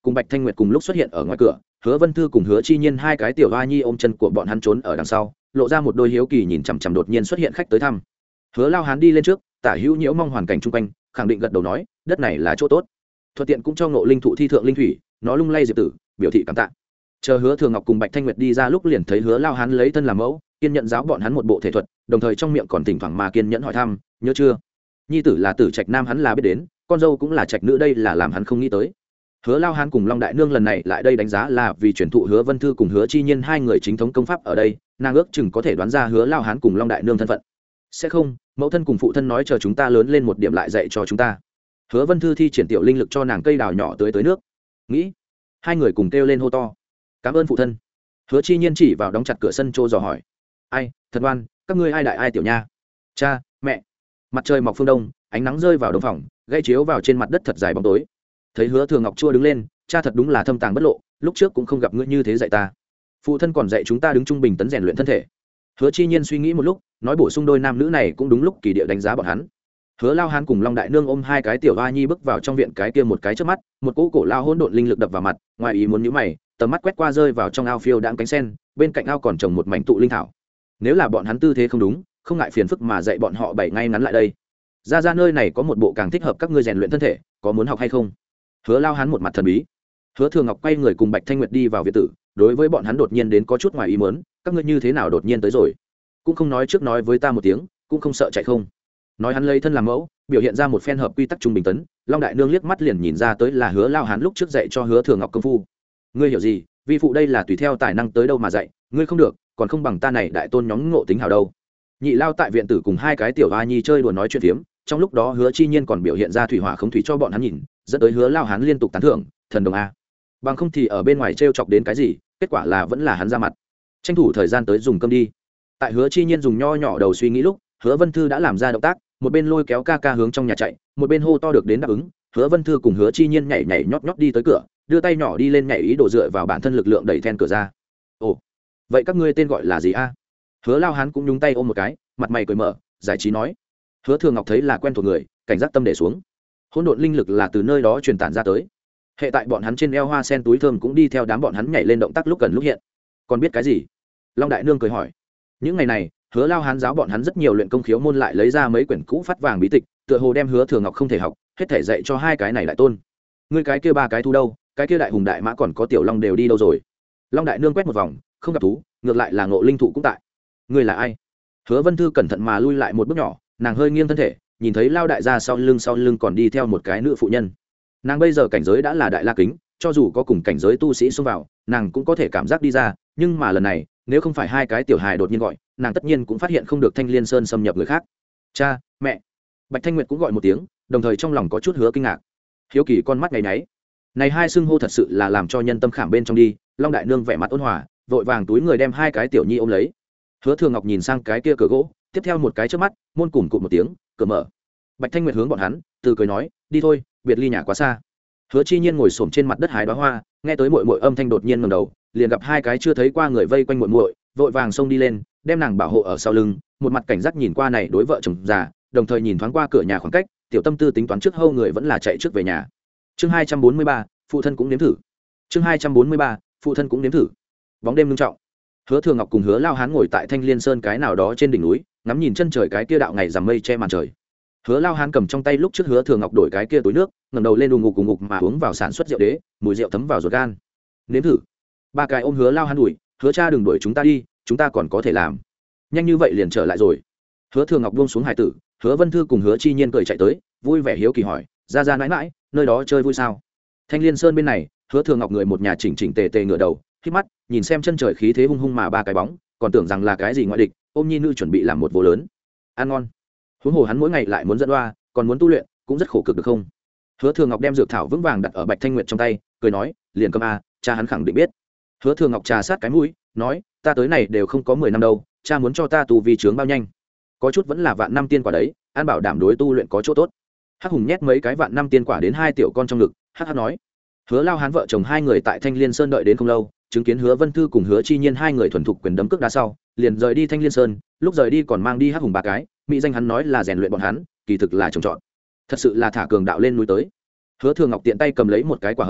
cùng bạch thanh nguyệt cùng lúc xuất hiện ở ngoài cửa. Hứa Vân Thư cùng Hứa Chi Nhiên hai cái tiểu hoa nhi ôm chân của bọn hắn trốn ở đằng sau, lộ ra một đôi hiếu kỳ nhìn chằm chằm đột nhiên xuất hiện khách tới thăm. Hứa Lao Hán đi lên trước, tả hữu nhiễu mong hoàn cảnh chung quanh, khẳng định gật đầu nói, đất này là chỗ tốt. Thuận tiện cũng cho Ngộ Linh thụ thi thượng linh thủy, nó lung lay diệp tử, biểu thị cảm tạ. Chờ Hứa Thường Ngọc cùng Bạch Thanh Nguyệt đi ra lúc liền thấy Hứa Lao Hán lấy thân làm mẫu, kiên nhận giáo bọn hắn một bộ thể thuật, đồng thời trong miệng còn thỉnh thoảng mà kiên nhẫn hỏi thăm, nhớ chưa? Nhi tử là Tử Trạch Nam hắn là biết đến, con dâu cũng là Trạch nữ đây là làm hắn không nghĩ tới. Hứa Lao Hán cùng Long Đại Nương lần này lại đây đánh giá là vì truyền thụ Hứa Vân Thư cùng Hứa Chi Nhiên hai người chính thống công pháp ở đây, nàng ước chừng có thể đoán ra Hứa Lao Hán cùng Long Đại Nương thân phận. Sẽ không, mẫu thân cùng phụ thân nói chờ chúng ta lớn lên một điểm lại dạy cho chúng ta. Hứa Vân Thư thi triển tiểu linh lực cho nàng cây đào nhỏ tưới tới nước. Nghĩ, hai người cùng kêu lên hô to. Cảm ơn phụ thân. Hứa Chi Nhiên chỉ vào đóng chặt cửa sân trô dò hỏi. Ai, thật ngoan, các ngươi ai đại ai tiểu nha? Cha, mẹ. Mặt trời mọc phương đông, ánh nắng rơi vào đông phòng, gây chiếu vào trên mặt đất thật dài bóng tối. Thấy Hứa Thường Ngọc chua đứng lên, cha thật đúng là thâm tàng bất lộ, lúc trước cũng không gặp ngươi như thế dạy ta. Phụ thân còn dạy chúng ta đứng trung bình tấn rèn luyện thân thể. Hứa Chi Nhiên suy nghĩ một lúc, nói bổ sung đôi nam nữ này cũng đúng lúc kỳ địa đánh giá bọn hắn. Hứa Lao Hán cùng Long Đại Nương ôm hai cái tiểu hoa nhi bước vào trong viện cái kia một cái trước mắt, một cỗ cổ lao hỗn độn linh lực đập vào mặt, ngoài ý muốn nhíu mày, tầm mắt quét qua rơi vào trong ao phiêu đãng cánh sen, bên cạnh ao còn trồng một mảnh tụ linh thảo. Nếu là bọn hắn tư thế không đúng, không ngại phiền phức mà dạy bọn họ bảy ngay ngắn lại đây. Ra ra nơi này có một bộ càng thích hợp các ngươi rèn luyện thân thể, có muốn học hay không? Hứa Lao Hán một mặt thần bí. Hứa Thường Ngọc quay người cùng Bạch Thanh Nguyệt đi vào viện tử, đối với bọn hắn đột nhiên đến có chút ngoài ý muốn, các ngươi như thế nào đột nhiên tới rồi? Cũng không nói trước nói với ta một tiếng, cũng không sợ chạy không? Nói hắn lấy thân làm mẫu, biểu hiện ra một phen hợp quy tắc trung bình tấn, Long Đại Nương liếc mắt liền nhìn ra tới là Hứa Lao Hán lúc trước dạy cho Hứa Thường Ngọc công phu. Ngươi hiểu gì? Vi phụ đây là tùy theo tài năng tới đâu mà dạy, ngươi không được, còn không bằng ta này đại tôn nhóm ngộ tính hảo đâu. Nhị Lao tại viện tử cùng hai cái tiểu hoa nhi chơi đùa nói chuyện phiếm, trong lúc đó Hứa Chi Nhiên còn biểu hiện ra thủy hỏa không thủy cho bọn hắn nhìn, dẫn tới Hứa Lao Hán liên tục tán thưởng, thần đồng a. Bằng không thì ở bên ngoài trêu chọc đến cái gì, kết quả là vẫn là hắn ra mặt. Tranh thủ thời gian tới dùng cơm đi. Tại Hứa Chi Nhiên dùng nho nhỏ đầu suy nghĩ lúc, Hứa Vân Thư đã làm ra động tác, một bên lôi kéo ca ca hướng trong nhà chạy, một bên hô to được đến đáp ứng. Hứa Vân Thư cùng Hứa Chi Nhiên nhảy nhảy nhót nhót đi tới cửa, đưa tay nhỏ đi lên nhảy ý đồ dựa vào bản thân lực lượng đẩy then cửa ra. Ồ, vậy các ngươi tên gọi là gì a? Hứa Lao Hán cũng nhúng tay ôm một cái, mặt mày cười mở, giải trí nói. Hứa Thường Ngọc thấy là quen thuộc người, cảnh giác tâm để xuống. Hỗn độn linh lực là từ nơi đó truyền tản ra tới. Hệ tại bọn hắn trên eo hoa sen túi thơm cũng đi theo đám bọn hắn nhảy lên động tác lúc cần lúc hiện. Còn biết cái gì? Long Đại Nương cười hỏi. Những ngày này, Hứa Lao Hán giáo bọn hắn rất nhiều luyện công khiếu môn lại lấy ra mấy quyển cũ phát vàng bí tịch, tựa hồ đem Hứa Thường Ngọc không thể học, hết thể dạy cho hai cái này đại tôn. Ngươi cái kia ba cái thu đâu? Cái kia đại hùng đại mã còn có tiểu long đều đi đâu rồi? Long Đại Nương quét một vòng, không gặp thú, ngược lại là Ngộ Linh thụ cũng tại. Ngươi là ai? Hứa Vân Thư cẩn thận mà lui lại một bước nhỏ, nàng hơi nghiêng thân thể, nhìn thấy Lao đại gia sau lưng sau lưng còn đi theo một cái nữ phụ nhân. Nàng bây giờ cảnh giới đã là đại la kính, cho dù có cùng cảnh giới tu sĩ xông vào, nàng cũng có thể cảm giác đi ra, nhưng mà lần này, nếu không phải hai cái tiểu hài đột nhiên gọi, nàng tất nhiên cũng phát hiện không được Thanh Liên Sơn xâm nhập người khác. Cha, mẹ. Bạch Thanh Nguyệt cũng gọi một tiếng, đồng thời trong lòng có chút hứa kinh ngạc. Hiếu kỳ con mắt ngáy nháy. Này hai xưng hô thật sự là làm cho nhân tâm khảm bên trong đi. Long Đại Nương vẻ mặt ôn hòa, vội vàng túi người đem hai cái tiểu nhi ôm lấy. Hứa Thường Ngọc nhìn sang cái kia cửa gỗ, tiếp theo một cái trước mắt, môn cùm cụm một tiếng, cửa mở. Bạch Thanh Nguyệt hướng bọn hắn, từ cười nói, đi thôi, biệt ly nhà quá xa. Hứa Chi Nhiên ngồi xổm trên mặt đất hái đóa hoa, nghe tới muội muội âm thanh đột nhiên ngẩng đầu, liền gặp hai cái chưa thấy qua người vây quanh muội muội, vội vàng xông đi lên, đem nàng bảo hộ ở sau lưng, một mặt cảnh giác nhìn qua này đối vợ chồng già, đồng thời nhìn thoáng qua cửa nhà khoảng cách, tiểu tâm tư tính toán trước hâu người vẫn là chạy trước về nhà. Chương hai trăm bốn mươi ba, phụ thân cũng nếm thử. Chương hai trăm bốn mươi ba, phụ thân cũng nếm thử. Bóng đêm nghiêm trọng. Hứa Thường Ngọc cùng Hứa Lao Hán ngồi tại Thanh Liên Sơn cái nào đó trên đỉnh núi, ngắm nhìn chân trời cái kia đạo ngày rằm mây che màn trời. Hứa Lao Hán cầm trong tay lúc trước Hứa Thường Ngọc đổi cái kia túi nước, ngẩng đầu lên đùng ngục cùng ngục mà uống vào sản xuất rượu đế, mùi rượu thấm vào ruột gan. Nếm thử. Ba cái ôm Hứa Lao Hán đuổi, Hứa cha đừng đuổi chúng ta đi, chúng ta còn có thể làm. Nhanh như vậy liền trở lại rồi. Hứa Thường Ngọc buông xuống hải tử, Hứa Vân Thư cùng Hứa Chi Nhiên cười chạy tới, vui vẻ hiếu kỳ hỏi, ra ra mãi mãi, nơi đó chơi vui sao? Thanh Liên Sơn bên này, Hứa Thường Ngọc người một nhà chỉnh chỉnh tề tề ngửa đầu, khép mắt, nhìn xem chân trời khí thế hung hung mà ba cái bóng, còn tưởng rằng là cái gì ngoại địch, ôm nhi nữ chuẩn bị làm một vô lớn. Ăn ngon. Huống hồ hắn mỗi ngày lại muốn dẫn đoa, còn muốn tu luyện, cũng rất khổ cực được không? Hứa Thường Ngọc đem dược thảo vững vàng đặt ở Bạch Thanh Nguyệt trong tay, cười nói, liền cầm a, cha hắn khẳng định biết. Hứa Thường Ngọc trà sát cái mũi, nói, ta tới này đều không có mười năm đâu, cha muốn cho ta tu vi trướng bao nhanh? Có chút vẫn là vạn năm tiên quả đấy, an bảo đảm đối tu luyện có chỗ tốt. Hắc Hùng nhét mấy cái vạn năm tiên quả đến hai tiểu con trong ngực, hắc hắc nói. Hứa Lao Hán vợ chồng hai người tại Thanh Liên Sơn đợi đến không lâu, chứng kiến Hứa Vân Thư cùng Hứa Chi Nhiên hai người thuần thục quyền đấm cước đá sau, liền rời đi Thanh Liên Sơn, lúc rời đi còn mang đi Hắc Hùng ba cái, mỹ danh hắn nói là rèn luyện bọn hắn, kỳ thực là trồng trọt. Thật sự là thả cường đạo lên núi tới. Hứa Thường Ngọc tiện tay cầm lấy một cái quả hồng,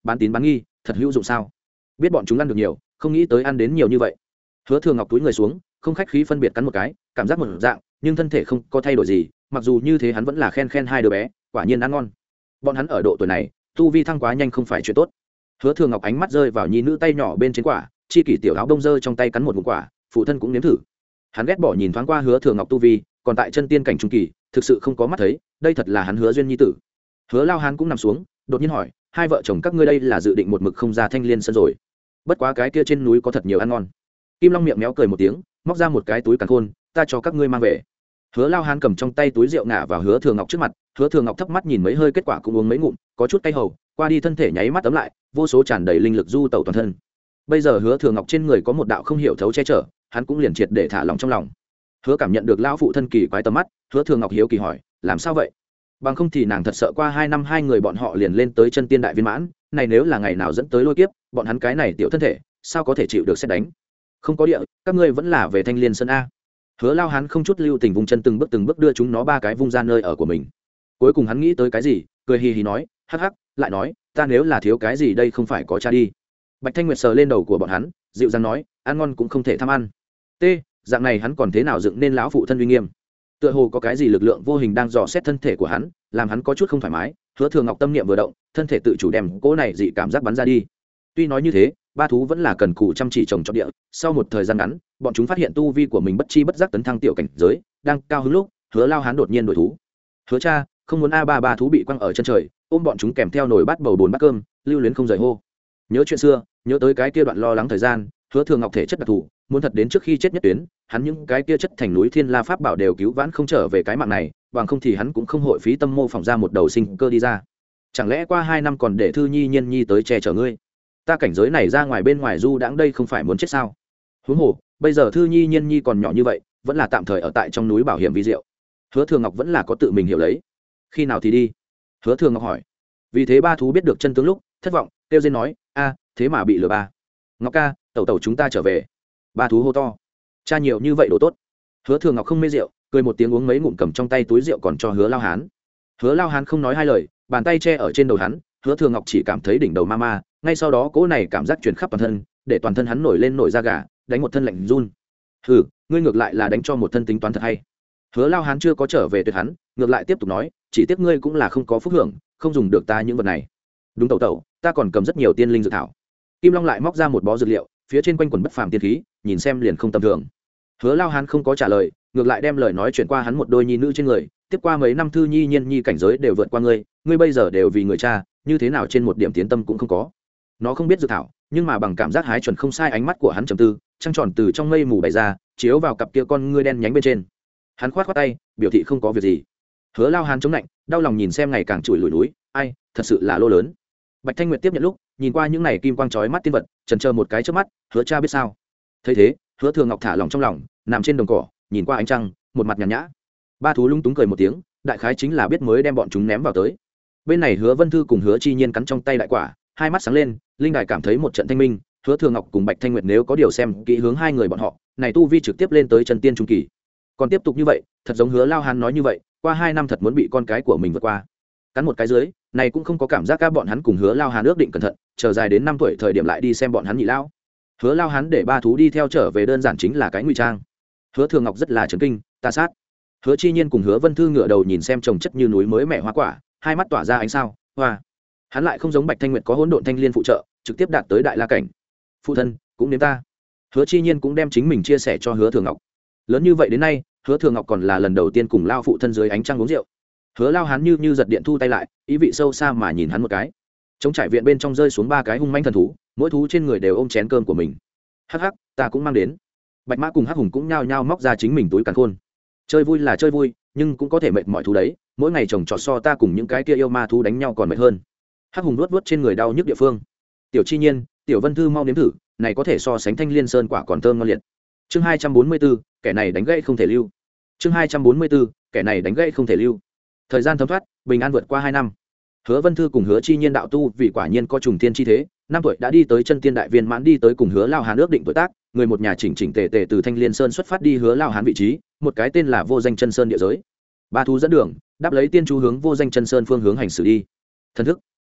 bán tín bán nghi thật hữu dụng sao? Biết bọn chúng ăn được nhiều, không nghĩ tới ăn đến nhiều như vậy. Hứa Thường Ngọc túi người xuống, không khách khí phân biệt cắn một cái, cảm giác một dạng, nhưng thân thể không có thay đổi gì, mặc dù như thế hắn vẫn là khen khen hai đứa bé, quả nhiên ăn ngon. Bọn hắn ở độ tuổi này, tu vi thăng quá nhanh không phải chuyện tốt. Hứa Thường Ngọc ánh mắt rơi vào nhi nữ tay nhỏ bên trên quả, chi kỷ tiểu áo đông dơ trong tay cắn một ngụm quả, phụ thân cũng nếm thử. Hắn ghét bỏ nhìn thoáng qua Hứa Thường Ngọc tu vi, còn tại chân tiên cảnh trung kỳ, thực sự không có mắt thấy, đây thật là hắn Hứa duyên nhi tử. Hứa Lao Hán cũng nằm xuống, đột nhiên hỏi, hai vợ chồng các ngươi đây là dự định một mực không ra Thanh Liên Sơn rồi? Bất quá cái kia trên núi có thật nhiều ăn ngon. Kim Long miệng méo cười một tiếng, móc ra một cái túi càn khôn, ta cho các ngươi mang về. Hứa Lao Hán cầm trong tay túi rượu ngả vào Hứa Thường Ngọc trước mặt, Hứa Thường Ngọc thấp mắt nhìn mấy hơi, kết quả cũng uống mấy ngụm, có chút cay hầu, qua đi thân thể nháy mắt tấm lại, vô số tràn đầy linh lực du tẩu toàn thân. Bây giờ Hứa Thường Ngọc trên người có một đạo không hiểu thấu che chở, hắn cũng liền triệt để thả lòng trong lòng. Hứa cảm nhận được lão phụ thân kỳ quái tầm mắt, Hứa Thường Ngọc hiếu kỳ hỏi, làm sao vậy? Bằng không thì nàng thật sợ qua hai năm hai người bọn họ liền lên tới chân tiên đại viên mãn, này nếu là ngày nào dẫn tới lôi kiếp, bọn hắn cái này tiểu thân thể, sao có thể chịu được xét đánh? Không có địa, các ngươi vẫn là về Thanh Liên Sơn a. Hứa Lao Hán không chút lưu tình vùng chân từng bước từng bước đưa chúng nó ba cái vung ra nơi ở của mình. Cuối cùng hắn nghĩ tới cái gì, cười hì hì nói, hắc hắc, lại nói, ta nếu là thiếu cái gì đây không phải có cha đi. Bạch Thanh Nguyệt sờ lên đầu của bọn hắn, dịu dàng nói, ăn ngon cũng không thể tham ăn. T, dạng này hắn còn thế nào dựng nên lão phụ thân uy nghiêm? Tựa hồ có cái gì lực lượng vô hình đang dò xét thân thể của hắn, làm hắn có chút không thoải mái. Hứa Thường Ngọc tâm niệm vừa động, thân thể tự chủ đem cỗ này dị cảm giác bắn ra đi. Tuy nói như thế, ba thú vẫn là cần cù chăm chỉ trồng trọt địa. Sau một thời gian ngắn, bọn chúng phát hiện tu vi của mình bất chi bất giác tấn thăng tiểu cảnh giới, đang cao hứng lúc, Hứa Lao Hán đột nhiên đổi thú. Hứa cha, không muốn a ba ba thú bị quăng ở chân trời, ôm bọn chúng kèm theo nồi bát bầu bồn bát cơm, lưu luyến không rời hô. Nhớ chuyện xưa, nhớ tới cái kia đoạn lo lắng thời gian, Hứa Thường Ngọc thể chất đặc thù, muốn thật đến trước khi chết nhất tuyến, hắn những cái kia chất thành núi thiên la pháp bảo đều cứu vãn không trở về cái mạng này, bằng không thì hắn cũng không hội phí tâm mô phỏng ra một đầu sinh cơ đi ra. Chẳng lẽ qua hai năm còn để Thư Nhi Nhiên Nhi tới che chở ngươi? Ta cảnh giới này ra ngoài bên ngoài du đãng đây không phải muốn chết sao? Huống hồ, bây giờ Thư Nhi Nhiên Nhi còn nhỏ như vậy, vẫn là tạm thời ở tại trong núi bảo hiểm vi diệu. Hứa Thường Ngọc vẫn là có tự mình hiểu lấy. Khi nào thì đi? Hứa Thường Ngọc hỏi. Vì thế ba thú biết được chân tướng lúc, thất vọng, kêu dên nói, a, thế mà bị lừa ba. Ngọc ca, tẩu tẩu chúng ta trở về. Ba thú hô to. Cha nhiều như vậy đồ tốt. Hứa Thường Ngọc không mê rượu, cười một tiếng uống mấy ngụm cầm trong tay túi rượu còn cho Hứa Lao Hán. Hứa Lao Hán không nói hai lời, bàn tay che ở trên đầu hắn, Hứa Thường Ngọc chỉ cảm thấy đỉnh đầu ma ma, ngay sau đó cỗ này cảm giác truyền khắp toàn thân, để toàn thân hắn nổi lên nổi da gà, đánh một thân lạnh run. Hừ, ngươi ngược lại là đánh cho một thân tính toán thật hay. Hứa Lao Hán chưa có trở về tuyệt hắn, ngược lại tiếp tục nói, chỉ tiếc ngươi cũng là không có phúc hưởng, không dùng được ta những vật này. Đúng tẩu tẩu, ta còn cầm rất nhiều tiên linh dược thảo. Kim Long lại móc ra một bó dược liệu, phía trên quanh quần bất phàm tiên khí, nhìn xem liền không tầm thường. Hứa Lao Hán không có trả lời, ngược lại đem lời nói chuyển qua hắn một đôi nhi nữ trên người, tiếp qua mấy năm Thư Nhi Nhiên Nhi cảnh giới đều vượt qua ngươi, ngươi bây giờ đều vì người cha, như thế nào trên một điểm tiến tâm cũng không có. Nó không biết dược thảo, nhưng mà bằng cảm giác hái chuẩn không sai, ánh mắt của hắn trầm tư, trăng tròn từ trong mây mù bày ra, chiếu vào cặp kia con ngươi đen nhánh bên trên. Hắn khoát khoát tay, biểu thị không có việc gì. Hứa Lao Hán chống lạnh, đau lòng nhìn xem ngày càng chùi lùi núi, ai, thật sự là lô lớn. Bạch Thanh Nguyệt tiếp nhận lúc, nhìn qua những này kim quang chói mắt tiên vật, chần chờ một cái trước mắt, Hứa cha biết sao? Thấy thế, Hứa Thường Ngọc thả lòng trong lòng, nằm trên đồng cỏ, nhìn qua ánh trăng, một mặt nhàn nhã. Ba thú lung túng cười một tiếng, đại khái chính là biết mới đem bọn chúng ném vào tới. Bên này Hứa Vân Thư cùng Hứa Chi Nhiên cắn trong tay đại quả, hai mắt sáng lên, linh đài cảm thấy một trận thanh minh. Hứa Thường Ngọc cùng Bạch Thanh Nguyệt nếu có điều xem kỹ hướng hai người bọn họ, này tu vi trực tiếp lên tới chân tiên trung kỳ. Còn tiếp tục như vậy, thật giống Hứa Lao Hán nói như vậy, qua hai năm thật muốn bị con cái của mình vượt qua. Cắn một cái dưới, này cũng không có cảm giác các bọn hắn cùng Hứa Lao Hán ước định cẩn thận, chờ dài đến năm tuổi thời điểm lại đi xem bọn hắn nhị lão. Hứa Lao Hán để ba thú đi theo trở về đơn giản chính là cái ngụy trang. Hứa Thường Ngọc rất là chấn kinh, ta sát. Hứa Chi Nhiên cùng Hứa Vân Thư ngửa đầu nhìn xem trồng chất như núi mới mẻ hoa quả, hai mắt tỏa ra ánh sao, hoa. Hắn lại không giống Bạch Thanh Nguyệt có hỗn độn thanh liên phụ trợ, trực tiếp đạt tới đại la cảnh. Phụ thân, cũng nếm ta. Hứa Chi Nhiên cũng đem chính mình chia sẻ cho Hứa Thường Ngọc. Lớn như vậy đến nay, Hứa Thường Ngọc còn là lần đầu tiên cùng lao phụ thân dưới ánh trăng uống rượu. Hứa Lao Hán như như giật điện thu tay lại, ý vị sâu xa mà nhìn hắn một cái. Trong trại viện bên trong rơi xuống ba cái hung manh thần thú, mỗi thú trên người đều ôm chén cơm của mình. Hắc hắc, ta cũng mang đến. Bạch Mã cùng Hắc Hùng cũng nhao nhao móc ra chính mình túi càn khôn. Chơi vui là chơi vui, nhưng cũng có thể mệt mỏi thú đấy, mỗi ngày chồng trọt so ta cùng những cái kia yêu ma thú đánh nhau còn mệt hơn. Hắc Hùng luốt luốt trên người đau nhức địa phương. Tiểu Chi Nhiên, Tiểu Vân Thư mau nếm thử, này có thể so sánh Thanh Liên Sơn quả còn thơm ngon liệt. Chương hai trăm bốn mươi bốn, kẻ này đánh gãy không thể lưu. Chương hai trăm bốn mươi bốn, kẻ này đánh gãy không thể lưu. Thời gian thấm thoát, bình an vượt qua hai năm. Hứa Vân Thư cùng Hứa Chi Nhiên đạo tu vì quả nhiên có trùng tiên chi thế, năm tuổi đã đi tới chân tiên đại viên mãn, đi tới cùng Hứa Lao Hán ước định tuổi tác, người một nhà chỉnh chỉnh tề tề từ Thanh Liên Sơn xuất phát đi Hứa Lao Hán vị trí, một cái tên là Vô Danh Chân Sơn địa giới. Ba thú dẫn đường, đáp lấy tiên chú hướng Vô Danh Chân Sơn phương hướng hành xử đi. Thần thức.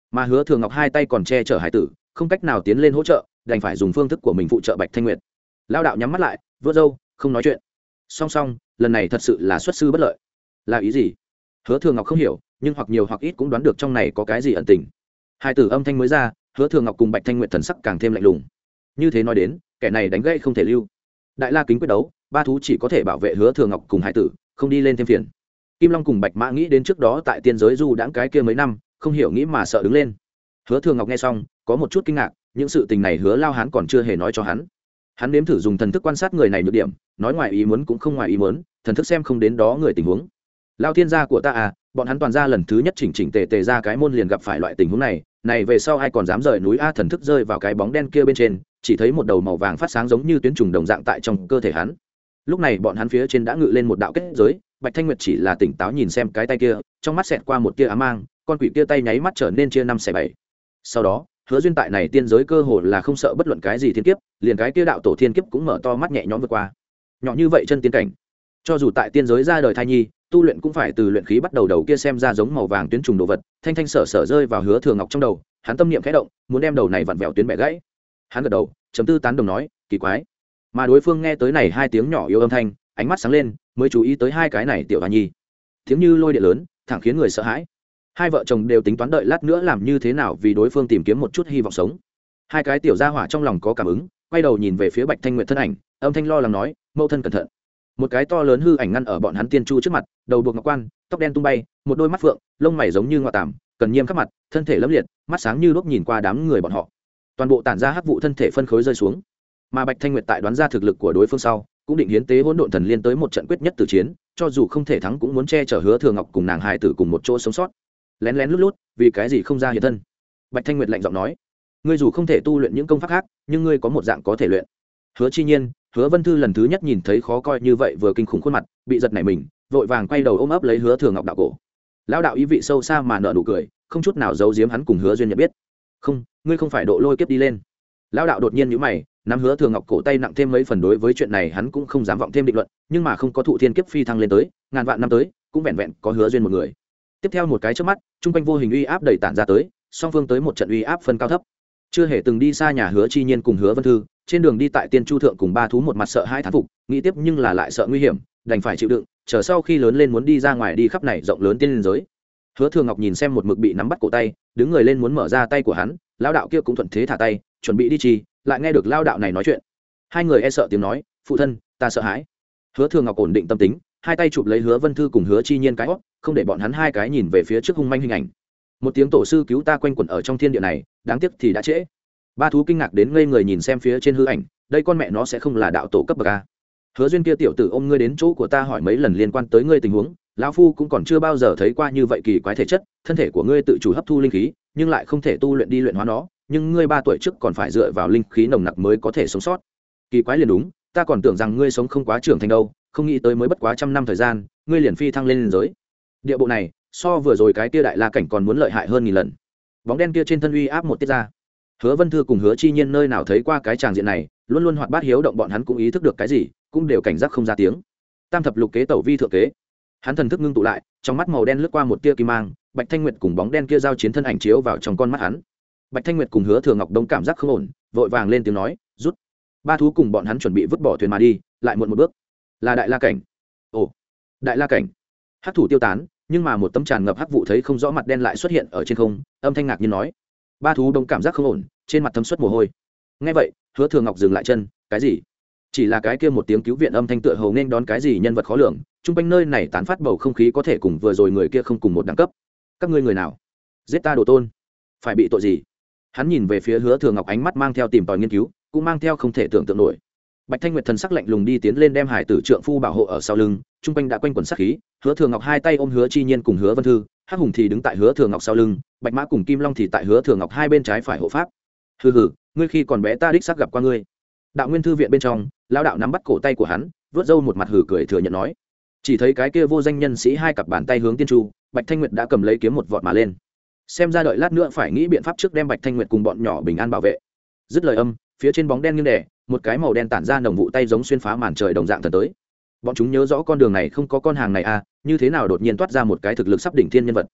mà Hứa Thường Ngọc hai tay còn che chở hải tử, không cách nào tiến lên hỗ trợ, đành phải dùng phương thức của mình phụ trợ Bạch Thanh Nguyệt. Lao đạo nhắm mắt lại, vớt râu, không nói chuyện. Song song, lần này thật sự là xuất sư bất lợi. Là ý gì? Hứa Thường Ngọc không hiểu, nhưng hoặc nhiều hoặc ít cũng đoán được trong này có cái gì ẩn tình. Hai tử âm thanh mới ra, Hứa Thường Ngọc cùng Bạch Thanh Nguyệt thần sắc càng thêm lạnh lùng. Như thế nói đến, kẻ này đánh gãy không thể lưu. Đại La kính quyết đấu, ba thú chỉ có thể bảo vệ Hứa Thường Ngọc cùng hai tử, không đi lên thêm phiền. Kim Long cùng Bạch Mã nghĩ đến trước đó tại tiên giới du đãng cái kia mấy năm, không hiểu nghĩ mà sợ đứng lên. Hứa Thường Ngọc nghe xong, có một chút kinh ngạc, những sự tình này Hứa Lao Hán còn chưa hề nói cho hắn. Hắn nếm thử dùng thần thức quan sát người này nhược điểm, nói ngoài ý muốn cũng không ngoài ý muốn, thần thức xem không đến đó người tình huống. Lao thiên gia của ta à, bọn hắn toàn ra lần thứ nhất chỉnh chỉnh tề tề ra cái môn liền gặp phải loại tình huống này, này về sau ai còn dám rời núi a? Thần thức rơi vào cái bóng đen kia bên trên, chỉ thấy một đầu màu vàng phát sáng giống như tuyến trùng đồng dạng tại trong cơ thể hắn. Lúc này bọn hắn phía trên đã ngự lên một đạo kết giới, Bạch Thanh Nguyệt chỉ là tỉnh táo nhìn xem cái tay kia, trong mắt xẹt qua một tia ám mang, con quỷ kia tay nháy mắt trở nên chia năm xẻ bảy. Sau đó, Hứa Duyên tại này tiên giới cơ hồ là không sợ bất luận cái gì thiên kiếp, liền cái kia đạo tổ thiên kiếp cũng mở to mắt nhẹ nhõm vượt qua. Nhỏ như vậy chân tiên cảnh, cho dù tại tiên giới ra đời thai nhi, tu luyện cũng phải từ luyện khí bắt đầu. Đầu kia xem ra giống màu vàng tuyến trùng đồ vật, thanh thanh sở sở rơi vào Hứa Thường Ngọc trong đầu, hắn tâm niệm khẽ động, muốn đem đầu này vặn vẹo tuyến bẻ gãy. Hắn gật đầu, chấm tư tán đồng nói, kỳ quái. Mà đối phương nghe tới này hai tiếng nhỏ yếu âm thanh, ánh mắt sáng lên, mới chú ý tới hai cái này tiểu hoa nhi. Tiếng như lôi điện lớn, thẳng khiến người sợ hãi. Hai vợ chồng đều tính toán đợi lát nữa làm như thế nào vì đối phương tìm kiếm một chút hy vọng sống. Hai cái tiểu gia hỏa trong lòng có cảm ứng, quay đầu nhìn về phía Bạch Thanh Nguyệt thân ảnh, âm thanh lo lắng nói, mẫu thân cẩn thận. Một cái to lớn hư ảnh ngăn ở bọn hắn tiên chu trước mặt, đầu buộc ngọc quan, tóc đen tung bay, một đôi mắt phượng, lông mày giống như ngọa tằm, cần nghiêm khắc mặt, thân thể lẫm liệt, mắt sáng như đuốc nhìn qua đám người bọn họ. Toàn bộ tản ra hắc vụ thân thể phân khối rơi xuống. Mà Bạch Thanh Nguyệt tại đoán ra thực lực của đối phương sau, cũng định hiến tế hỗn độn thần liên tới một trận quyết nhất tử chiến, cho dù không thể thắng cũng muốn che chở Hứa Thường Ngọc cùng nàng hài tử cùng một chỗ sống sót. Lén lén lút lút, vì cái gì không ra hiện thân? Bạch Thanh Nguyệt lạnh giọng nói, ngươi dù không thể tu luyện những công pháp khác, nhưng ngươi có một dạng có thể luyện. Hứa Chi Nhiên, Hứa Vân Thư lần thứ nhất nhìn thấy khó coi như vậy vừa kinh khủng khuôn mặt, bị giật nảy mình, vội vàng quay đầu ôm ấp lấy Hứa Thường Ngọc đạo cổ. Lão đạo ý vị sâu xa mà nở nụ cười, không chút nào giấu giếm hắn cùng Hứa Duyên nhận biết. Không, ngươi không phải độ lôi kiếp đi lên. Lão đạo đột nhiên nhíu mày, nắm Hứa Thường Ngọc cổ tay nặng thêm mấy phần. Đối với chuyện này hắn cũng không dám vọng thêm định luận, nhưng mà không có thụ thiên kiếp phi thăng lên tới, ngàn vạn năm tới, cũng vẹn vẹn có Hứa Duyên một người. Tiếp theo một cái chớp mắt, trung quanh vô hình uy áp đầy tản ra tới, song phương tới một trận uy áp phân cao thấp. Chưa hề từng đi xa nhà Hứa Chi Nhiên cùng Hứa Vân Thư, trên đường đi tại Tiên Chu thượng cùng ba thú một mặt sợ hãi thán phục, nghĩ tiếp nhưng là lại sợ nguy hiểm, đành phải chịu đựng, chờ sau khi lớn lên muốn đi ra ngoài đi khắp này rộng lớn tiên giới. Hứa Thường Ngọc nhìn xem một mực bị nắm bắt cổ tay, đứng người lên muốn mở ra tay của hắn, lão đạo kia cũng thuận thế thả tay, chuẩn bị đi chi, lại nghe được lão đạo này nói chuyện. Hai người e sợ tiếng nói, phụ thân, ta sợ hãi. Hứa Thường Ngọc ổn định tâm tính, hai tay chụp lấy Hứa Vân Thư cùng Hứa Chi Nhiên cái hót, không để bọn hắn hai cái nhìn về phía trước hung manh hình ảnh. Một tiếng tổ sư cứu ta quanh quẩn ở trong thiên địa này, đáng tiếc thì đã trễ. Ba thú kinh ngạc đến ngây người nhìn xem phía trên hư ảnh, đây con mẹ nó sẽ không là đạo tổ cấp bậc a? Hứa Duyên kia tiểu tử ôm ngươi đến chỗ của ta hỏi mấy lần liên quan tới ngươi tình huống, lão phu cũng còn chưa bao giờ thấy qua như vậy kỳ quái thể chất, thân thể của ngươi tự chủ hấp thu linh khí, nhưng lại không thể tu luyện đi luyện hóa nó, nhưng ngươi ba tuổi trước còn phải dựa vào linh khí nồng nặc mới có thể sống sót. Kỳ quái liền đúng, ta còn tưởng rằng ngươi sống không quá trưởng thành đâu, không nghĩ tới mới bất quá trăm năm thời gian, ngươi liền phi thăng lên liên giới. Địa bộ này, so vừa rồi cái kia đại la cảnh còn muốn lợi hại hơn nghìn lần. Bóng đen kia trên thân uy áp một tiết ra. Hứa Vân Thư cùng Hứa Chi Nhiên nơi nào thấy qua cái tràng diện này, luôn luôn hoạt bát hiếu động, bọn hắn cũng ý thức được cái gì, cũng đều cảnh giác không ra tiếng. Tam thập lục kế tẩu vi thượng kế. Hắn thần thức ngưng tụ lại, trong mắt màu đen lướt qua một tia kim mang, Bạch Thanh Nguyệt cùng bóng đen kia giao chiến thân ảnh chiếu vào trong con mắt hắn. Bạch Thanh Nguyệt cùng Hứa Thường Ngọc đông cảm giác không ổn, vội vàng lên tiếng nói, rút. Ba thú cùng bọn hắn chuẩn bị vứt bỏ thuyền mà đi, lại muộn một bước. Là đại la cảnh. Ồ, đại la cảnh. Hắc thủ tiêu tán, nhưng mà một tấm tràn ngập hắc vụ thấy không rõ mặt đen lại xuất hiện ở trên không, âm thanh ngạc nhiên nói. Ba thú đông cảm giác không ổn, trên mặt thấm suất mồ hôi. Nghe vậy, Hứa Thường Ngọc dừng lại chân, cái gì? Chỉ là cái kia một tiếng cứu viện âm thanh tựa hồ nên đón cái gì nhân vật khó lường, trung quanh nơi này tán phát bầu không khí có thể cùng vừa rồi người kia không cùng một đẳng cấp. Các ngươi người nào? Giết ta đồ tôn, phải bị tội gì? Hắn nhìn về phía Hứa Thường Ngọc, ánh mắt mang theo tìm tòi nghiên cứu, cũng mang theo không thể tưởng tượng nổi. Bạch Thanh Nguyệt thần sắc lạnh lùng đi tiến lên đem hải tử trượng phu bảo hộ ở sau lưng, trung quanh đã quanh quẩn sát khí. Hứa Thường Ngọc hai tay ôm Hứa Chi Nhiên cùng Hứa Vân Thư, Hắc Hùng thì đứng tại Hứa Thường Ngọc sau lưng, Bạch Mã cùng Kim Long thì tại Hứa Thường Ngọc hai bên trái phải hộ pháp. Hừ hừ, ngươi khi còn bé ta đích xác gặp qua ngươi. Đạo Nguyên thư viện bên trong, lão đạo nắm bắt cổ tay của hắn, vớt râu một mặt hừ cười thừa nhận nói. Chỉ thấy cái kia vô danh nhân sĩ hai cặp bàn tay hướng tiên chu, Bạch Thanh Nguyệt đã cầm lấy kiếm một vọt mà lên. Xem ra đợi lát nữa phải nghĩ biện pháp trước đem Bạch Thanh Nguyệt cùng bọn nhỏ bình an bảo vệ. Dứt lời âm, phía trên bóng đen nghiêng đè, một cái màu đen tản ra nồng vụ tay giống xuyên phá màn trời đồng dạng thần tới. Bọn chúng nhớ rõ con đường này không có con hàng này à, như thế nào đột nhiên toát ra một cái thực lực sắp đỉnh thiên nhân vật.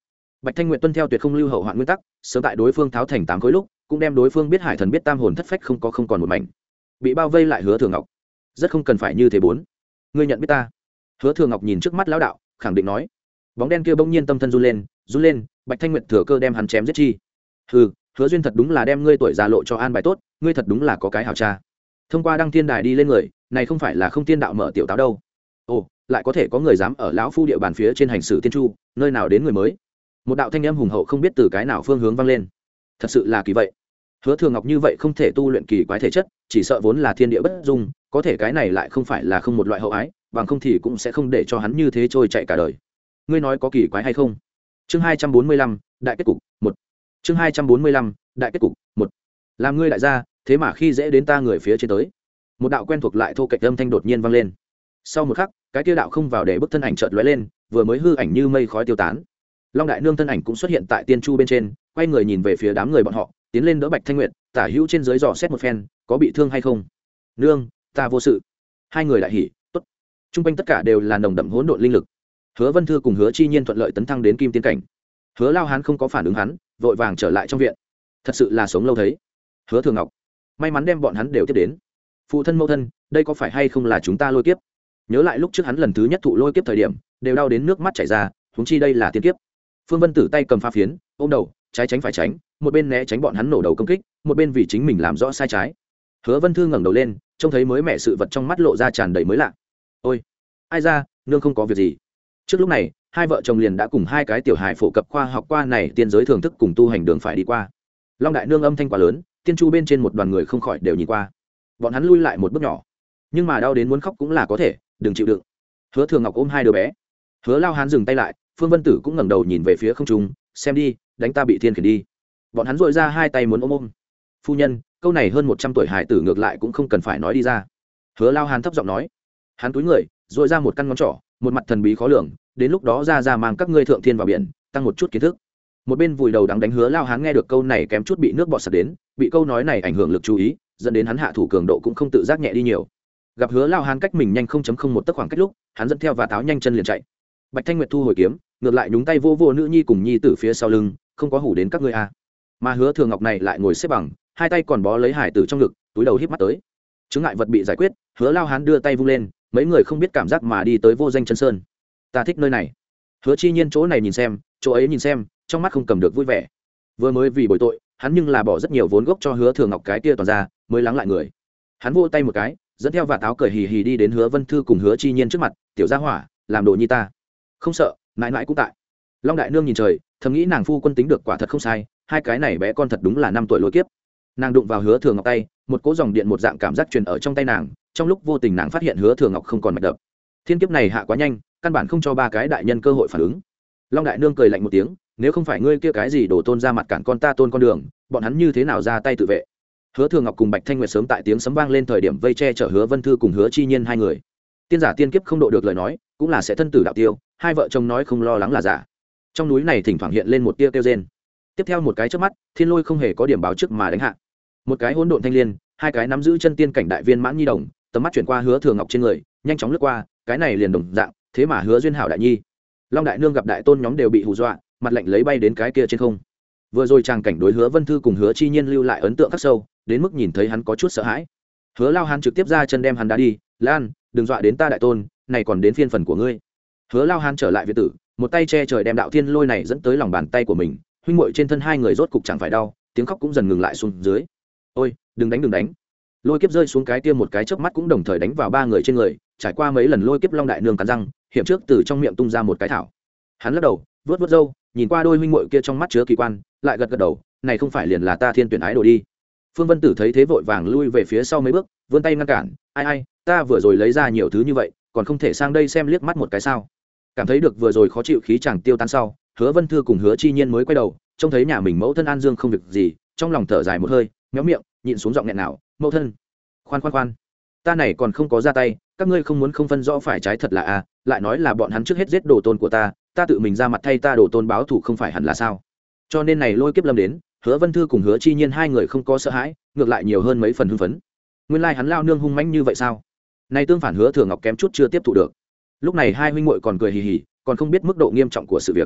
Bạch Thanh Nguyệt tuân theo tuyệt không lưu hậu hoạn nguyên tắc, sớm tại đối phương tháo thành tám khối lúc, cũng đem đối phương biết hải thần biết tam hồn thất phách không có không còn một mảnh. Bị bao vây lại Hứa Thừa Ngọc, rất không cần phải như thế bốn. Ngươi nhận biết ta? Hứa Thừa Ngọc nhìn trước mắt lão đạo, khẳng định nói. Bóng đen kia bỗng nhiên tâm thân run lên, run lên, Bạch Thanh Nguyệt thừa cơ đem hắn chém giết chi. Hừ, Hứa Duyên thật đúng là đem ngươi tuổi già lộ cho an bài tốt, ngươi thật đúng là có cái hào cha. Thông qua đăng thiên đài đi lên người, này không phải là không tiên đạo mở tiểu táo đâu. Ồ, lại có thể có người dám ở lão phu địa bàn phía trên hành xử tiên chu, nơi nào đến người mới? Một đạo thanh âm hùng hậu không biết từ cái nào phương hướng vang lên. Thật sự là kỳ vậy. Hứa Thừa Ngọc như vậy không thể tu luyện kỳ quái thể chất, chỉ sợ vốn là thiên địa bất dung, có thể cái này lại không phải là không một loại hậu ái, bằng không thì cũng sẽ không để cho hắn như thế trôi chạy cả đời. Ngươi nói có kỳ quái hay không? Chương hai trăm bốn mươi lăm, đại kết cục, một. Chương hai trăm bốn mươi lăm, đại kết cục, một. Làm ngươi đại gia, thế mà khi dễ đến ta người phía trên tới. Một đạo quen thuộc lại thô kệch âm thanh đột nhiên vang lên. Sau một khắc, cái kia đạo không vào để bức thân ảnh chợt lóe lên, vừa mới hư ảnh như mây khói tiêu tán. Long đại nương thân ảnh cũng xuất hiện tại tiên chu bên trên, quay người nhìn về phía đám người bọn họ, tiến lên đỡ Bạch Thanh Nguyệt, tả hữu trên dưới dò xét một phen, có bị thương hay không? Nương, ta vô sự. Hai người đại hỉ, tốt. Trung quanh tất cả đều là nồng đậm hỗn độn linh lực. Hứa Vân Thư cùng Hứa Chi Nhiên thuận lợi tấn thăng đến kim tiên cảnh. Hứa Lao Hán không có phản ứng hắn, vội vàng trở lại trong viện. Thật sự là sống lâu thấy. Hứa Thừa Ngọc, may mắn đem bọn hắn đều tiếp đến. Phụ thân mẫu thân, đây có phải hay không là chúng ta lôi kiếp? Nhớ lại lúc trước hắn lần thứ nhất thụ lôi kiếp thời điểm, đều đau đến nước mắt chảy ra, huống chi đây là tiên kiếp. Phương Vân Tử tay cầm pha phiến, ôm đầu, trái tránh phải tránh, một bên né tránh bọn hắn nổ đầu công kích, một bên vì chính mình làm rõ sai trái. Hứa Vân Thư ngẩng đầu lên, trông thấy mới mẹ sự vật trong mắt lộ ra tràn đầy mới lạ. Ôi, ai ra, nương không có việc gì. Trước lúc này, hai vợ chồng liền đã cùng hai cái tiểu hài phổ cập khoa học qua này tiên giới thưởng thức cùng tu hành đường phải đi qua. Long đại nương âm thanh quá lớn, tiên chu bên trên một đoàn người không khỏi đều nhìn qua. Bọn hắn lui lại một bước nhỏ, nhưng mà đau đến muốn khóc cũng là có thể, đừng chịu đựng. Hứa Thừa Ngọc ôm hai đứa bé. Hứa Lao Hán dừng tay lại, Phương Vân Tử cũng ngẩng đầu nhìn về phía không trung, xem đi, đánh ta bị thiên khiển đi. Bọn hắn dội ra hai tay muốn ôm ôm. Phu nhân, câu này hơn một trăm tuổi hải tử ngược lại cũng không cần phải nói đi ra. Hứa Lao Hán thấp giọng nói. Hắn túi người, dội ra một căn ngón trỏ, một mặt thần bí khó lường, đến lúc đó ra ra mang các ngươi thượng thiên vào biển, tăng một chút kiến thức. Một bên vùi đầu đắng đánh Hứa Lao Hán nghe được câu này kém chút bị nước bọt sặc đến, bị câu nói này ảnh hưởng lực chú ý, dẫn đến hắn hạ thủ cường độ cũng không tự giác nhẹ đi nhiều. Gặp Hứa Lao Hán cách mình nhanh không chấm không một tấc khoảng cách lúc, hắn dẫn theo và táo nhanh chân liền chạy. Bạch Thanh Nguyệt thu hồi kiếm, ngược lại nhúng tay vô vô nữ nhi cùng nhi tử phía sau lưng, không có hủ đến các ngươi a. À. Mà Hứa Thừa Ngọc này lại ngồi xếp bằng, hai tay còn bó lấy hải tử trong ngực, túi đầu híp mắt tới. Chứng ngại vật bị giải quyết, Hứa Lao Hán đưa tay vung lên, mấy người không biết cảm giác mà đi tới vô danh chân sơn. Ta thích nơi này. Hứa Chi Nhiên chỗ này nhìn xem, chỗ ấy nhìn xem, trong mắt không cầm được vui vẻ. Vừa mới vì bồi tội, hắn nhưng là bỏ rất nhiều vốn gốc cho Hứa Thừa Ngọc cái kia toàn ra, mới lắng lại người. Hắn vỗ tay một cái, dẫn theo và táo cười hì hì đi đến Hứa Vân Thư cùng Hứa Chi Nhiên trước mặt, tiểu gia hỏa, làm đồ như ta. Không sợ, mãi mãi cũng tại. Long đại nương nhìn trời, thầm nghĩ nàng phu quân tính được quả thật không sai, hai cái này bé con thật đúng là năm tuổi lôi kiếp. Nàng đụng vào Hứa Thừa Ngọc tay, một cỗ dòng điện một dạng cảm giác truyền ở trong tay nàng, trong lúc vô tình nàng phát hiện Hứa Thừa Ngọc không còn mạch đập. Thiên kiếp này hạ quá nhanh, căn bản không cho ba cái đại nhân cơ hội phản ứng. Long đại nương cười lạnh một tiếng, nếu không phải ngươi kia cái gì đổ tôn ra mặt cản con ta tôn con đường, bọn hắn như thế nào ra tay tự vệ. Hứa Thừa Ngọc cùng Bạch Thanh Nguyệt sớm tại tiếng sấm vang lên thời điểm vây che chở Hứa Vân Thư cùng Hứa Chi Nhiên hai người. Tiên giả tiên kiếp không độ được lời nói, cũng là sẽ thân tử đạo tiêu, hai vợ chồng nói không lo lắng là giả. Trong núi này thỉnh thoảng hiện lên một tia kêu rên. Tiếp theo một cái chớp mắt, thiên lôi không hề có điểm báo trước mà đánh hạ. Một cái hỗn độn thanh liên, hai cái nắm giữ chân tiên cảnh đại viên mãn nhi đồng, tầm mắt chuyển qua Hứa Thừa Ngọc trên người, nhanh chóng lướt qua, cái này liền đồng dạng, thế mà Hứa duyên hảo đại nhi. Long đại nương gặp đại tôn nhóm đều bị hù dọa, mặt lạnh lấy bay đến cái kia trên không. Vừa rồi chàng cảnh đối Hứa Vân Thư cùng Hứa Chi Nhiên lưu lại ấn tượng khắc sâu, đến mức nhìn thấy hắn có chút sợ hãi. Hứa Lao Hán trực tiếp ra chân đem hắn đá đi, "Lan, đừng dọa đến ta đại tôn, này còn đến phiên phần của ngươi." Hứa Lao Hán trở lại viện tử, một tay che trời đem đạo thiên lôi này dẫn tới lòng bàn tay của mình, huynh muội trên thân hai người rốt cục chẳng phải đau, tiếng khóc cũng dần ngừng lại xuống dưới. "Ôi, đừng đánh đừng đánh." Lôi kiếp rơi xuống cái kia một cái chớp mắt cũng đồng thời đánh vào ba người trên người, trải qua mấy lần lôi kiếp Long đại nương cắn răng, hiểm trước từ trong miệng tung ra một cái thảo. Hắn lắc đầu, vuốt vuốt râu, nhìn qua đôi huynh muội kia trong mắt chứa kỳ quan, lại gật gật đầu, "Này không phải liền là ta thiên tuyển ái đồ đi." Phương Vân Tử thấy thế vội vàng lui về phía sau mấy bước, vươn tay ngăn cản, "Ai ai, ta vừa rồi lấy ra nhiều thứ như vậy, còn không thể sang đây xem liếc mắt một cái sao?" Cảm thấy được vừa rồi khó chịu khí chàng tiêu tan sau, Hứa Vân Thư cùng Hứa Chi Nhiên mới quay đầu, trông thấy nhà mình mẫu thân An Dương không việc gì, trong lòng thở dài một hơi, méo miệng, nhịn xuống giọng nghẹn nào, "Mẫu thân, khoan khoan khoan, ta này còn không có ra tay, các ngươi không muốn không phân rõ phải trái thật là a, lại nói là bọn hắn trước hết giết đồ tôn của ta, ta tự mình ra mặt thay ta đồ tôn báo thù không phải hẳn là sao?" Cho nên này lôi kiếp lâm đến, Hứa Vân Thư cùng Hứa Chi Nhiên hai người không có sợ hãi, ngược lại nhiều hơn mấy phần hưng phấn. Nguyên lai like hắn lao nương hung mãnh như vậy sao? Này tương phản Hứa Thừa Ngọc kém chút chưa tiếp thụ được. Lúc này hai huynh muội còn cười hì hì, còn không biết mức độ nghiêm trọng của sự việc.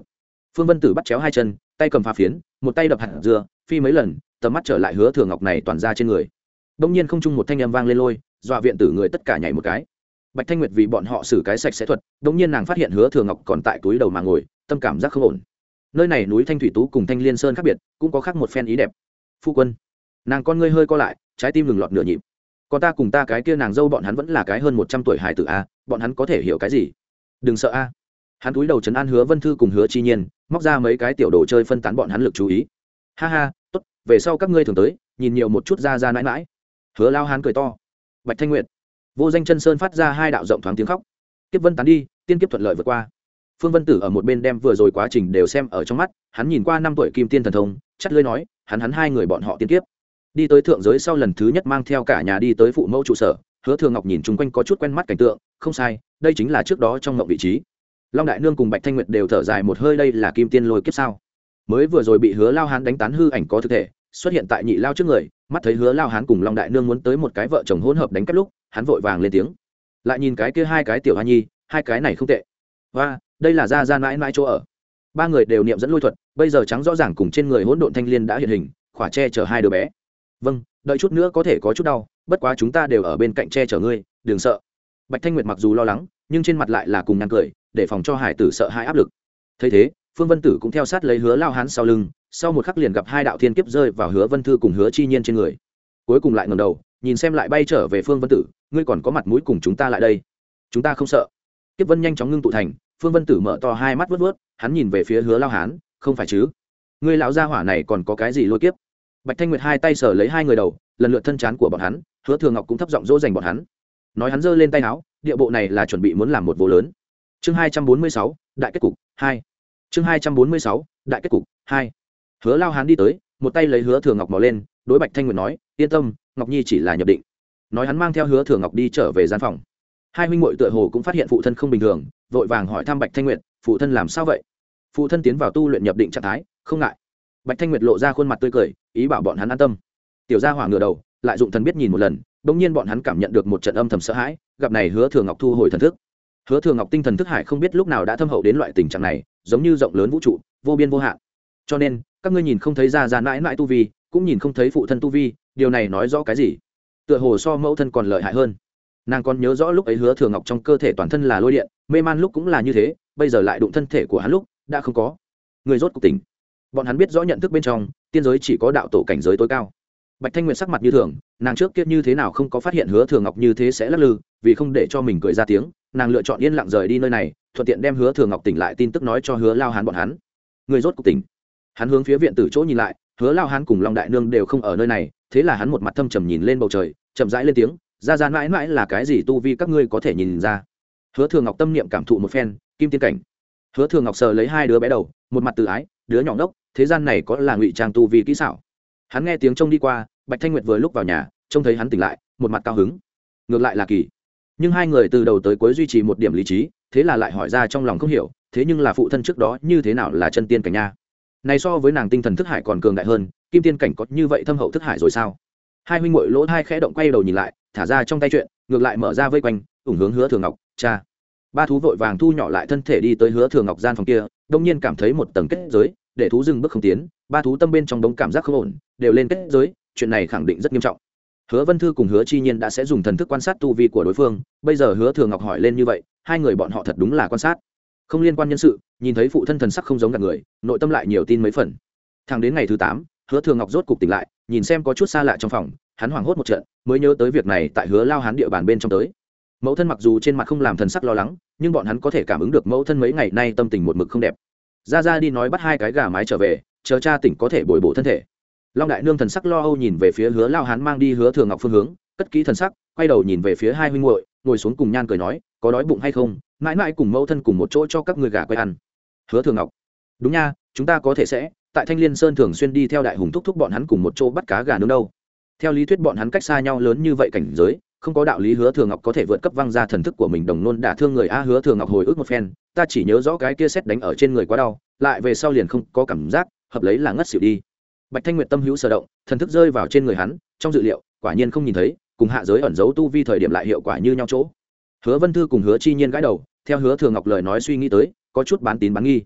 Phương Vân Tử bắt chéo hai chân, tay cầm phá phiến, một tay đập hạt dưa, phi mấy lần, tầm mắt trở lại Hứa Thừa Ngọc này toàn ra trên người. Đông nhiên không trung một thanh âm vang lên lôi, dọa viện tử người tất cả nhảy một cái. Bạch Thanh Nguyệt vì bọn họ xử cái sạch sẽ thuật, đông nhiên nàng phát hiện Hứa Thừa Ngọc còn tại túi đầu mà ngồi, tâm cảm giác không ổn. Nơi này núi Thanh Thủy Tú cùng Thanh Liên Sơn khác biệt, cũng có khác một phen ý đẹp. Phu quân, nàng con ngươi hơi co lại, trái tim ngừng lọt nửa nhịp. Còn ta cùng ta cái kia nàng dâu bọn hắn vẫn là cái hơn một trăm tuổi hài tử a, bọn hắn có thể hiểu cái gì? Đừng sợ a. Hắn túi đầu trấn an Hứa Vân Thư cùng Hứa Chi Nhiên, móc ra mấy cái tiểu đồ chơi phân tán bọn hắn lực chú ý. Ha ha, tốt, về sau các ngươi thường tới, nhìn nhiều một chút ra ra nãi nãi. Hứa Lao Hán cười to. Bạch Thanh Nguyệt, Vô Danh Chân Sơn phát ra hai đạo rộng thoáng tiếng khóc. Kiếp vân tán đi, tiên kiếp thuận lợi vượt qua. Phương Vân Tử ở một bên đem vừa rồi quá trình đều xem ở trong mắt, hắn nhìn qua năm tuổi kim tiên thần thông, chắt lưỡi nói, hắn hắn hai người bọn họ tiên kiếp. Đi tới thượng giới sau lần thứ nhất mang theo cả nhà đi tới phụ mẫu trụ sở, Hứa Thừa Ngọc nhìn chung quanh có chút quen mắt cảnh tượng, không sai, đây chính là trước đó trong ngộng vị trí. Long Đại Nương cùng Bạch Thanh Nguyệt đều thở dài một hơi, đây là kim tiên lôi kiếp sao? Mới vừa rồi bị Hứa Lao Hán đánh tán hư ảnh có thực thể, xuất hiện tại nhị lao trước người, mắt thấy Hứa Lao Hán cùng Long Đại Nương muốn tới một cái vợ chồng hỗn hợp đánh kép lúc, hắn vội vàng lên tiếng. Lại nhìn cái kia hai cái tiểu hoa nhi, hai cái này không tệ. Và, đây là gia gia mãi mãi chỗ ở. Ba người đều niệm dẫn lôi thuật, bây giờ trắng rõ ràng cùng trên người hỗn độn thanh liên đã hiện hình, khỏa che chở hai đứa bé. Vâng, đợi chút nữa có thể có chút đau, bất quá chúng ta đều ở bên cạnh che chở ngươi, đừng sợ. Bạch Thanh Nguyệt mặc dù lo lắng, nhưng trên mặt lại là cùng nhăn cười, để phòng cho hải tử sợ hãi áp lực. Thấy thế, Phương Vân Tử cũng theo sát lấy Hứa Lao Hán sau lưng, sau một khắc liền gặp hai đạo thiên kiếp rơi vào Hứa Vân Thư cùng Hứa Chi Nhiên trên người. Cuối cùng lại ngẩng đầu, nhìn xem lại bay trở về Phương Vân Tử, ngươi còn có mặt mũi cùng chúng ta lại đây? Chúng ta không sợ. Kiếp vân nhanh chóng ngưng tụ thành, Phương Vân Tử mở to hai mắt vớt vớt, hắn nhìn về phía Hứa Lao Hán, không phải chứ? Ngươi lão gia hỏa này còn có cái gì lôi kiếp? Bạch Thanh Nguyệt hai tay sờ lấy hai người đầu, lần lượt thân chán của bọn hắn, Hứa Thừa Ngọc cũng thấp giọng dỗ dành bọn hắn. Nói hắn giơ lên tay áo, địa bộ này là chuẩn bị muốn làm một vụ lớn. Chương hai trăm bốn mươi sáu, đại kết cục hai. Chương hai trăm bốn mươi sáu, đại kết cục hai. Hứa Lao Hán đi tới, một tay lấy Hứa Thừa Ngọc mò lên, đối Bạch Thanh Nguyệt nói, yên tâm, Ngọc Nhi chỉ là nhập định. Nói hắn mang theo Hứa Thừa Ngọc đi trở về gian phòng. Hai huynh muội tựa hồ cũng phát hiện phụ thân không bình thường, vội vàng hỏi thăm Bạch Thanh Nguyệt, phụ thân làm sao vậy? Phụ thân tiến vào tu luyện nhập định trạng thái, không ngại. Bạch Thanh Nguyệt lộ ra khuôn mặt tươi cười, ý bảo bọn hắn an tâm. Tiểu gia hỏa ngửa đầu, lại dụng thần biết nhìn một lần, bỗng nhiên bọn hắn cảm nhận được một trận âm thầm sợ hãi, gặp này Hứa Thừa Ngọc thu hồi thần thức. Hứa Thừa Ngọc tinh thần thức hải không biết lúc nào đã thâm hậu đến loại tình trạng này, giống như rộng lớn vũ trụ, vô biên vô hạn. Cho nên, các ngươi nhìn không thấy ra ra mãi mãi tu vi, cũng nhìn không thấy phụ thân tu vi, điều này nói rõ cái gì? Tựa hồ so mẫu thân còn lợi hại hơn. Nàng còn nhớ rõ lúc ấy Hứa Thừa Ngọc trong cơ thể toàn thân là lôi điện, mê man lúc cũng là như thế, bây giờ lại đụng thân thể của hắn lúc đã không có. Người rốt cuộc tỉnh. Bọn hắn biết rõ nhận thức bên trong, tiên giới chỉ có đạo tổ cảnh giới tối cao. Bạch Thanh Nguyệt sắc mặt như thường, nàng trước kia như thế nào không có phát hiện Hứa Thừa Ngọc như thế sẽ lắc lư, vì không để cho mình cười ra tiếng, nàng lựa chọn yên lặng rời đi nơi này, thuận tiện đem Hứa Thừa Ngọc tỉnh lại tin tức nói cho Hứa Lao Hán bọn hắn. Người rốt cuộc tỉnh. Hắn hướng phía viện tử chỗ nhìn lại, Hứa Lao Hán cùng Long Đại Nương đều không ở nơi này, thế là hắn một mặt thâm trầm nhìn lên bầu trời, chậm rãi lên tiếng, ra ra mãi mãi là cái gì tu vi các ngươi có thể nhìn ra? Hứa Thừa Ngọc tâm niệm cảm thụ một phen, kim tiên cảnh. Hứa Thừa Ngọc sờ lấy hai đứa bé đầu, một mặt tự ái, đứa nhỏ đốc, thế gian này có là ngụy trang tu vi kỹ xảo. Hắn nghe tiếng trông đi qua, Bạch Thanh Nguyệt vừa lúc vào nhà, trông thấy hắn tỉnh lại, một mặt cao hứng. Ngược lại là kỳ, nhưng hai người từ đầu tới cuối duy trì một điểm lý trí, thế là lại hỏi ra trong lòng không hiểu, thế nhưng là phụ thân trước đó như thế nào là chân tiên cảnh nha? Này so với nàng tinh thần thức hải còn cường đại hơn, kim tiên cảnh có như vậy thâm hậu thức hải rồi sao? Hai huynh muội lỗ hai khẽ động, quay đầu nhìn lại, thả ra trong tay chuyện, ngược lại mở ra vây quanh, ủng hướng Hứa Thừa Ngọc, cha. Ba thú vội vàng thu nhỏ lại thân thể đi tới Hứa Thừa Ngọc gian phòng kia, đông nhiên cảm thấy một tầng kết giới, để thú dừng bước không tiến, ba thú tâm bên trong đống cảm giác không ổn, đều lên kết giới, chuyện này khẳng định rất nghiêm trọng. Hứa Vân Thư cùng Hứa Chi Nhiên đã sẽ dùng thần thức quan sát tu vi của đối phương, bây giờ Hứa Thừa Ngọc hỏi lên như vậy, hai người bọn họ thật đúng là quan sát, không liên quan nhân sự, nhìn thấy phụ thân thần sắc không giống gạt người, nội tâm lại nhiều tin mấy phần. Thẳng đến ngày thứ tám, Hứa Thừa Ngọc rốt cục tỉnh lại, nhìn xem có chút xa lạ trong phòng, hắn hoảng hốt một trận, mới nhớ tới việc này tại Hứa Lao Hán địa bàn bên trong tới. Mẫu thân mặc dù trên mặt không làm thần sắc lo lắng, nhưng bọn hắn có thể cảm ứng được mẫu thân mấy ngày nay tâm tình một mực không đẹp. Ra ra đi nói bắt hai cái gà mái trở về, chờ cha tỉnh có thể bồi bổ thân thể. Long Đại Nương thần sắc lo âu nhìn về phía Hứa Lao Hán mang đi Hứa Thừa Ngọc phương hướng, cất kỹ thần sắc, quay đầu nhìn về phía hai huynh muội, ngồi xuống cùng nhan cười nói, có đói bụng hay không, mãi mãi cùng mẫu thân cùng một chỗ cho các người gà quay ăn. Hứa Thừa Ngọc, đúng nha, chúng ta có thể sẽ tại Thanh Liên Sơn thường xuyên đi theo Đại Hùng thúc thúc bọn hắn cùng một chỗ bắt cá gà nướng đâu. Theo lý thuyết bọn hắn cách xa nhau lớn như vậy cảnh giới, không có đạo lý Hứa Thừa Ngọc có thể vượt cấp văng ra thần thức của mình đồng nôn đả thương người a. Hứa Thừa Ngọc hồi ức một phen, ta chỉ nhớ rõ cái kia sét đánh ở trên người quá đau, lại về sau liền không có cảm giác, hợp lấy là ngất xỉu đi. Bạch Thanh Nguyệt tâm hữu sở động, thần thức rơi vào trên người hắn, trong dự liệu, quả nhiên không nhìn thấy, cùng hạ giới ẩn giấu tu vi thời điểm lại hiệu quả như nhau chỗ. Hứa Vân Thư cùng Hứa Chi Nhiên gãi đầu, theo Hứa Thừa Ngọc lời nói suy nghĩ tới, có chút bán tín bán nghi.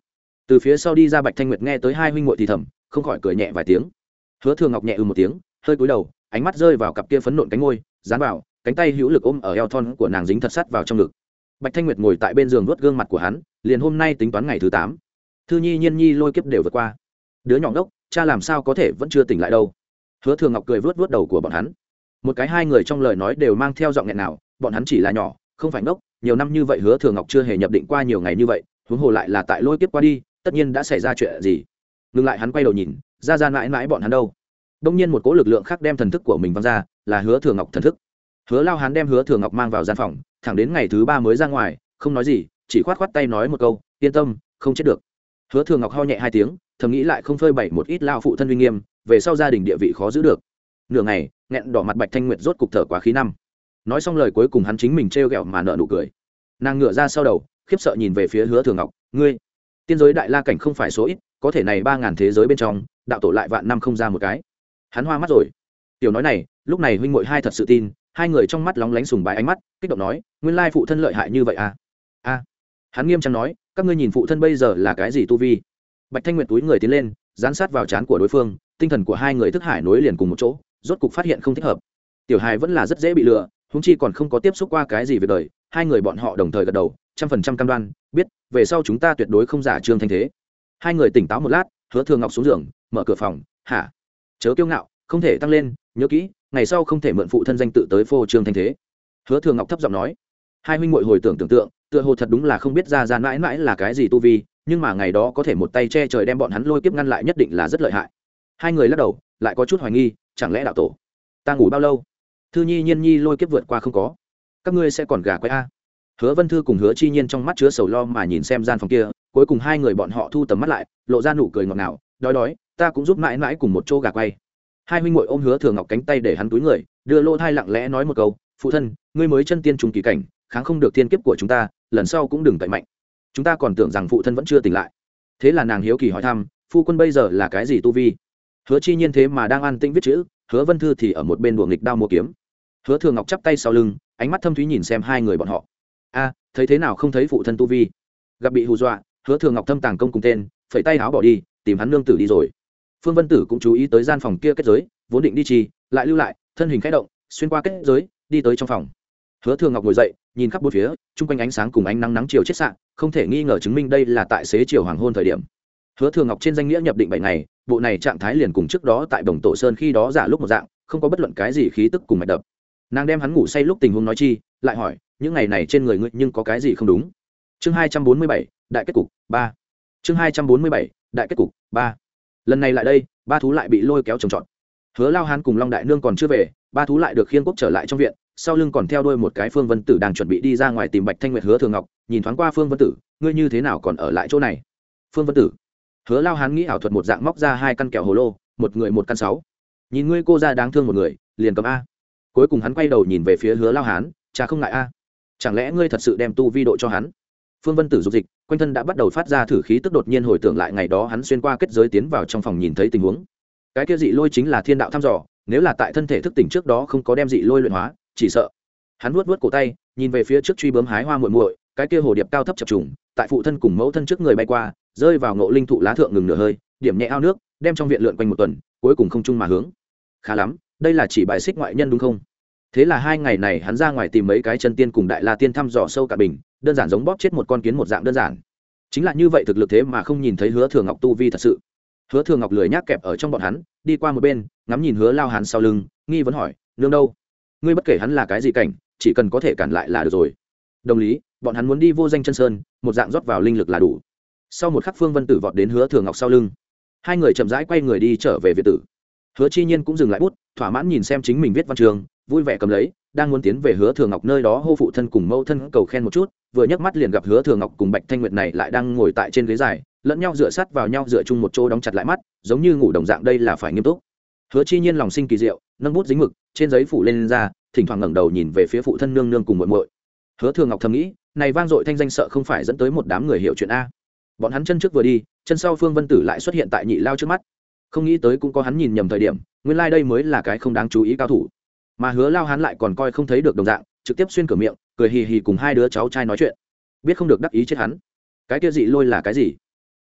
Từ phía sau đi ra Bạch Thanh Nguyệt nghe tới hai huynh muội thì thầm, không khỏi cười nhẹ vài tiếng. Hứa Thường Ngọc nhẹ ừ một tiếng, hơi cúi đầu, ánh mắt rơi vào cặp kia phấn nộn cánh môi, dán vào, cánh tay hữu lực ôm ở eo thon của nàng dính thật sát vào trong ngực. Bạch Thanh Nguyệt ngồi tại bên giường vuốt gương mặt của hắn, liền hôm nay tính toán ngày thứ tám. Thư Nhi Nhiên Nhi lôi kiếp đều vượt qua. Đứa nhỏ ngốc, cha làm sao có thể vẫn chưa tỉnh lại đâu. Hứa Thường Ngọc cười vuốt vuốt đầu của bọn hắn. Một cái hai người trong lời nói đều mang theo giọng nghẹn nào, bọn hắn chỉ là nhỏ, không phải ngốc, nhiều năm như vậy Hứa Thường Ngọc chưa hề nhập định qua nhiều ngày như vậy, huống hồ lại là tại lôi kiếp qua đi, tất nhiên đã xảy ra chuyện gì. Ngừng lại hắn quay đầu nhìn, ra ra mãi mãi bọn hắn đâu. Đông nhiên một cỗ lực lượng khác đem thần thức của mình văng ra, là Hứa Thường Ngọc thần thức. Hứa Lao Hán đem Hứa Thường Ngọc mang vào gian phòng, thẳng đến ngày thứ ba mới ra ngoài, không nói gì, chỉ khoát khoát tay nói một câu, yên tâm, không chết được. Hứa Thường Ngọc ho nhẹ hai tiếng, thầm nghĩ lại không phơi bày một ít lao phụ thân uy nghiêm, về sau gia đình địa vị khó giữ được. Nửa ngày, nghẹn đỏ mặt Bạch Thanh Nguyệt rốt cục thở quá khí năm. Nói xong lời cuối cùng hắn chính mình trêu ghẹo mà nở nụ cười. Nàng ngửa ra sau đầu, khiếp sợ nhìn về phía Hứa Thường Ngọc, ngươi, tiên giới đại la cảnh không phải số ít, có thể này ba ngàn thế giới bên trong, đạo tổ lại vạn năm không ra một cái. Hắn hoa mắt rồi. Tiểu nói này, lúc này huynh muội hai thật sự tin, hai người trong mắt lóng lánh sùng bái ánh mắt, kích động nói, nguyên lai phụ thân lợi hại như vậy à? A. Hắn nghiêm trang nói, các ngươi nhìn phụ thân bây giờ là cái gì tu vi? Bạch Thanh Nguyệt túi người tiến lên, dán sát vào trán của đối phương, tinh thần của hai người thức hải nối liền cùng một chỗ, rốt cục phát hiện không thích hợp. Tiểu hài vẫn là rất dễ bị lừa, huống chi còn không có tiếp xúc qua cái gì về đời, hai người bọn họ đồng thời gật đầu, trăm phần trăm cam đoan, biết, về sau chúng ta tuyệt đối không giả trương thanh thế. Hai người tỉnh táo một lát, Hứa Thường Ngọc xuống giường, mở cửa phòng, hả? Chớ kiêu ngạo, không thể tăng lên, nhớ kỹ, ngày sau không thể mượn phụ thân danh tự tới phô trương thanh thế. Hứa Thường Ngọc thấp giọng nói. Hai huynh muội hồi tưởng tưởng tượng, tựa hồ thật đúng là không biết ra ra mãi mãi là cái gì tu vi, nhưng mà ngày đó có thể một tay che trời đem bọn hắn lôi kiếp ngăn lại nhất định là rất lợi hại. Hai người lắc đầu, lại có chút hoài nghi, chẳng lẽ đạo tổ? Ta ngủ bao lâu? Thư Nhi Nhiên Nhi lôi kiếp vượt qua không có, các ngươi sẽ còn gà quay a? Hứa Vân Thư cùng Hứa Chi Nhiên trong mắt chứa sầu lo mà nhìn xem gian phòng kia, cuối cùng hai người bọn họ thu tầm mắt lại, lộ ra nụ cười ngọt ngào, đói đói, ta cũng giúp mãi mãi cùng một chỗ gà quay. Hai huynh muội ôm Hứa Thường Ngọc cánh tay để hắn túi người, đưa lô thai lặng lẽ nói một câu, phụ thân, ngươi mới chân tiên trùng kỳ cảnh, kháng không được thiên kiếp của chúng ta, lần sau cũng đừng tẩy mạnh. Chúng ta còn tưởng rằng phụ thân vẫn chưa tỉnh lại. Thế là nàng hiếu kỳ hỏi thăm, phu quân bây giờ là cái gì tu vi? Hứa Chi Nhiên thế mà đang an tĩnh viết chữ, Hứa Vân Thư thì ở một bên đùa nghịch đao mua kiếm. Hứa Thường Ngọc chắp tay sau lưng, ánh mắt thâm thúy nhìn xem hai người bọn họ. A, thấy thế nào không thấy phụ thân tu vi? Gặp bị hù dọa, Hứa Thường Ngọc thâm tàng công cùng tên, phẩy tay áo bỏ đi, tìm hắn nương tử đi rồi. Phương Vân Tử cũng chú ý tới gian phòng kia kết giới, vốn định đi trì, lại lưu lại, thân hình khẽ động, xuyên qua kết giới, đi tới trong phòng. Hứa Thường Ngọc ngồi dậy, nhìn khắp bốn phía, chung quanh ánh sáng cùng ánh nắng nắng chiều chết xạ, không thể nghi ngờ chứng minh đây là tại xế chiều hoàng hôn thời điểm. Hứa Thường Ngọc trên danh nghĩa nhập định bảy ngày, bộ này trạng thái liền cùng trước đó tại Đồng Tổ Sơn khi đó giả lúc một dạng, không có bất luận cái gì khí tức cùng mạch đập. Nàng đem hắn ngủ say lúc tình huống nói chi, lại hỏi, những ngày này trên người ngươi nhưng có cái gì không đúng? Chương hai trăm bốn mươi bảy, đại kết cục ba. Chương hai trăm bốn mươi bảy, đại kết cục ba. Lần này lại đây, ba thú lại bị lôi kéo trồng trọt. Hứa Lao Hán cùng Long Đại Nương còn chưa về, ba thú lại được khiên quốc trở lại trong viện, sau lưng còn theo đuôi một cái Phương Vân Tử đang chuẩn bị đi ra ngoài tìm Bạch Thanh Nguyệt. Hứa Thường Ngọc nhìn thoáng qua Phương Vân Tử, ngươi như thế nào còn ở lại chỗ này? Phương Vân Tử. Hứa Lao Hán nghĩ ảo thuật một dạng móc ra hai căn kẹo hồ lô, một người một căn sáu. Nhìn ngươi cô ra đáng thương một người, liền cầm a. Cuối cùng hắn quay đầu nhìn về phía Hứa Lao Hán, cha không ngại a? Chẳng lẽ ngươi thật sự đem tu vi độ cho hắn? Phương Vân Tử dục dịch, quanh thân đã bắt đầu phát ra thử khí tức, đột nhiên hồi tưởng lại ngày đó hắn xuyên qua kết giới tiến vào trong phòng nhìn thấy tình huống. Cái kia dị lôi chính là thiên đạo thăm dò, nếu là tại thân thể thức tỉnh trước đó không có đem dị lôi luyện hóa, chỉ sợ. Hắn vuốt vuốt cổ tay, nhìn về phía trước truy bướm hái hoa muội muội, cái kia hồ điệp cao thấp chập trùng, tại phụ thân cùng mẫu thân trước người bay qua, rơi vào ngộ linh thụ lá thượng ngừng nửa hơi, điểm nhẹ ao nước, đem trong viện lượn quanh một tuần, cuối cùng không trung mà hướng. Khá lắm, đây là chỉ bài xích ngoại nhân đúng không? Thế là hai ngày này hắn ra ngoài tìm mấy cái chân tiên cùng đại la tiên thăm dò sâu cả bình, đơn giản giống bóp chết một con kiến một dạng đơn giản. Chính là như vậy thực lực thế mà không nhìn thấy Hứa Thường Ngọc tu vi thật sự. Hứa Thường Ngọc lười nhác kẹp ở trong bọn hắn, đi qua một bên, ngắm nhìn Hứa Lao Hán sau lưng, nghi vấn hỏi, nương đâu? Ngươi bất kể hắn là cái gì cảnh, chỉ cần có thể cản lại là được rồi. Đồng lý, bọn hắn muốn đi vô danh chân sơn, một dạng rót vào linh lực là đủ. Sau một khắc Phương Vân Tử vọt đến Hứa Thường Ngọc sau lưng, hai người chậm rãi quay người đi trở về viện tử. Hứa Chi Nhiên cũng dừng lại bút, thỏa mãn nhìn xem chính mình viết văn trường, vui vẻ cầm lấy, đang muốn tiến về Hứa Thường Ngọc nơi đó hô phụ thân cùng mẫu thân cầu khen một chút, vừa nhấc mắt liền gặp Hứa Thường Ngọc cùng Bạch Thanh Nguyệt này lại đang ngồi tại trên ghế dài, lẫn nhau dựa sát vào nhau, dựa chung một chỗ đóng chặt lại mắt, giống như ngủ đồng dạng, đây là phải nghiêm túc. Hứa Chi Nhiên lòng sinh kỳ diệu, nâng bút dính mực, trên giấy phủ lên, lên ra, thỉnh thoảng ngẩng đầu nhìn về phía phụ thân nương nương cùng muội muội. Hứa Thường Ngọc thầm nghĩ, này vang dội thanh danh sợ không phải dẫn tới một đám người hiểu chuyện a. Bọn hắn chân trước vừa đi, chân sau Phương Vân Tử lại xuất hiện tại Nhị Lao trước mắt. Không nghĩ tới cũng có hắn nhìn nhầm thời điểm, nguyên lai like đây mới là cái không đáng chú ý cao thủ. Mà Hứa Lao hắn lại còn coi không thấy được đồng dạng, trực tiếp xuyên cửa miệng, cười hì hì cùng hai đứa cháu trai nói chuyện. Biết không được đắc ý chết hắn. Cái kia dị lôi là cái gì?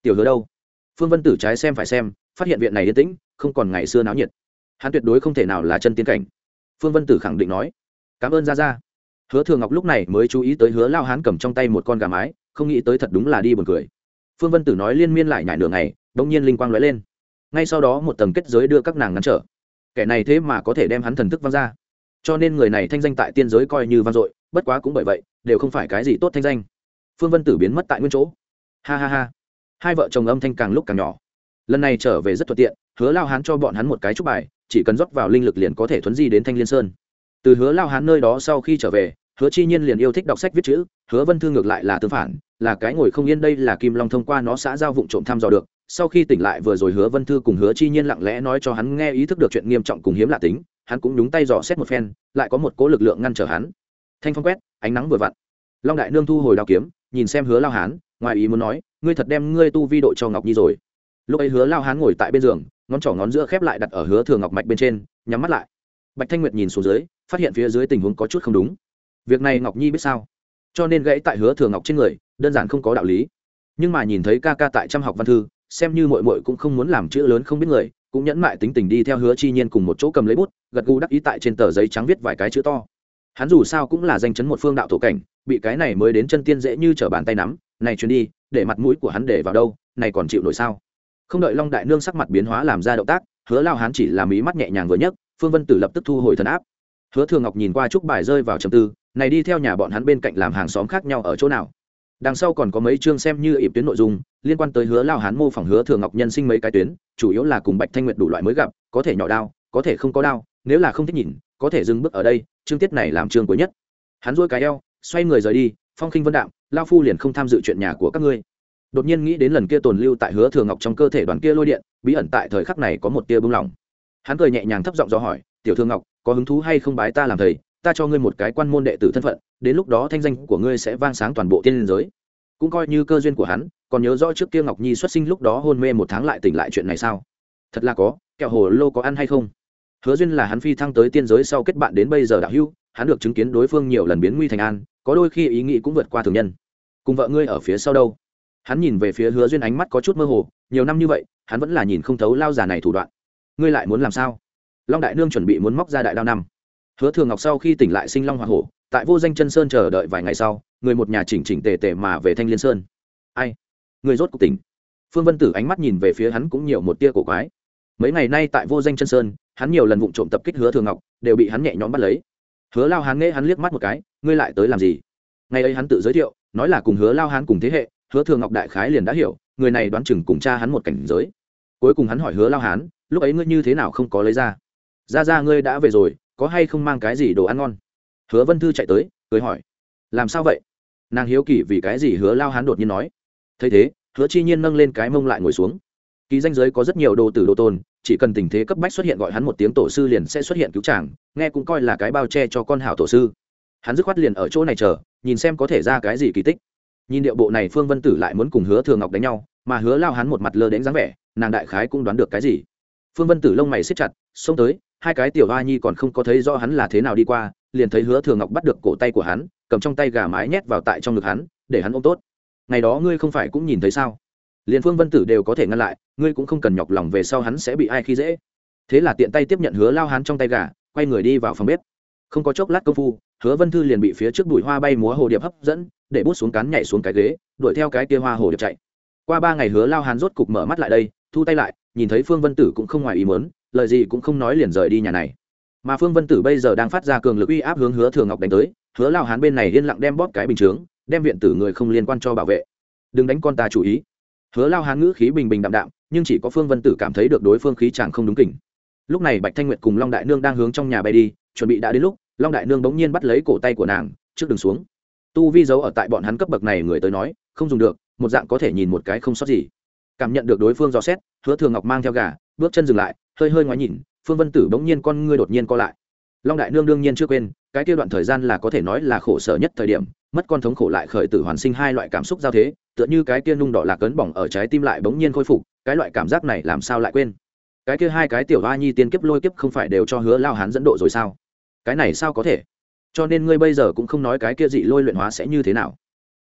tiểu hứa đâu? Phương Vân Tử trái xem phải xem, phát hiện viện này yên tĩnh, không còn ngày xưa náo nhiệt. Hắn tuyệt đối không thể nào là chân tiên cảnh. Phương Vân Tử khẳng định nói, cảm ơn gia gia. Hứa Thừa Ngọc lúc này mới chú ý tới Hứa Lao Hán cầm trong tay một con gà mái, không nghĩ tới thật đúng là đi buồn cười. Phương Vân Tử nói liên miên lại nhảy nửa ngày, đột nhiên linh quang lóe lên. Ngay sau đó một tầng kết giới đưa các nàng ngăn trở. Kẻ này thế mà có thể đem hắn thần thức văng ra, cho nên người này thanh danh tại tiên giới coi như vang dội, bất quá cũng bởi vậy, đều không phải cái gì tốt thanh danh. Phương Vân Tử biến mất tại nguyên chỗ. Ha ha ha. Hai vợ chồng âm thanh càng lúc càng nhỏ. Lần này trở về rất thuận tiện, Hứa Lao Hán cho bọn hắn một cái chúc bài, chỉ cần rót vào linh lực liền có thể thuấn di đến Thanh Liên Sơn. Từ Hứa Lao Hán nơi đó sau khi trở về, Hứa Chi Nhiên liền yêu thích đọc sách viết chữ, Hứa Vân Thư ngược lại là tương phản, là cái ngồi không yên. Đây là Kim Long thông qua nó xã giao vụng trộm thăm dò được. Sau khi tỉnh lại vừa rồi Hứa Vân Thư cùng Hứa Chi Nhiên lặng lẽ nói cho hắn nghe ý thức được chuyện nghiêm trọng cùng hiếm lạ tính, hắn cũng nhúng tay dò xét một phen, lại có một cố lực lượng ngăn trở hắn. Thanh phong quét, ánh nắng vừa vặn. Long đại nương thu hồi đao kiếm, nhìn xem Hứa Lao Hán, ngoài ý muốn nói, ngươi thật đem ngươi tu vi độ cho Ngọc Nhi rồi. Lúc ấy Hứa Lao Hán ngồi tại bên giường, ngón trỏ ngón giữa khép lại đặt ở Hứa Thừa Ngọc mạch bên trên, nhắm mắt lại. Bạch Thanh Nguyệt nhìn xuống dưới, phát hiện phía dưới tình huống có chút không đúng. Việc này Ngọc Nhi biết sao, cho nên gãy tại Hứa Thừa Ngọc trên người, đơn giản không có đạo lý. Nhưng mà nhìn thấy ca ca tại trăm học văn thư, xem như muội muội cũng không muốn làm chữ lớn không biết người, cũng nhẫn mại tính tình đi theo Hứa Chi Nhiên cùng một chỗ cầm lấy bút, gật gù đắc ý tại trên tờ giấy trắng viết vài cái chữ to. Hắn dù sao cũng là danh chấn một phương đạo tổ cảnh, bị cái này mới đến chân tiên dễ như trở bàn tay nắm, này chuyến đi, để mặt mũi của hắn để vào đâu, này còn chịu nổi sao? Không đợi Long đại nương sắc mặt biến hóa làm ra động tác, Hứa Lao Hán chỉ là mí mắt nhẹ nhàng vừa nhấc, Phương Vân Tử lập tức thu hồi thần áp. Hứa Thừa Ngọc nhìn qua chúc bài rơi vào trầm tư, này đi theo nhà bọn hắn bên cạnh làm hàng xóm khác nhau ở chỗ nào? Đằng sau còn có mấy chương xem như ịp tuyến nội dung, liên quan tới Hứa Lao Hán mô phỏng Hứa Thừa Ngọc nhân sinh mấy cái tuyến, chủ yếu là cùng Bạch Thanh Nguyệt đủ loại mới gặp, có thể nhỏ đao, có thể không có đao, nếu là không thích nhìn, có thể dừng bước ở đây, chương tiết này làm chương cuối nhất. Hắn duỗi cái eo, xoay người rời đi, phong khinh vân đạm, lao phu liền không tham dự chuyện nhà của các ngươi. Đột nhiên nghĩ đến lần kia tồn lưu tại Hứa Thừa Ngọc trong cơ thể đoàn kia lôi điện, bí ẩn tại thời khắc này có một tia bừng lòng. Hắn cười nhẹ nhàng thấp giọng do hỏi, "Tiểu Thừa Ngọc, có hứng thú hay không bái ta làm thầy, ta cho ngươi một cái quan môn đệ tử thân phận, đến lúc đó thanh danh của ngươi sẽ vang sáng toàn bộ tiên giới." Cũng coi như cơ duyên của hắn, còn nhớ rõ trước kia Ngọc Nhi xuất sinh lúc đó hôn mê một tháng lại tỉnh lại chuyện này sao? Thật là có, kẹo hồ lô có ăn hay không? Hứa duyên là hắn phi thăng tới tiên giới sau kết bạn đến bây giờ đạo hữu, hắn được chứng kiến đối phương nhiều lần biến nguy thành an, có đôi khi ý nghĩ cũng vượt qua thường nhân. Cùng vợ ngươi ở phía sau đâu? Hắn nhìn về phía Hứa duyên, ánh mắt có chút mơ hồ, nhiều năm như vậy, hắn vẫn là nhìn không thấu lao già này thủ đoạn. Ngươi lại muốn làm sao? Long đại nương chuẩn bị muốn móc ra đại đao năm. Hứa Thừa Ngọc sau khi tỉnh lại sinh long hỏa hổ, tại Vô Danh Chân Sơn chờ đợi vài ngày sau, người một nhà chỉnh chỉnh tề tề mà về Thanh Liên Sơn. Ai? Người rốt cuộc tỉnh? Phương Vân Tử ánh mắt nhìn về phía hắn cũng nhiều một tia cổ quái. Mấy ngày nay tại Vô Danh Chân Sơn, hắn nhiều lần vụng trộm tập kích Hứa Thừa Ngọc, đều bị hắn nhẹ nhõm bắt lấy. Hứa Lao Hán nghe hắn liếc mắt một cái, ngươi lại tới làm gì? Ngày ấy hắn tự giới thiệu, nói là cùng Hứa Lao Hán cùng thế hệ, Hứa Thừa Ngọc đại khái liền đã hiểu, người này đoán chừng cùng cha hắn một cảnh giới. Cuối cùng hắn hỏi Hứa Lao Hán, lúc ấy ngươi như thế nào không có lấy ra? Ra ra ngươi đã về rồi, có hay không mang cái gì đồ ăn ngon? Hứa Vân Thư chạy tới, cười hỏi, làm sao vậy? Nàng hiếu kỳ vì cái gì Hứa Lao Hán đột nhiên nói. Thấy thế, Hứa Chi Nhiên nâng lên cái mông lại ngồi xuống. Ký danh giới có rất nhiều đồ tử đồ tôn, chỉ cần tình thế cấp bách xuất hiện gọi hắn một tiếng tổ sư liền sẽ xuất hiện cứu chàng, nghe cũng coi là cái bao che cho con hảo tổ sư. Hắn dứt khoát liền ở chỗ này chờ, nhìn xem có thể ra cái gì kỳ tích. Nhìn điệu bộ này Phương Vân Tử lại muốn cùng Hứa Thừa Ngọc đánh nhau, mà Hứa Lao Hán một mặt lơ đến dáng vẻ, nàng đại khái cũng đoán được cái gì. Phương Vân Tử lông mày siết chặt, xông tới, hai cái tiểu hoa nhi còn không có thấy rõ hắn là thế nào đi qua, liền thấy Hứa Thừa Ngọc bắt được cổ tay của hắn, cầm trong tay gà mái nhét vào tại trong ngực hắn, để hắn ôm tốt. Ngày đó ngươi không phải cũng nhìn thấy sao? Liền Phương Vân Tử đều có thể ngăn lại, ngươi cũng không cần nhọc lòng về sau hắn sẽ bị ai khi dễ. Thế là tiện tay tiếp nhận Hứa Lao Hán trong tay gà, quay người đi vào phòng bếp. Không có chốc lát công phu, Hứa Vân Thư liền bị phía trước bụi hoa bay múa hồ điệp hấp dẫn, để bút xuống cán nhảy xuống cái ghế, đuổi theo cái kia hoa hồ điệp chạy. Qua ba ngày Hứa Lao Hán rốt cục mở mắt lại đây, thu tay lại, nhìn thấy Phương Vân Tử cũng không ngoài ý muốn, lời gì cũng không nói liền rời đi nhà này. Mà Phương Vân Tử bây giờ đang phát ra cường lực uy áp hướng Hứa Thừa Ngọc đánh tới, Hứa Lao Hán bên này yên lặng đem bóp cái bình chướng, đem viện tử người không liên quan cho bảo vệ. Đừng đánh con ta chủ ý. Hứa Lao Hán ngữ khí bình bình đạm đạm, nhưng chỉ có Phương Vân Tử cảm thấy được đối phương khí chẳng không đúng kỉnh. Lúc này Bạch Thanh Nguyệt cùng Long đại nương đang hướng trong nhà bay đi, chuẩn bị đã đến lúc, Long đại nương bỗng nhiên bắt lấy cổ tay của nàng, trước đừng xuống. Tu vi giấu ở tại bọn hắn cấp bậc này người tới nói, không dùng được, một dạng có thể nhìn một cái không sót gì. Cảm nhận được đối phương dò xét, Hứa Thừa Ngọc mang theo gà, bước chân dừng lại, hơi hơi ngoái nhìn, Phương Vân Tử bỗng nhiên con ngươi đột nhiên co lại. Long đại nương đương nhiên chưa quên, cái kia đoạn thời gian là có thể nói là khổ sở nhất thời điểm, mất con thống khổ lại khởi tử hoàn sinh hai loại cảm xúc giao thế, tựa như cái kia nung đỏ lạc cấn bỏng ở trái tim lại bỗng nhiên khôi phục, cái loại cảm giác này làm sao lại quên? Cái kia hai cái tiểu hoa nhi tiên kiếp lôi kiếp không phải đều cho Hứa Lao Hán dẫn độ rồi sao? Cái này sao có thể? Cho nên ngươi bây giờ cũng không nói cái kia dị lôi luyện hóa sẽ như thế nào?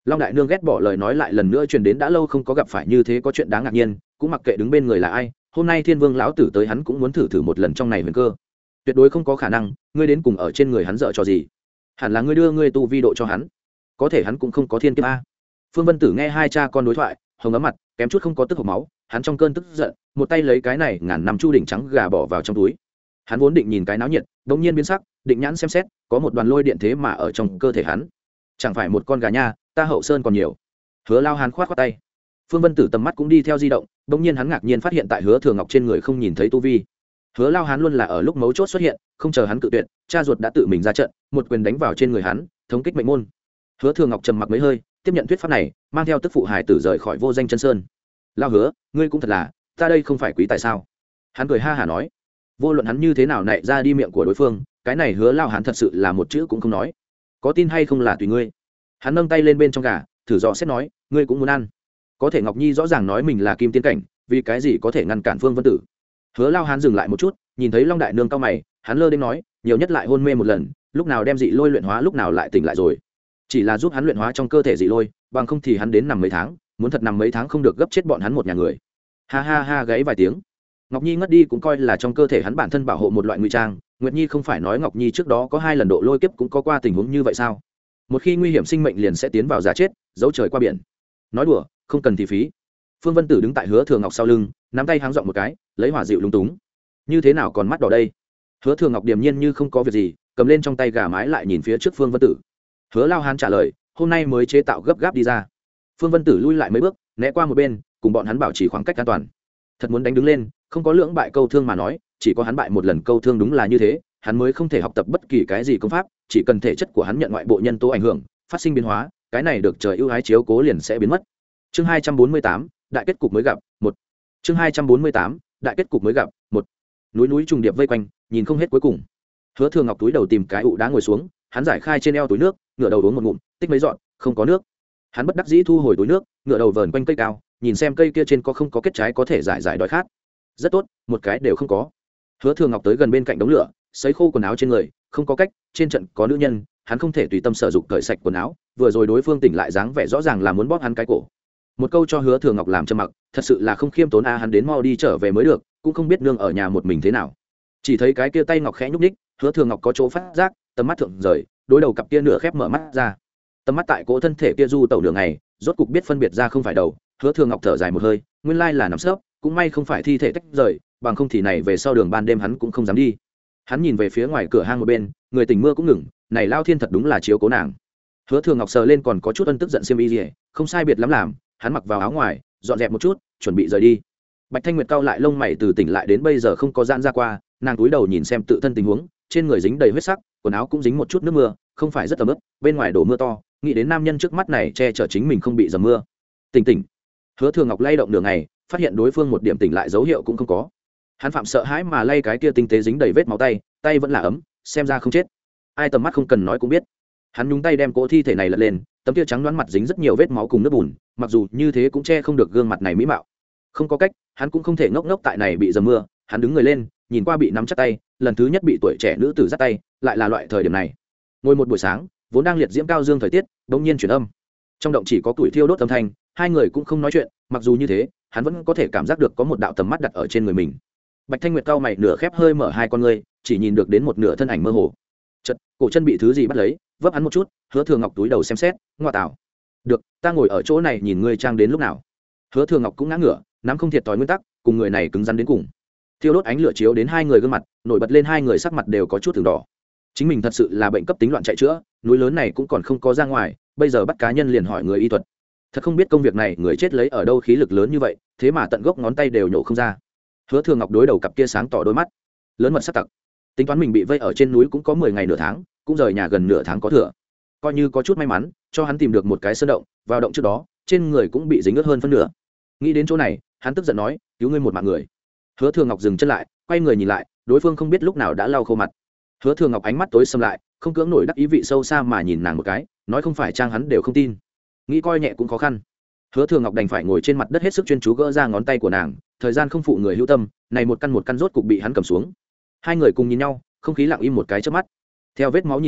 Long đại nương ghét bỏ lời nói lại lần nữa truyền đến, đã lâu không có gặp phải như thế có chuyện đáng ngạc nhiên, cũng mặc kệ đứng bên người là ai, hôm nay thiên vương lão tử tới hắn cũng muốn thử thử một lần trong này huyền cơ. Tuyệt đối không có khả năng ngươi đến cùng ở trên người hắn dợ trò gì, hẳn là ngươi đưa ngươi tu vi độ cho hắn, có thể hắn cũng không có thiên kiếp a. Phương Vân Tử nghe hai cha con đối thoại, hồng ấm mặt kém chút không có tức hộc máu, hắn trong cơn tức giận một tay lấy cái này ngàn năm chu đỉnh trắng gà bỏ vào trong túi. Hắn vốn định nhìn cái náo nhiệt, đột nhiên biến sắc, định nhãn xem xét, có một đoàn lôi điện thế mà ở trong cơ thể hắn. Chẳng phải một con gà nha, ta hậu sơn còn nhiều. Hứa Lao Hán khoát khoát tay. Phương Vân Tử tầm mắt cũng đi theo di động, đột nhiên hắn ngạc nhiên phát hiện tại Hứa Thừa Ngọc trên người không nhìn thấy tu vi. Hứa Lao Hán luôn là ở lúc mấu chốt xuất hiện, không chờ hắn cự tuyệt, cha ruột đã tự mình ra trận, một quyền đánh vào trên người hắn, thống kích mệnh môn. Hứa Thừa Ngọc trầm mặc mấy hơi, tiếp nhận thuyết pháp này, mang theo tức phụ hài tử rời khỏi vô danh chân sơn. Lao Hứa, ngươi cũng thật là, ta đây không phải quý tại sao? Hắn cười ha hả nói, vô luận hắn như thế nào nảy ra đi miệng của đối phương, cái này Hứa Lao Hán thật sự là một chữ cũng không nói. Có tin hay không là tùy ngươi. Hắn nâng tay lên bên trong gà, thử dò xét nói, ngươi cũng muốn ăn. Có thể Ngọc Nhi rõ ràng nói mình là kim tiên cảnh, vì cái gì có thể ngăn cản Phương Vân Tử? Hứa Lao Hán dừng lại một chút, nhìn thấy Long đại nương cao mày, hắn lơ đến nói, nhiều nhất lại hôn mê một lần, lúc nào đem dị lôi luyện hóa lúc nào lại tỉnh lại rồi. Chỉ là giúp hắn luyện hóa trong cơ thể dị lôi, bằng không thì hắn đến nằm mấy tháng, muốn thật nằm mấy tháng không được gấp chết bọn hắn một nhà người. Ha ha ha gáy vài tiếng. Ngọc Nhi ngất đi cũng coi là trong cơ thể hắn bản thân bảo hộ một loại ngụy trang, Nguyệt Nhi không phải nói Ngọc Nhi trước đó có hai lần độ lôi kiếp cũng có qua tình huống như vậy sao? Một khi nguy hiểm sinh mệnh liền sẽ tiến vào giả chết, giấu trời qua biển. Nói đùa, không cần thì phí. Phương Vân Tử đứng tại Hứa Thừa Ngọc sau lưng, nắm tay háng giọng một cái, lấy hỏa dịu lúng túng. Như thế nào còn mắt đỏ đây? Hứa Thừa Ngọc điềm nhiên như không có việc gì, cầm lên trong tay gà mái lại nhìn phía trước Phương Vân Tử. Hứa Lao Hán trả lời, hôm nay mới chế tạo gấp gáp đi ra. Phương Vân Tử lui lại mấy bước, né qua một bên, cùng bọn hắn bảo trì khoảng cách an toàn. Thật muốn đánh đứng lên, không có lưỡng bại câu thương mà nói, chỉ có hắn bại một lần câu thương đúng là như thế, hắn mới không thể học tập bất kỳ cái gì công pháp, chỉ cần thể chất của hắn nhận ngoại bộ nhân tố ảnh hưởng, phát sinh biến hóa, cái này được trời ưu ái chiếu cố liền sẽ biến mất. Chương hai trăm bốn mươi tám, đại kết cục mới gặp, một. Chương hai trăm bốn mươi tám, đại kết cục mới gặp, một. Núi núi trùng điệp vây quanh, nhìn không hết cuối cùng. Hứa Thừa Ngọc túi đầu tìm cái ụ đá ngồi xuống, hắn giải khai trên eo túi nước, ngửa đầu uống một ngụm, tích mấy dọn, không có nước. Hắn bất đắc dĩ thu hồi túi nước, ngửa đầu vờn quanh cây cao, nhìn xem cây kia trên có không có kết trái có thể giải giải đói khát. Rất tốt, một cái đều không có. Hứa Thừa Ngọc tới gần bên cạnh đống lửa, sấy khô quần áo trên người, không có cách, trên trận có nữ nhân, hắn không thể tùy tâm sở dục cởi sạch quần áo, vừa rồi đối phương tỉnh lại dáng vẻ rõ ràng là muốn bóp hắn cái cổ. Một câu cho Hứa Thừa Ngọc làm trầm mặc, thật sự là không khiêm tốn a, hắn đến mau đi trở về mới được, cũng không biết nương ở nhà một mình thế nào. Chỉ thấy cái kia tay ngọc khẽ nhúc nhích, Hứa Thừa Ngọc có chỗ phát giác, tầm mắt thượng rời, đối đầu cặp kia nửa khép mở mắt ra. Tầm mắt tại cỗ thân thể kia du tẩu đường này, rốt cục biết phân biệt ra không phải đầu. Hứa Thừa Ngọc thở dài một hơi, nguyên lai là nằm sấp, cũng may không phải thi thể tách rời, bằng không thì này về sau đường ban đêm hắn cũng không dám đi. Hắn nhìn về phía ngoài cửa hang một bên, người tỉnh mưa cũng ngừng, này Lao Thiên thật đúng là chiếu cố nàng. Hứa Thừa Ngọc sờ lên còn có chút ân tức giận xiêm y liễu, không sai biệt lắm làm, hắn mặc vào áo ngoài, dọn dẹp một chút, chuẩn bị rời đi. Bạch Thanh Nguyệt cau lại lông mày, từ tỉnh lại đến bây giờ không có giãn ra qua, nàng cúi đầu nhìn xem tự thân tình huống, trên người dính đầy huyết sắc, quần áo cũng dính một chút nước mưa, không phải rất tầm ướt, bên ngoài đổ mưa to, nghĩ đến nam nhân trước mắt này che chở chính mình không bị dầm mưa. Tỉnh tỉnh. Hứa Thừa Ngọc lay động nửa ngày, phát hiện đối phương một điểm tỉnh lại dấu hiệu cũng không có. Hắn phạm sợ hãi mà lay cái kia tinh tế dính đầy vết máu tay, tay vẫn là ấm, xem ra không chết. Ai tầm mắt không cần nói cũng biết. Hắn nhúng tay đem cỗ thi thể này lật lên, tấm kia trắng đoán mặt dính rất nhiều vết máu cùng nước bùn, mặc dù như thế cũng che không được gương mặt này mỹ mạo. Không có cách, hắn cũng không thể ngốc ngốc tại này bị dầm mưa, hắn đứng người lên, nhìn qua bị nắm chặt tay, lần thứ nhất bị tuổi trẻ nữ tử dắt tay, lại là loại thời điểm này. Ngồi một buổi sáng, vốn đang liệt diễm cao dương thời tiết, bỗng nhiên chuyển âm. Trong động chỉ có củi thiêu đốt âm thanh, hai người cũng không nói chuyện, mặc dù như thế, hắn vẫn có thể cảm giác được có một đạo tầm mắt đặt ở trên người mình. Bạch Thanh Nguyệt cau mày nửa khép hơi mở hai con ngươi, chỉ nhìn được đến một nửa thân ảnh mơ hồ. Chợt, cổ chân bị thứ gì bắt lấy, vấp hắn một chút, Hứa Thừa Ngọc túi đầu xem xét, ngoa tảo. Được, ta ngồi ở chỗ này nhìn ngươi trang đến lúc nào. Hứa Thừa Ngọc cũng ngã ngửa, nắm không thiệt thòi nguyên tắc, cùng người này cứng rắn đến cùng. Thiêu đốt ánh lửa chiếu đến hai người gương mặt, nổi bật lên hai người sắc mặt đều có chút thường đỏ. Chính mình thật sự là bệnh cấp tính loạn chạy chữa, núi lớn này cũng còn không có ra ngoài, bây giờ bắt cá nhân liền hỏi người y thuật. Thật không biết công việc này người chết lấy ở đâu khí lực lớn như vậy, thế mà tận gốc ngón tay đều nhổ không ra. Hứa Thừa Ngọc đối đầu cặp kia sáng tỏ đôi mắt, lớn mật sắc tặc. Tính toán mình bị vây ở trên núi cũng có mười ngày nửa tháng, cũng rời nhà gần nửa tháng có thừa. Coi như có chút may mắn, cho hắn tìm được một cái sơn động, vào động trước đó, trên người cũng bị dính ướt hơn phân nửa. Nghĩ đến chỗ này, hắn tức giận nói, cứu ngươi một mạng người. Hứa Thừa Ngọc dừng chân lại, quay người nhìn lại, đối phương không biết lúc nào đã lau khô mặt. Hứa Thừa Ngọc ánh mắt tối sầm lại, không cưỡng nổi đắc ý vị sâu xa mà nhìn nàng một cái, nói không phải trang hắn đều không tin. Nghĩ coi nhẹ cũng khó khăn. Hứa Thừa Ngọc đành phải ngồi trên mặt đất hết sức chuyên chú gỡ ra ngón tay của nàng, thời gian không phụ người hữu tâm, này một căn một căn rốt cục bị hắn cầm xuống. Hai người cùng nhìn nhau, không khí lặng im một cái chớp mắt. Theo vết máu nhìn lại,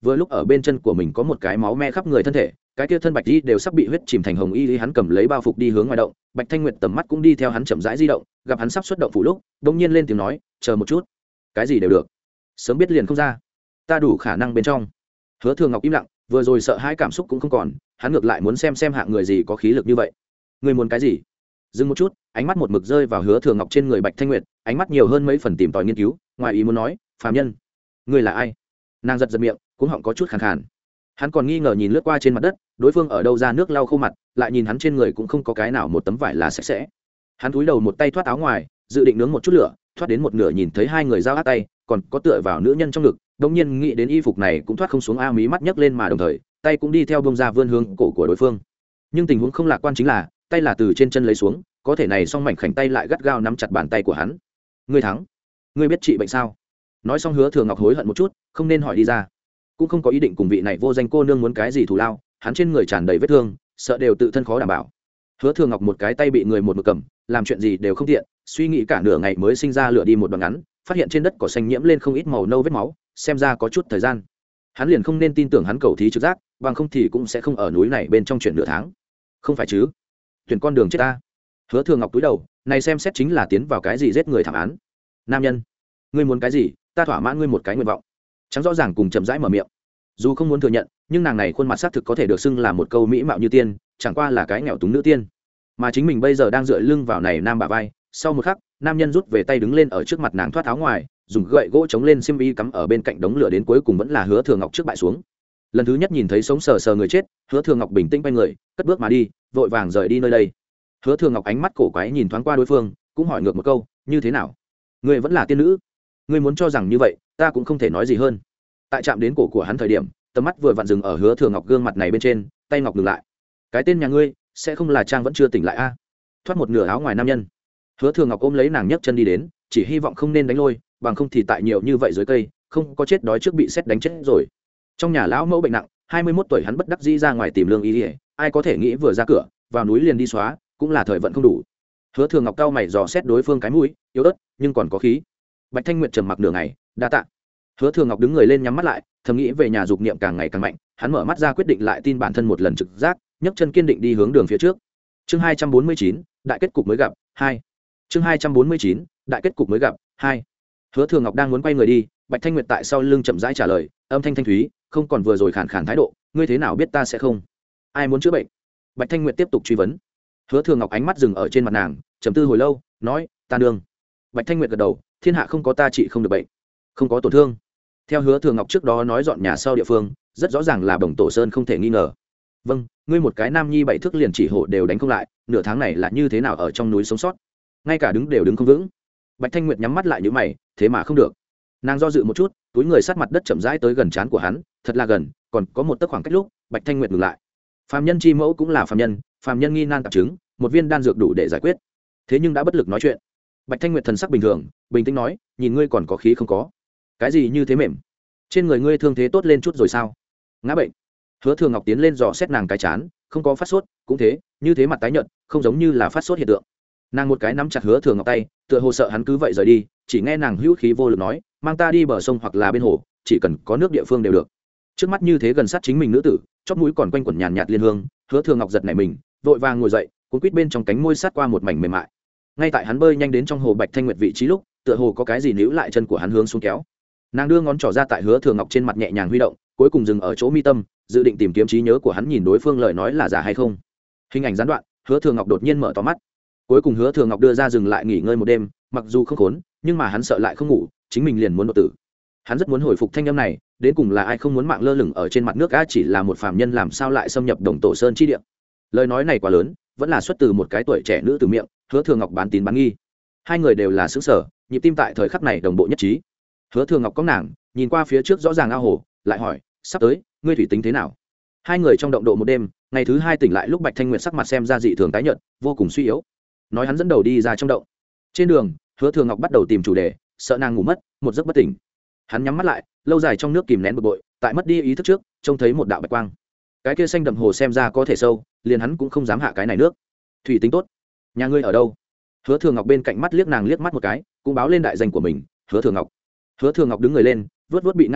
vừa lúc ở bên chân của mình có một cái máu me khắp người thân thể, cái kia thân bạch y đều sắp bị huyết chìm thành hồng y lý, hắn cầm lấy bao phục đi hướng ngoài động. Bạch Thanh Nguyệt tầm mắt cũng đi theo hắn chậm rãi di động, gặp hắn sắp xuất động phủ lúc đột nhiên lên tiếng nói, chờ một chút. Cái gì đều được, sớm biết liền không ra, ta đủ khả năng bên trong. Hứa Thường Ngọc im lặng, vừa rồi sợ hãi cảm xúc cũng không còn, hắn ngược lại muốn xem xem hạng người gì có khí lực như vậy. Người muốn cái gì? Dừng một chút, ánh mắt một mực rơi vào Hứa Thường Ngọc trên người Bạch Thanh Nguyệt, ánh mắt nhiều hơn mấy phần tìm tòi nghiên cứu, ngoài ý muốn nói, phàm nhân, ngươi là ai? Nàng giật giật miệng, cuống họng có chút khàn khàn. Hắn còn nghi ngờ nhìn lướt qua trên mặt đất, đối phương ở đâu ra nước lau khô mặt, lại nhìn hắn trên người cũng không có cái nào một tấm vải là sạch sẽ. Hắn cúi đầu một tay thoát áo ngoài, dự định nướng một chút lửa, thoát đến một nửa nhìn thấy hai người giao át tay, còn có tựa vào nữ nhân trong ngực, đống nhiên nghĩ đến y phục này cũng thoát không xuống, a mí mắt nhấc lên mà đồng thời tay cũng đi theo bông ra vươn hướng cổ của đối phương. Nhưng tình huống không lạc quan chính là tay là từ trên chân lấy xuống, có thể này song mảnh khảnh tay lại gắt gao nắm chặt bàn tay của hắn. Ngươi thắng, ngươi biết trị bệnh sao? Nói xong Hứa Thường Ngọc hối hận một chút, không nên hỏi đi ra, cũng không có ý định cùng vị này vô danh cô nương muốn cái gì thù lao, hắn trên người tràn đầy vết thương, sợ đều tự thân khó đảm bảo. Hứa Thường Ngọc một cái tay bị người một mực cầm, làm chuyện gì đều không tiện, suy nghĩ cả nửa ngày mới sinh ra lựa đi một đoạn ngắn, phát hiện trên đất cỏ xanh nhiễm lên không ít màu nâu vết máu, xem ra có chút thời gian. Hắn liền không nên tin tưởng hắn cầu thí trực giác, bằng không thì cũng sẽ không ở núi này bên trong chuyển nửa tháng. Không phải chứ? Tuyển con đường chết ta. Hứa Thường Ngọc cúi đầu, này xem xét chính là tiến vào cái gì giết người thảm án. Nam nhân, ngươi muốn cái gì, ta thỏa mãn ngươi một cái nguyện vọng. Trắng rõ ràng cùng chậm rãi mở miệng. Dù không muốn thừa nhận, nhưng nàng này khuôn mặt xác thực có thể được xưng là một câu mỹ mạo như tiên, chẳng qua là cái nghèo túng nữ tiên. Mà chính mình bây giờ đang dựa lưng vào này nam bả vai, sau một khắc, nam nhân rút về tay đứng lên ở trước mặt nàng thoát áo ngoài, dùng gậy gỗ chống lên xiêm y cắm ở bên cạnh đống lửa, đến cuối cùng vẫn là Hứa Thường Ngọc trước bại xuống. Lần thứ nhất nhìn thấy sống sờ sờ người chết, Hứa Thường Ngọc bình tĩnh quay người, cất bước mà đi, vội vàng rời đi nơi đây. Hứa Thường Ngọc ánh mắt cổ quái nhìn thoáng qua đối phương, cũng hỏi ngược một câu, như thế nào? Ngươi vẫn là tiên nữ? Ngươi muốn cho rằng như vậy, ta cũng không thể nói gì hơn. Tại chạm đến cổ của hắn thời điểm, tầm mắt vừa vặn dừng ở Hứa Thường Ngọc gương mặt này bên trên, tay ngọc ngừng lại. Cái tên nhà ngươi sẽ không là Trang vẫn chưa tỉnh lại a? Thoát một nửa áo ngoài nam nhân. Hứa Thường Ngọc ôm lấy nàng nhấc chân đi đến, chỉ hy vọng không nên đánh lôi, bằng không thì tại nhiều như vậy dưới cây, không có chết đói trước bị sét đánh chết rồi. Trong nhà lão mẫu bệnh nặng, hai mươi mốt tuổi hắn bất đắc dĩ ra ngoài tìm lương y, ai có thể nghĩ vừa ra cửa, vào núi liền đi xóa, cũng là thời vận không đủ. Hứa Thường Ngọc cao mày dò xét đối phương cái mũi, yếu ớt nhưng còn có khí. Bạch Thanh Nguyệt trầm mặc nửa ngày, đa tạ. Hứa Thường Ngọc đứng người lên nhắm mắt lại, thầm nghĩ về nhà dục niệm càng ngày càng mạnh, hắn mở mắt ra quyết định lại tin bản thân một lần trực giác, nhấc chân kiên định đi hướng đường phía trước. Chương hai trăm bốn mươi chín, đại kết cục mới gặp hai. Chương hai trăm bốn mươi chín, đại kết cục mới gặp hai. Hứa Thường Ngọc đang muốn quay người đi, Bạch Thanh Nguyệt tại sau lưng chậm rãi trả lời, âm thanh thanh thúy, không còn vừa rồi khàn khàn thái độ, ngươi thế nào biết ta sẽ không? Ai muốn chữa bệnh? Bạch Thanh Nguyệt tiếp tục truy vấn. Hứa Thường Ngọc ánh mắt dừng ở trên mặt nàng, trầm tư hồi lâu, nói, ta nương. Bạch Thanh Nguyệt gật đầu, thiên hạ không có ta trị không được bệnh, không có tổn thương. Theo Hứa Thường Ngọc trước đó nói dọn nhà sau địa phương, rất rõ ràng là Đồng Tổ Sơn không thể nghi ngờ. Vâng, ngươi một cái nam nhi bảy thước liền chỉ hộ đều đánh không lại, nửa tháng này là như thế nào ở trong núi sống sót? Ngay cả đứng đều đứng không vững. Bạch Thanh Nguyệt nhắm mắt lại như mày, thế mà không được. Nàng do dự một chút, túi người sát mặt đất chậm rãi tới gần trán của hắn, thật là gần, còn có một tấc khoảng cách lúc, Bạch Thanh Nguyệt ngừng lại. Phàm nhân chi mẫu cũng là phàm nhân, phàm nhân nghi nan tạp chứng, một viên đan dược đủ để giải quyết. Thế nhưng đã bất lực nói chuyện. Bạch Thanh Nguyệt thần sắc bình thường, bình tĩnh nói, nhìn ngươi còn có khí không có? Cái gì như thế mềm? Trên người ngươi thương thế tốt lên chút rồi sao? Ngã bệnh. Hứa Thường Ngọc tiến lên dò xét nàng cái chán, không có phát sốt, cũng thế, như thế mặt tái nhợt, không giống như là phát sốt hiện tượng. Nàng một cái nắm chặt Hứa Thường Ngọc tay, tựa hồ sợ hắn cứ vậy rời đi, chỉ nghe nàng hữu khí vô lực nói, mang ta đi bờ sông hoặc là bên hồ, chỉ cần có nước địa phương đều được. Trước mắt như thế gần sát chính mình nữ tử, chóp mũi còn quanh quẩn nhàn nhạt liên hương, Hứa Thường Ngọc giật nảy mình, vội vàng ngồi dậy, cuốn quýt bên trong cánh môi sát qua một mảnh mềm mại. Ngay tại hắn bơi nhanh đến trong hồ Bạch Thanh Nguyệt vị trí lúc, tựa hồ có cái gì níu lại chân của hắn hướng xuống kéo. Nàng đưa ngón trỏ ra tại Hứa Thường Ngọc trên mặt nhẹ nhàng huy động, cuối cùng dừng ở chỗ mi tâm, dự định tìm kiếm trí nhớ của hắn, nhìn đối phương lời nói là giả hay không. Hình ảnh gián đoạn, Hứa Thường Ngọc đột nhiên mở to mắt. Cuối cùng Hứa Thường Ngọc đưa ra dừng lại nghỉ ngơi một đêm, mặc dù không khốn, nhưng mà hắn sợ lại không ngủ, chính mình liền muốn đột tử. Hắn rất muốn hồi phục thanh âm này, đến cùng là ai không muốn mạng lơ lửng ở trên mặt nước, a chỉ là một phàm nhân làm sao lại xâm nhập Đồng Tổ Sơn chi địa. Lời nói này quá lớn, vẫn là xuất từ một cái tuổi trẻ nữ từ miệng, Hứa Thường Ngọc bán tín bán nghi. Hai người đều là xứng sở, nhịp tim tại thời khắc này đồng bộ nhất trí. Hứa Thường Ngọc có nàng, nhìn qua phía trước rõ ràng ao hồ, lại hỏi, sắp tới, ngươi thủy tính thế nào? Hai người trong động độ một đêm, ngày thứ hai tỉnh lại lúc Bạch Thanh Nguyệt sắc mặt xem ra dị thường tái nhợt, vô cùng suy yếu. Nói hắn dẫn đầu đi ra trong động. Trên đường, Hứa Thường Ngọc bắt đầu tìm chủ đề, sợ nàng ngủ mất, một giấc bất tỉnh. Hắn nhắm mắt lại, lâu dài trong nước kìm nén bực bội, tại mất đi ý thức trước, trông thấy một đạo bạch quang. Cái kia xanh đậm hồ xem ra có thể sâu, liền hắn cũng không dám hạ cái này nước. Thủy tính tốt. Nhà ngươi ở đâu? Hứa Thường Ngọc bên cạnh mắt liếc nàng liếc mắt một cái, cũng báo lên đại danh của mình, Hứa Thường Ngọc. Hứa Thường Ngọc đứng người lên, vớt vớt bị ngã đầu,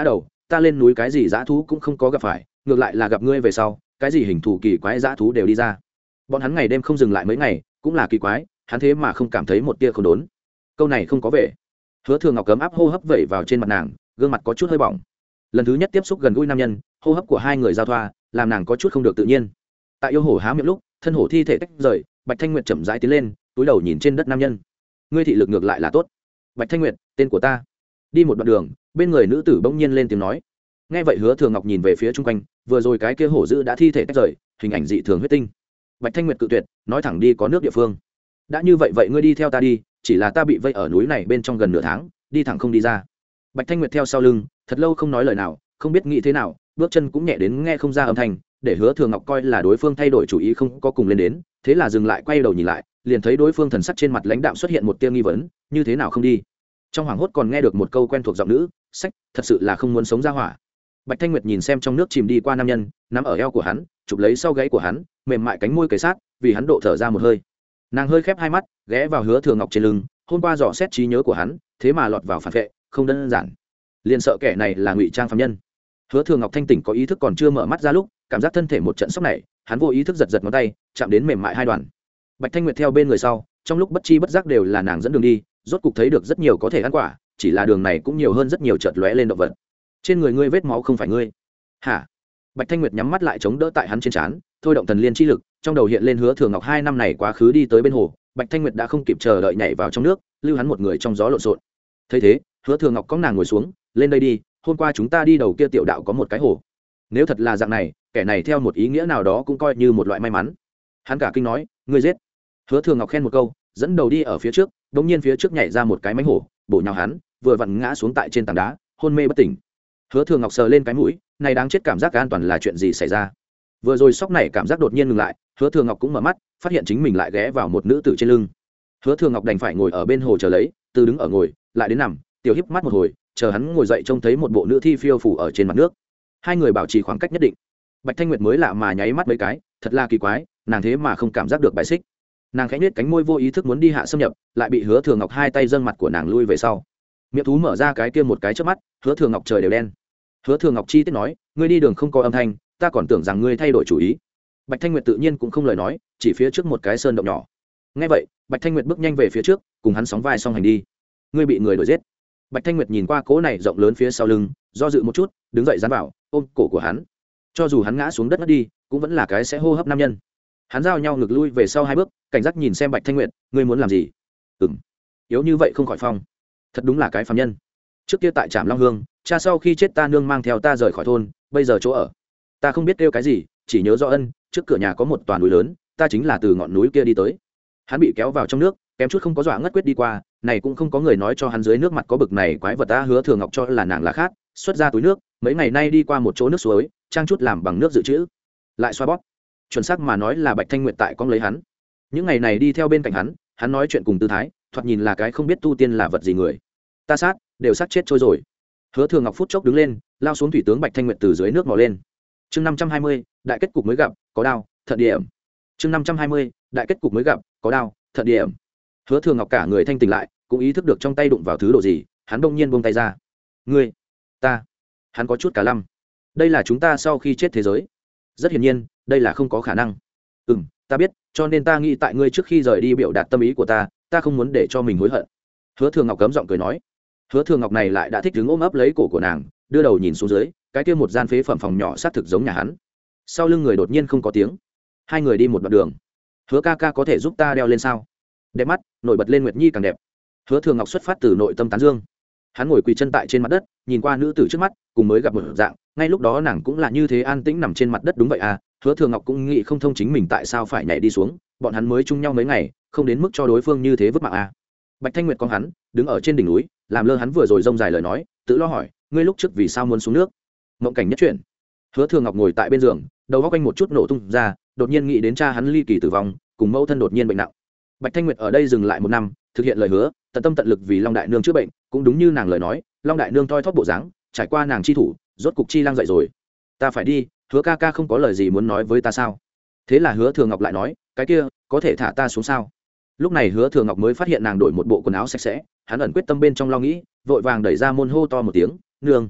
ta lên núi cái gì dã thú cũng không có gặp phải, ngược lại là gặp ngươi về sau cái gì hình thù kỳ quái dã thú đều đi ra. Bọn hắn ngày đêm không dừng lại mấy ngày cũng là kỳ quái, hắn thế mà không cảm thấy một tia không đốn. Câu này không có về. Hứa Thường Ngọc cấm áp hô hấp vẩy vào trên mặt nàng, gương mặt có chút hơi bỏng. Lần thứ nhất tiếp xúc gần gũi nam nhân, hô hấp của hai người giao thoa làm nàng có chút không được tự nhiên. Tại yêu hổ há miệng lúc, thân hổ thi thể tách rời, Bạch Thanh Nguyệt chậm rãi tiến lên, túi đầu nhìn trên đất nam nhân. Ngươi thị lực ngược lại là tốt. Bạch Thanh Nguyệt, tên của ta. Đi một đoạn đường, bên người nữ tử bỗng nhiên lên tiếng nói. Nghe vậy Hứa Thường Ngọc nhìn về phía chung quanh, vừa rồi cái kia hổ dữ đã thi thể tách rời, hình ảnh dị thường huyết tinh. Bạch Thanh Nguyệt cự tuyệt, nói thẳng đi có nước địa phương. Đã như vậy vậy ngươi đi theo ta đi, chỉ là ta bị vây ở núi này bên trong gần nửa tháng, đi thẳng không đi ra. Bạch Thanh Nguyệt theo sau lưng, thật lâu không nói lời nào, không biết nghĩ thế nào, bước chân cũng nhẹ đến nghe không ra âm thanh, để Hứa Thường Ngọc coi là đối phương thay đổi chủ ý không có cùng lên đến, thế là dừng lại quay đầu nhìn lại, liền thấy đối phương thần sắc trên mặt lãnh đạm xuất hiện một tia nghi vấn, như thế nào không đi. Trong hoảng hốt còn nghe được một câu quen thuộc giọng nữ, sách, thật sự là không muốn sống ra hỏa. Bạch Thanh Nguyệt nhìn xem trong nước chìm đi qua nam nhân, nắm ở eo của hắn, chụp lấy sau gáy của hắn, mềm mại cánh môi kề sát, vì hắn độ thở ra một hơi. Nàng hơi khép hai mắt, ghé vào Hứa Thường Ngọc trên lưng, hôm qua dò xét trí nhớ của hắn, thế mà lọt vào phản vệ, không đơn giản. Liền sợ kẻ này là ngụy trang phàm nhân. Hứa Thường Ngọc thanh tỉnh có ý thức còn chưa mở mắt ra lúc, cảm giác thân thể một trận sốc này, hắn vô ý thức giật giật ngón tay, chạm đến mềm mại hai đoàn. Bạch Thanh Nguyệt theo bên người sau, trong lúc bất chi bất giác đều là nàng dẫn đường đi, rốt cục thấy được rất nhiều có thể ăn quả, chỉ là đường này cũng nhiều hơn rất nhiều chợt lóe lên động vật. Trên người ngươi vết máu không phải ngươi? Hả? Bạch Thanh Nguyệt nhắm mắt lại chống đỡ tại hắn trên trán, thôi động thần liên chi lực, trong đầu hiện lên Hứa Thường Ngọc hai năm này quá khứ đi tới bên hồ, Bạch Thanh Nguyệt đã không kịp chờ đợi nhảy vào trong nước, lưu hắn một người trong gió lộn xộn. Thấy thế, Hứa Thường Ngọc cõng nàng ngồi xuống, lên đây đi, hôm qua chúng ta đi đầu kia tiểu đạo có một cái hồ. Nếu thật là dạng này, kẻ này theo một ý nghĩa nào đó cũng coi như một loại may mắn. Hắn cả kinh nói, ngươi giết. Hứa Thường Ngọc khen một câu, dẫn đầu đi ở phía trước, đống nhiên phía trước nhảy ra một cái mánh hổ, bổ nhào hắn, vừa vặn ngã xuống tại trên tảng đá, hôn mê bất tỉnh. Hứa Thường Ngọc sờ lên cái mũi, này đáng chết, cảm giác an toàn là chuyện gì xảy ra? Vừa rồi sốc này cảm giác đột nhiên ngừng lại, Hứa Thường Ngọc cũng mở mắt, phát hiện chính mình lại ghé vào một nữ tử trên lưng. Hứa Thường Ngọc đành phải ngồi ở bên hồ chờ lấy, từ đứng ở ngồi, lại đến nằm, tiểu híp mắt một hồi, chờ hắn ngồi dậy trông thấy một bộ nữ thi phiêu phù ở trên mặt nước. Hai người bảo trì khoảng cách nhất định. Bạch Thanh Nguyệt mới lạ mà nháy mắt mấy cái, thật là kỳ quái, nàng thế mà không cảm giác được bài xích. Nàng khẽ nhếch cánh môi vô ý thức muốn đi hạ xâm nhập, lại bị Hứa Thường Ngọc hai tay dâng mặt của nàng lui về sau. Miệng thú mở ra cái kia một cái chớp mắt, Hứa Thường Ngọc trời đều đen. Hứa Thường Ngọc chi tiết nói, ngươi đi đường không có âm thanh, ta còn tưởng rằng ngươi thay đổi chủ ý. Bạch Thanh Nguyệt tự nhiên cũng không lời nói, chỉ phía trước một cái sơn động nhỏ. Nghe vậy, Bạch Thanh Nguyệt bước nhanh về phía trước, cùng hắn sóng vai song hành đi. Ngươi bị người đuổi giết. Bạch Thanh Nguyệt nhìn qua cố này rộng lớn phía sau lưng, do dự một chút, đứng dậy dán vào, ôm cổ của hắn. Cho dù hắn ngã xuống đất ngất đi, cũng vẫn là cái sẽ hô hấp nam nhân. Hắn giao nhau ngược lui về sau hai bước, cảnh giác nhìn xem Bạch Thanh Nguyệt, ngươi muốn làm gì? Ừm, yếu như vậy không khỏi phong. Thật đúng là cái phàm nhân. Trước kia tại Trạm Long Hương, cha sau khi chết ta nương mang theo ta rời khỏi thôn, bây giờ chỗ ở ta không biết kêu cái gì, chỉ nhớ rõ ân, trước cửa nhà có một toàn núi lớn, ta chính là từ ngọn núi kia đi tới. Hắn bị kéo vào trong nước, kém chút không có dọa ngất quyết đi qua, này cũng không có người nói cho hắn dưới nước mặt có bực này quái vật. Ta Hứa Thường Ngọc cho là nàng là khát, xuất ra túi nước, mấy ngày nay đi qua một chỗ nước suối, trang chút làm bằng nước dự trữ, lại xoa bóp. Chuẩn xác mà nói là Bạch Thanh Nguyệt tại con lấy hắn. Những ngày này đi theo bên cạnh hắn, hắn nói chuyện cùng tư thái, thoạt nhìn là cái không biết tu tiên là vật gì người. Ta sát, đều sát chết trôi rồi. Hứa Thường Ngọc phút chốc đứng lên, lao xuống thủy tướng Bạch Thanh Nguyệt từ dưới nước mò lên. Chương năm trăm hai mươi, đại kết cục mới gặp, có đao, thận điểm. Chương năm trăm hai mươi, đại kết cục mới gặp, có đao, thận điểm. Hứa Thường Ngọc cả người thanh tỉnh lại, cũng ý thức được trong tay đụng vào thứ đồ gì, hắn bỗng nhiên buông tay ra. Ngươi, ta, hắn có chút cả lăm. Đây là chúng ta sau khi chết thế giới. Rất hiển nhiên, đây là không có khả năng. Ừm, ta biết, cho nên ta nghĩ tại ngươi trước khi rời đi biểu đạt tâm ý của ta, ta không muốn để cho mình hối hận. Hứa Thường Ngọc cấm giọng cười nói. Hứa Thường Ngọc này lại đã thích đứng ôm ấp lấy cổ của nàng, đưa đầu nhìn xuống dưới, cái kia một gian phế phẩm phòng nhỏ sát thực giống nhà hắn. Sau lưng người đột nhiên không có tiếng. Hai người đi một đoạn đường. Hứa ca ca có thể giúp ta đeo lên sao? Đẹp mắt, nổi bật lên Nguyệt Nhi càng đẹp. Hứa Thường Ngọc xuất phát từ nội tâm tán dương. Hắn ngồi quỳ chân tại trên mặt đất, nhìn qua nữ tử trước mắt, cùng mới gặp một dạng, ngay lúc đó nàng cũng là như thế an tĩnh nằm trên mặt đất. Đúng vậy à, Hứa Thường Ngọc cũng nghĩ không thông chính mình tại sao phải nhảy đi xuống, bọn hắn mới chung nhau mấy ngày, không đến mức cho đối phương như thế vứt mạng à. Bạch Thanh Nguyệt con hắn, đứng ở trên đỉnh núi, làm lơ hắn vừa rồi rông dài lời nói, tự lo hỏi, ngươi lúc trước vì sao muốn xuống nước? Mộng cảnh nhất chuyển. Hứa Thường Ngọc ngồi tại bên giường, đầu óc quanh một chút nổ tung ra, đột nhiên nghĩ đến cha hắn ly kỳ tử vong, cùng mẫu thân đột nhiên bệnh nặng. Bạch Thanh Nguyệt ở đây dừng lại một năm, thực hiện lời hứa, tận tâm tận lực vì Long đại nương chữa bệnh, cũng đúng như nàng lời nói, Long đại nương toi thóp bộ dáng, trải qua nàng chi thủ, rốt cục chi lang dậy rồi. Ta phải đi, Hứa ca ca không có lời gì muốn nói với ta sao? Thế là Hứa Thường Ngọc lại nói, cái kia, có thể thả ta xuống sao? Lúc này Hứa Thường Ngọc mới phát hiện nàng đổi một bộ quần áo sạch sẽ, hắn ẩn quyết tâm bên trong lo nghĩ, vội vàng đẩy ra môn hô to một tiếng, nương.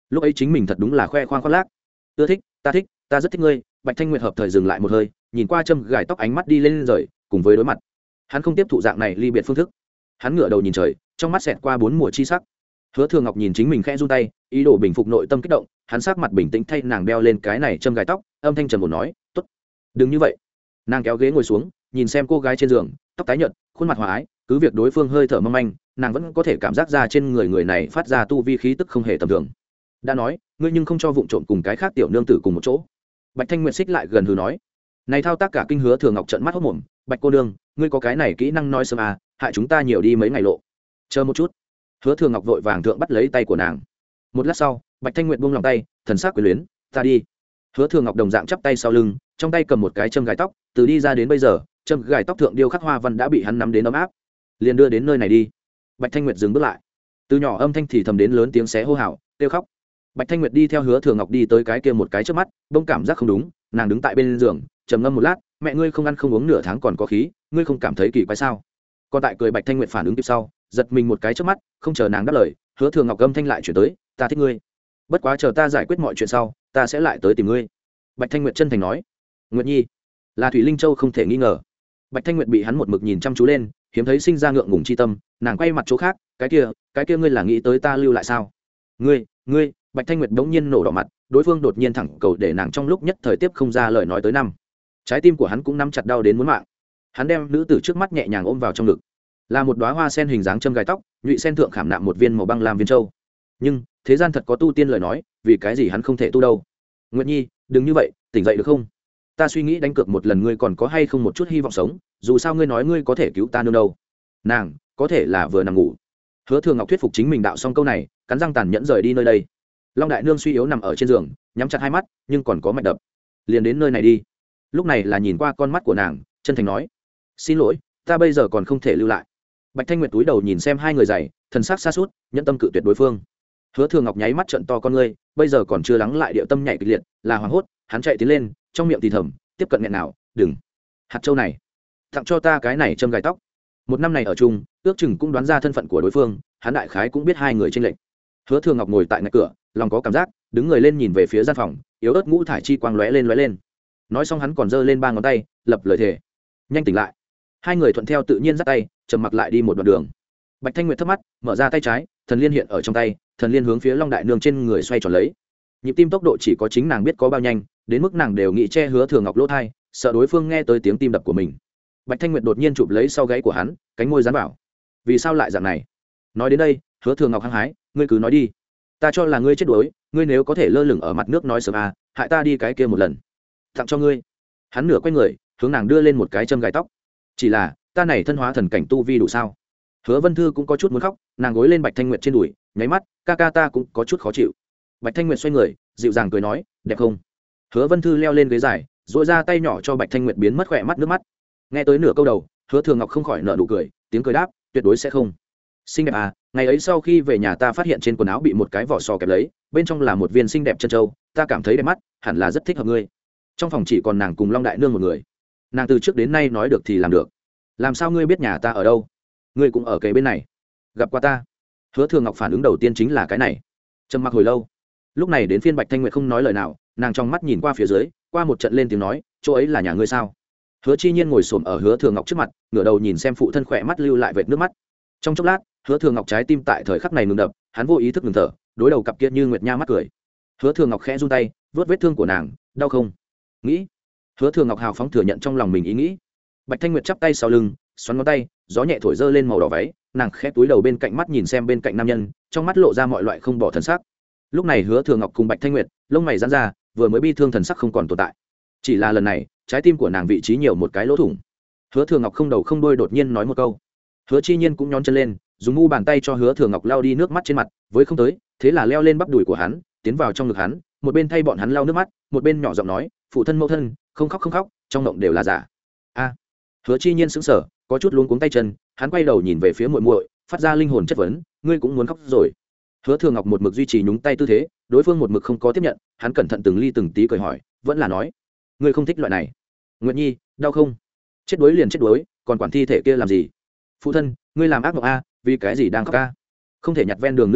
lúc ấy chính mình thật đúng là khoe khoang khoác lác. Ưa thích, ta thích, ta rất thích ngươi. Bạch Thanh Nguyệt hợp thời dừng lại một hơi, nhìn qua châm gài tóc, ánh mắt đi lên rời cùng với đối mặt. Hắn không tiếp thụ dạng này ly biệt phương thức. Hắn ngửa đầu nhìn trời, trong mắt xẹt qua bốn mùa chi sắc. Hứa Thường Ngọc nhìn chính mình khẽ run tay, ý đồ bình phục nội tâm kích động. Hắn sắc mặt bình tĩnh thay nàng đeo lên cái này châm gài tóc, âm thanh trầm ổn nói, "Tốt, đừng như vậy." Nàng kéo ghế ngồi xuống, nhìn xem cô gái trên giường, tóc tái nhợt, khuôn mặt hòa ái, cứ việc đối phương hơi thở mong manh, nàng vẫn có thể cảm giác ra trên người người này phát ra tu vi khí tức không hề tầm thường. Đã nói, ngươi nhưng không cho vụng trộm cùng cái khác tiểu nương tử cùng một chỗ. Bạch Thanh Nguyệt xích lại gần hừ nói. Này thao tác cả kinh Hứa Thường Ngọc trợn mắt hốt mồm, "Bạch cô nương, ngươi có cái này kỹ năng nói sớm à, hại chúng ta nhiều đi mấy ngày lộ." "Chờ một chút." Hứa Thường Ngọc vội vàng thượng bắt lấy tay của nàng. Một lát sau, Bạch Thanh Nguyệt buông lòng tay, thần sắc quyến luyến, "Ta đi." Hứa Thường Ngọc đồng dạng chắp tay sau lưng, trong tay cầm một cái châm gài tóc, từ đi ra đến bây giờ, châm gài tóc thượng điêu khắc hoa văn đã bị hắn nắm đến ấm áp. Liền đưa đến nơi này đi. Bạch Thanh Nguyệt dừng bước lại, từ nhỏ âm thanh thì thầm đến lớn tiếng xé hô hào, kêu khóc. Bạch Thanh Nguyệt đi theo Hứa Thường Ngọc đi tới cái kia một cái trước mắt, bỗng cảm giác không đúng, nàng đứng tại bên giường, trầm ngâm một lát, "Mẹ ngươi không ăn không uống nửa tháng còn có khí, ngươi không cảm thấy kỳ quái sao?" Còn tại cười Bạch Thanh Nguyệt phản ứng kịp sau, giật mình một cái trước mắt, không chờ nàng đáp lời, Hứa Thường Ngọc âm thanh lại chuyển tới, "Ta thích ngươi, bất quá chờ ta giải quyết mọi chuyện sau, ta sẽ lại tới tìm ngươi." Bạch Thanh Nguyệt chân thành nói. "Nguyệt Nhi." Là Thủy Linh Châu không thể nghi ngờ. Bạch Thanh Nguyệt bị hắn một mực nhìn chăm chú lên, hiếm thấy sinh ra ngượng ngùng chi tâm, nàng quay mặt chỗ khác, "Cái kia, cái kia ngươi là nghĩ tới ta lưu lại sao?" "Ngươi, ngươi." Bạch Thanh Nguyệt bỗng nhiên nổ đỏ mặt, đối phương đột nhiên thẳng cầu để nàng trong lúc nhất thời tiếp không ra lời nói tới năm. Trái tim của hắn cũng nắm chặt đau đến muốn mạng. Hắn đem nữ tử trước mắt nhẹ nhàng ôm vào trong ngực, là một đóa hoa sen hình dáng châm gài tóc, nhụy sen thượng khảm nạm một viên màu băng lam viên châu. Nhưng thế gian thật có tu tiên lời nói, vì cái gì hắn không thể tu đâu? "Nguyệt Nhi, đừng như vậy, tỉnh dậy được không? Ta suy nghĩ đánh cược một lần, ngươi còn có hay không một chút hy vọng sống, dù sao ngươi nói ngươi có thể cứu ta nương đâu." Nàng có thể là vừa nằm ngủ. Hứa Thường Ngọc thuyết phục chính mình đạo xong câu này, cắn răng tàn nhẫn rời đi nơi đây. Long đại nương suy yếu nằm ở trên giường, nhắm chặt hai mắt, nhưng còn có mạch đập. "Liền đến nơi này đi." Lúc này là nhìn qua con mắt của nàng, chân thành nói, "Xin lỗi, ta bây giờ còn không thể lưu lại." Bạch Thanh Nguyệt túi đầu nhìn xem hai người dày, thần sắc xa suốt, nhẫn tâm cự tuyệt đối phương. Hứa Thường Ngọc nháy mắt trợn to con ngươi, bây giờ còn chưa lắng lại điệu tâm nhảy kịch liệt, là hoảng hốt, hắn chạy tiến lên, trong miệng thì thầm, tiếp cận nghẹn nào, "Đừng, hạt châu này, tặng cho ta cái này châm gài tóc." Một năm này ở chung, ước chừng cũng đoán ra thân phận của đối phương, hắn đại khái cũng biết hai người chênh lệch. Hứa Thường Ngọc ngồi tại ngạch cửa, lòng có cảm giác, đứng người lên nhìn về phía gian phòng, yếu ớt ngũ thải chi quang lóe lên lóe lên. Nói xong hắn còn giơ lên ba ngón tay, lập lời thề. "Nhanh tỉnh lại." Hai người thuận theo tự nhiên dắt tay, trầm mặc lại đi một đoạn đường. Bạch Thanh Nguyệt thấp mắt, mở ra tay trái, thần liên hiện ở trong tay, thần liên hướng phía Long đại nương trên người xoay tròn lấy. Nhịp tim tốc độ chỉ có chính nàng biết có bao nhanh, đến mức nàng đều nghĩ che Hứa Thường Ngọc lỗ thai, sợ đối phương nghe tới tiếng tim đập của mình. Bạch Thanh Nguyệt đột nhiên chụp lấy sau gáy của hắn, cánh môi dán vào. "Vì sao lại dạng này?" Nói đến đây, Hứa Thường Ngọc hăng hái, "Ngươi cứ nói đi. Ta cho là ngươi chết đuối, ngươi nếu có thể lơ lửng ở mặt nước nói sớm à, hại ta đi cái kia một lần. Tặng cho ngươi." Hắn nửa quay người, hướng nàng đưa lên một cái châm gài tóc. "Chỉ là, ta này thân hóa thần cảnh tu vi đủ sao?" Hứa Vân Thư cũng có chút muốn khóc, nàng gối lên Bạch Thanh Nguyệt trên đùi, nháy mắt, "Ca ca ta cũng có chút khó chịu." Bạch Thanh Nguyệt xoay người, dịu dàng cười nói, "Đẹp không?" Hứa Vân Thư leo lên ghế dài, duỗi ra tay nhỏ cho Bạch Thanh Nguyệt biến mất khỏe mắt nước mắt. Nghe tới nửa câu đầu, Hứa Thường Ngọc không khỏi nở nụ cười, tiếng cười đáp, "Tuyệt đối sẽ không." "Xinh đẹp à, ngày ấy sau khi về nhà ta phát hiện trên quần áo bị một cái vỏ sò kẹp lấy, bên trong là một viên xinh đẹp chân châu, ta cảm thấy đẹp mắt, hẳn là rất thích hợp ngươi." Trong phòng chỉ còn nàng cùng Long đại nương một người. Nàng từ trước đến nay nói được thì làm được. "Làm sao ngươi biết nhà ta ở đâu? Ngươi cũng ở kề bên này, gặp qua ta?" Hứa Thường Ngọc phản ứng đầu tiên chính là cái này. Trầm mặc hồi lâu, lúc này đến phiên Bạch Thanh Nguyệt không nói lời nào, nàng trong mắt nhìn qua phía dưới, qua một trận lên tiếng nói, "Chỗ ấy là nhà ngươi sao?" Hứa Chi Nhiên ngồi xổm ở Hứa Thường Ngọc trước mặt, ngửa đầu nhìn xem phụ thân khỏe mắt lưu lại vệt nước mắt. Trong chốc lát, Hứa Thường Ngọc trái tim tại thời khắc này ngừng đập, hắn vô ý thức ngừng thở, đối đầu cặp kia như nguyệt nha mắt cười. Hứa Thường Ngọc khẽ run tay, vớt vết thương của nàng, "Đau không?" "Nghĩ." Hứa Thường Ngọc hào phóng thừa nhận trong lòng mình ý nghĩ. Bạch Thanh Nguyệt chắp tay sau lưng, xoắn ngón tay, gió nhẹ thổi dơ lên màu đỏ váy, nàng khẽ túi đầu bên cạnh mắt nhìn xem bên cạnh nam nhân, trong mắt lộ ra mọi loại không bỏ thần sắc. Lúc này Hứa Thường Ngọc cùng Bạch Thanh Nguyệt, lông mày giãn ra, vừa mới bi thương thần sắc không còn tồn tại. Chỉ là lần này, trái tim của nàng vị trí nhiều một cái lỗ thủng. Hứa Thường Ngọc không đầu không đuôi đột nhiên nói một câu. Hứa Chi Nhiên cũng nhón chân lên, dùng mu bàn tay cho Hứa Thường Ngọc lau đi nước mắt trên mặt, với không tới, thế là leo lên bắp đùi của hắn, tiến vào trong ngực hắn, một bên thay bọn hắn lau nước mắt, một bên nhỏ giọng nói, "Phụ thân mẫu thân, không khóc không khóc, trong mộng đều là giả." A. Hứa Chi Nhiên sững sờ, có chút luống cuống tay chân, hắn quay đầu nhìn về phía muội muội, phát ra linh hồn chất vấn, "Ngươi cũng muốn khóc rồi?" Hứa Thường Ngọc một mực duy trì nhúng tay tư thế, đối phương một mực không có tiếp nhận, hắn cẩn thận từng ly từng tí cười hỏi, vẫn là nói, "Ngươi không thích loại này." "Nguyệt Nhi, đau không?" "Chết đuối liền chết đuối, còn quản thi thể kia làm gì?" "Phụ thân, ngươi làm ác mộng a, vì cái gì đang khóc a?" Không thể nhặt ven đường nữ tử,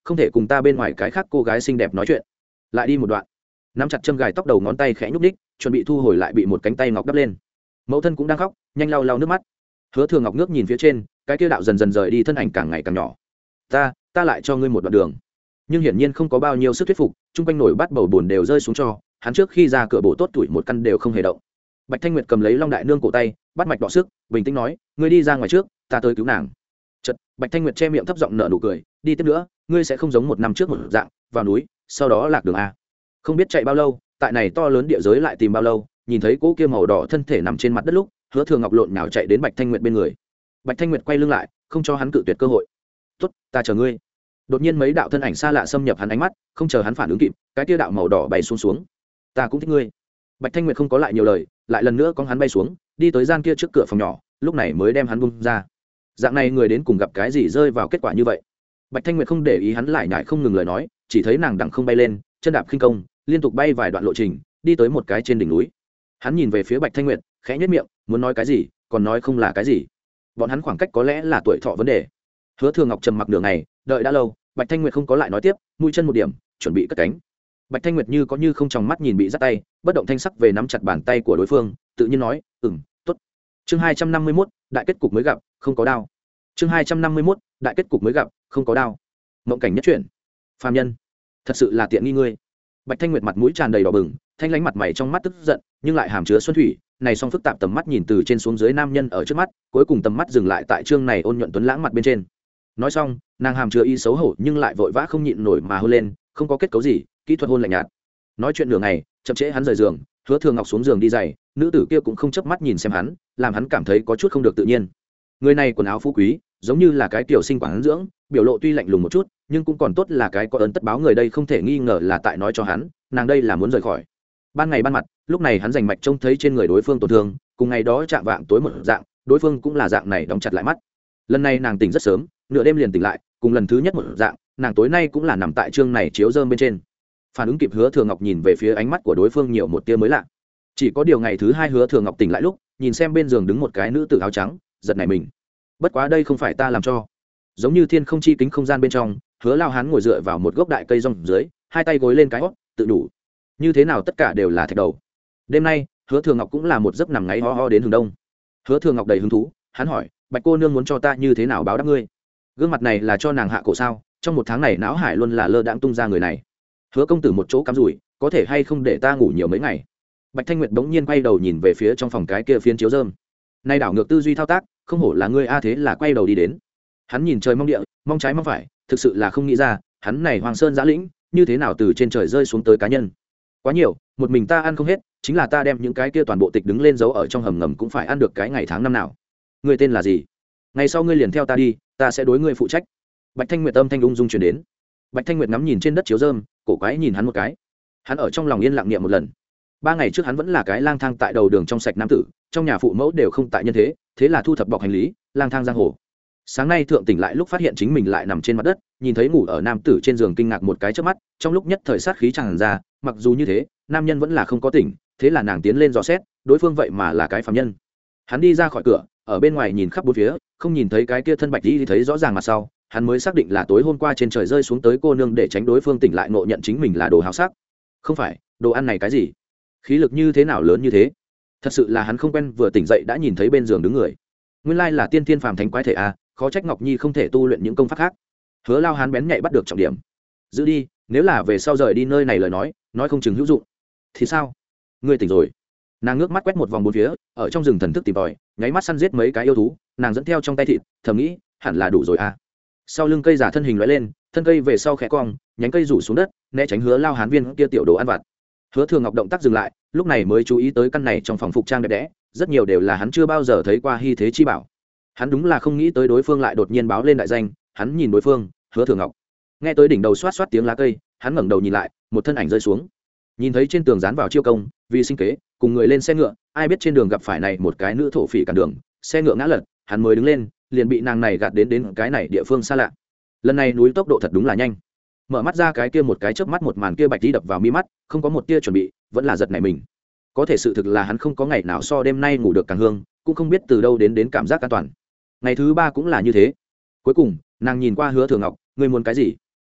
không thể cùng ta bên ngoài cái khác cô gái xinh đẹp nói chuyện. Lại đi một đoạn, nắm chặt châm gài tóc đầu ngón tay khẽ nhúc ních, chuẩn bị thu hồi lại bị một cánh tay ngọc đắp lên. Mẫu thân cũng đang khóc, nhanh lau lau nước mắt. Hứa Thừa Ngọc ngước nhìn phía trên, cái kia đạo dần dần rời đi thân ảnh càng ngày càng nhỏ. Ta, ta lại cho ngươi một đoạn đường. Nhưng hiển nhiên không có bao nhiêu sức thuyết phục, trung quanh nổi bát bầu bùn đều rơi xuống cho, hắn trước khi ra cửa bổ tốt tuổi một căn đều không hề động. Bạch Thanh Nguyệt cầm lấy Long Đại Nương cổ tay, bắt mạch đọ sức, bình tĩnh nói, ngươi đi ra ngoài trước, ta tới cứu nàng. Chợt, Bạch Thanh Nguyệt che miệng thấp giọng nở nụ cười, đi tiếp nữa, ngươi sẽ không giống một năm trước một dạng, vào núi, sau đó lạc đường a. Không biết chạy bao lâu, tại này to lớn địa giới lại tìm bao lâu, nhìn thấy cỗ kia màu đỏ thân thể nằm trên mặt đất lúc, Hứa Thừa Ngọc lộn nhào chạy đến Bạch Thanh Nguyệt bên người. Bạch Thanh Nguyệt quay lưng lại, không cho hắn cự tuyệt cơ hội. "Tốt, ta chờ ngươi." Đột nhiên mấy đạo thân ảnh xa lạ xâm nhập hắn ánh mắt, không chờ hắn phản ứng kịp, cái kia đạo màu đỏ bay xuống xuống. "Ta cũng thích ngươi." Bạch Thanh Nguyệt không có lại nhiều lời, lại lần nữa con hắn bay xuống, đi tới gian kia trước cửa phòng nhỏ, lúc này mới đem hắn buông ra. Dạng này người đến cùng gặp cái gì rơi vào kết quả như vậy? Bạch Thanh Nguyệt không để ý hắn lại nhải không ngừng lời nói, chỉ thấy nàng đằng không bay lên, chân đạp khinh công, liên tục bay vài đoạn lộ trình, đi tới một cái trên đỉnh núi. Hắn nhìn về phía Bạch Thanh Nguyệt, khẽ nhếch miệng, muốn nói cái gì, còn nói không là cái gì. Bọn hắn khoảng cách có lẽ là tuổi thọ vấn đề. Hứa Thừa Ngọc trầm mặc nửa ngày, đợi đã lâu, Bạch Thanh Nguyệt không có lại nói tiếp, mũi chân một điểm, chuẩn bị cất cánh. Bạch Thanh Nguyệt như có như không trong mắt nhìn bị giắt tay, bất động thanh sắc về nắm chặt bàn tay của đối phương, tự nhiên nói, "Ừm, tốt." Chương hai trăm năm mươi mốt, đại kết cục mới gặp, không có đao. Chương hai trăm năm mươi mốt, đại kết cục mới gặp, không có đao. Mộng cảnh nhất chuyển. Phàm nhân, thật sự là tiện nghi ngươi. Bạch Thanh Nguyệt mặt mũi tràn đầy đỏ bừng, thanh lãnh mặt mày trong mắt tức giận, nhưng lại hàm chứa xuân thủy, này song phức tạp tầm mắt nhìn từ trên xuống dưới nam nhân ở trước mắt, cuối cùng tầm mắt dừng lại tại trương này ôn nhuận tuấn lãng mặt bên trên. Nói xong, nàng hàm chứa ý xấu hổ nhưng lại vội vã không nhịn nổi mà hôn lên, không có kết cấu gì, kỹ thuật hôn lạnh nhạt. Nói chuyện nửa ngày, chậm trễ hắn rời giường, Hứa Thừa Ngọc xuống giường đi giày, nữ tử kia cũng không chớp mắt nhìn xem hắn, làm hắn cảm thấy có chút không được tự nhiên. Người này quần áo phú quý, giống như là cái tiểu sinh quản dưỡng, biểu lộ tuy lạnh lùng một chút, nhưng cũng còn tốt là cái có ơn tất báo người đây không thể nghi ngờ là tại nói cho hắn, nàng đây là muốn rời khỏi. Ban ngày ban mặt, lúc này hắn rành mạch trông thấy trên người đối phương tổn thương, cùng ngày đó chạm vạng tối một dạng, đối phương cũng là dạng này đóng chặt lại mắt. Lần này nàng tỉnh rất sớm, nửa đêm liền tỉnh lại, cùng lần thứ nhất một dạng, nàng tối nay cũng là nằm tại trương này chiếu rơm bên trên. Phản ứng kịp, Hứa Thừa Ngọc nhìn về phía ánh mắt của đối phương nhiều một tia mới lạ. Chỉ có điều ngày thứ hai Hứa Thừa Ngọc tỉnh lại lúc, nhìn xem bên giường đứng một cái nữ tử áo trắng, giật nảy mình. Bất quá đây không phải ta làm cho. Giống như thiên không chi kính không gian bên trong, Hứa Lao Hán ngồi dựa vào một gốc đại cây rong dưới, hai tay gối lên cái hót, tự đủ. Như thế nào tất cả đều là thạch đầu. Đêm nay, Hứa Thừa Ngọc cũng là một giấc nằm ngáy ho ho đến hướng đông. Hứa Thừa Ngọc đầy hứng thú, hắn hỏi, Bạch cô nương muốn cho ta như thế nào báo đáp ngươi? Gương mặt này là cho nàng hạ cổ sao? Trong một tháng này não hải luôn là lơ đãng tung ra người này. Hứa công tử một chỗ cắm rủi, có thể hay không để ta ngủ nhiều mấy ngày? Bạch Thanh Nguyệt bỗng nhiên quay đầu nhìn về phía trong phòng cái kia phiến chiếu rơm. Nay đảo ngược tư duy thao tác, không hổ là ngươi a, thế là quay đầu đi đến. Hắn nhìn trời mong địa, mong trái mong phải, thực sự là không nghĩ ra, hắn này Hoàng Sơn giã lĩnh, như thế nào từ trên trời rơi xuống tới cá nhân. Quá nhiều, một mình ta ăn không hết, chính là ta đem những cái kia toàn bộ tịch đứng lên giấu ở trong hầm ngầm cũng phải ăn được cái ngày tháng năm nào. Ngươi tên là gì? Ngày sau ngươi liền theo ta đi, ta sẽ đối ngươi phụ trách. Bạch Thanh Nguyệt âm thanh ung dung truyền đến. Bạch Thanh Nguyệt ngắm nhìn trên đất chiếu rơm, cổ quái nhìn hắn một cái. Hắn ở trong lòng yên lặng niệm một lần. Ba ngày trước hắn vẫn là cái lang thang tại đầu đường trong sạch nam tử, trong nhà phụ mẫu đều không tại nhân thế, thế là thu thập bọc hành lý, lang thang giang hồ. Sáng nay thượng tỉnh lại lúc phát hiện chính mình lại nằm trên mặt đất, nhìn thấy ngủ ở nam tử trên giường, kinh ngạc một cái chớp mắt, trong lúc nhất thời sát khí tràn ra, mặc dù như thế, nam nhân vẫn là không có tỉnh, thế là nàng tiến lên dò xét, đối phương vậy mà là cái phàm nhân. Hắn đi ra khỏi cửa, ở bên ngoài nhìn khắp bốn phía, không nhìn thấy cái kia thân bạch đi thì thấy rõ ràng mặt sau, hắn mới xác định là tối hôm qua trên trời rơi xuống tới cô nương để tránh đối phương tỉnh lại ngộ nhận chính mình là đồ háo sắc. Không phải, đồ ăn này cái gì? Khí lực như thế nào lớn như thế? Thật sự là hắn không quen, vừa tỉnh dậy đã nhìn thấy bên giường đứng người. Nguyên lai là tiên tiên phàm thánh quái thể a, khó trách Ngọc Nhi không thể tu luyện những công pháp khác. Hứa Lao Hán bén nhạy bắt được trọng điểm. Giữ đi, nếu là về sau rời đi nơi này lời nói, nói không chừng hữu dụng. Thì sao? Ngươi tỉnh rồi. Nàng ngước mắt quét một vòng bốn phía, ở trong rừng thần thức tìm tòi, nháy mắt săn giết mấy cái yêu thú, nàng dẫn theo trong tay thịt, thầm nghĩ, hẳn là đủ rồi a. Sau lưng cây giả thân hình lóe lên, thân cây về sau khẽ cong, nhánh cây rủ xuống đất, né tránh Hứa Lao Hán viên kia tiểu đồ ăn vặt. Hứa Thừa Ngọc động tác dừng lại, lúc này mới chú ý tới căn này trong phòng phục trang đẹp đẽ, rất nhiều đều là hắn chưa bao giờ thấy qua hy thế chi bảo. Hắn đúng là không nghĩ tới đối phương lại đột nhiên báo lên đại danh, hắn nhìn đối phương, Hứa Thừa Ngọc. Nghe tới đỉnh đầu xoát xoát tiếng lá cây, hắn ngẩng đầu nhìn lại, một thân ảnh rơi xuống. Nhìn thấy trên tường dán vào chiêu công, vì sinh kế, cùng người lên xe ngựa, ai biết trên đường gặp phải này một cái nữ thổ phỉ cản đường, xe ngựa ngã lật, hắn mới đứng lên, liền bị nàng này gạt đến đến cái này địa phương xa lạ. Lần này núi tốc độ thật đúng là nhanh. Mở mắt ra cái kia một cái chớp mắt, một màn kia bạch tí đập vào mi mắt, không có một tia chuẩn bị, vẫn là giật nảy mình. Có thể sự thực là hắn không có ngày nào so đêm nay ngủ được càng hương, cũng không biết từ đâu đến đến cảm giác an toàn. Ngày thứ ba cũng là như thế. Cuối cùng, nàng nhìn qua Hứa Thừa Ngọc, ngươi muốn cái gì?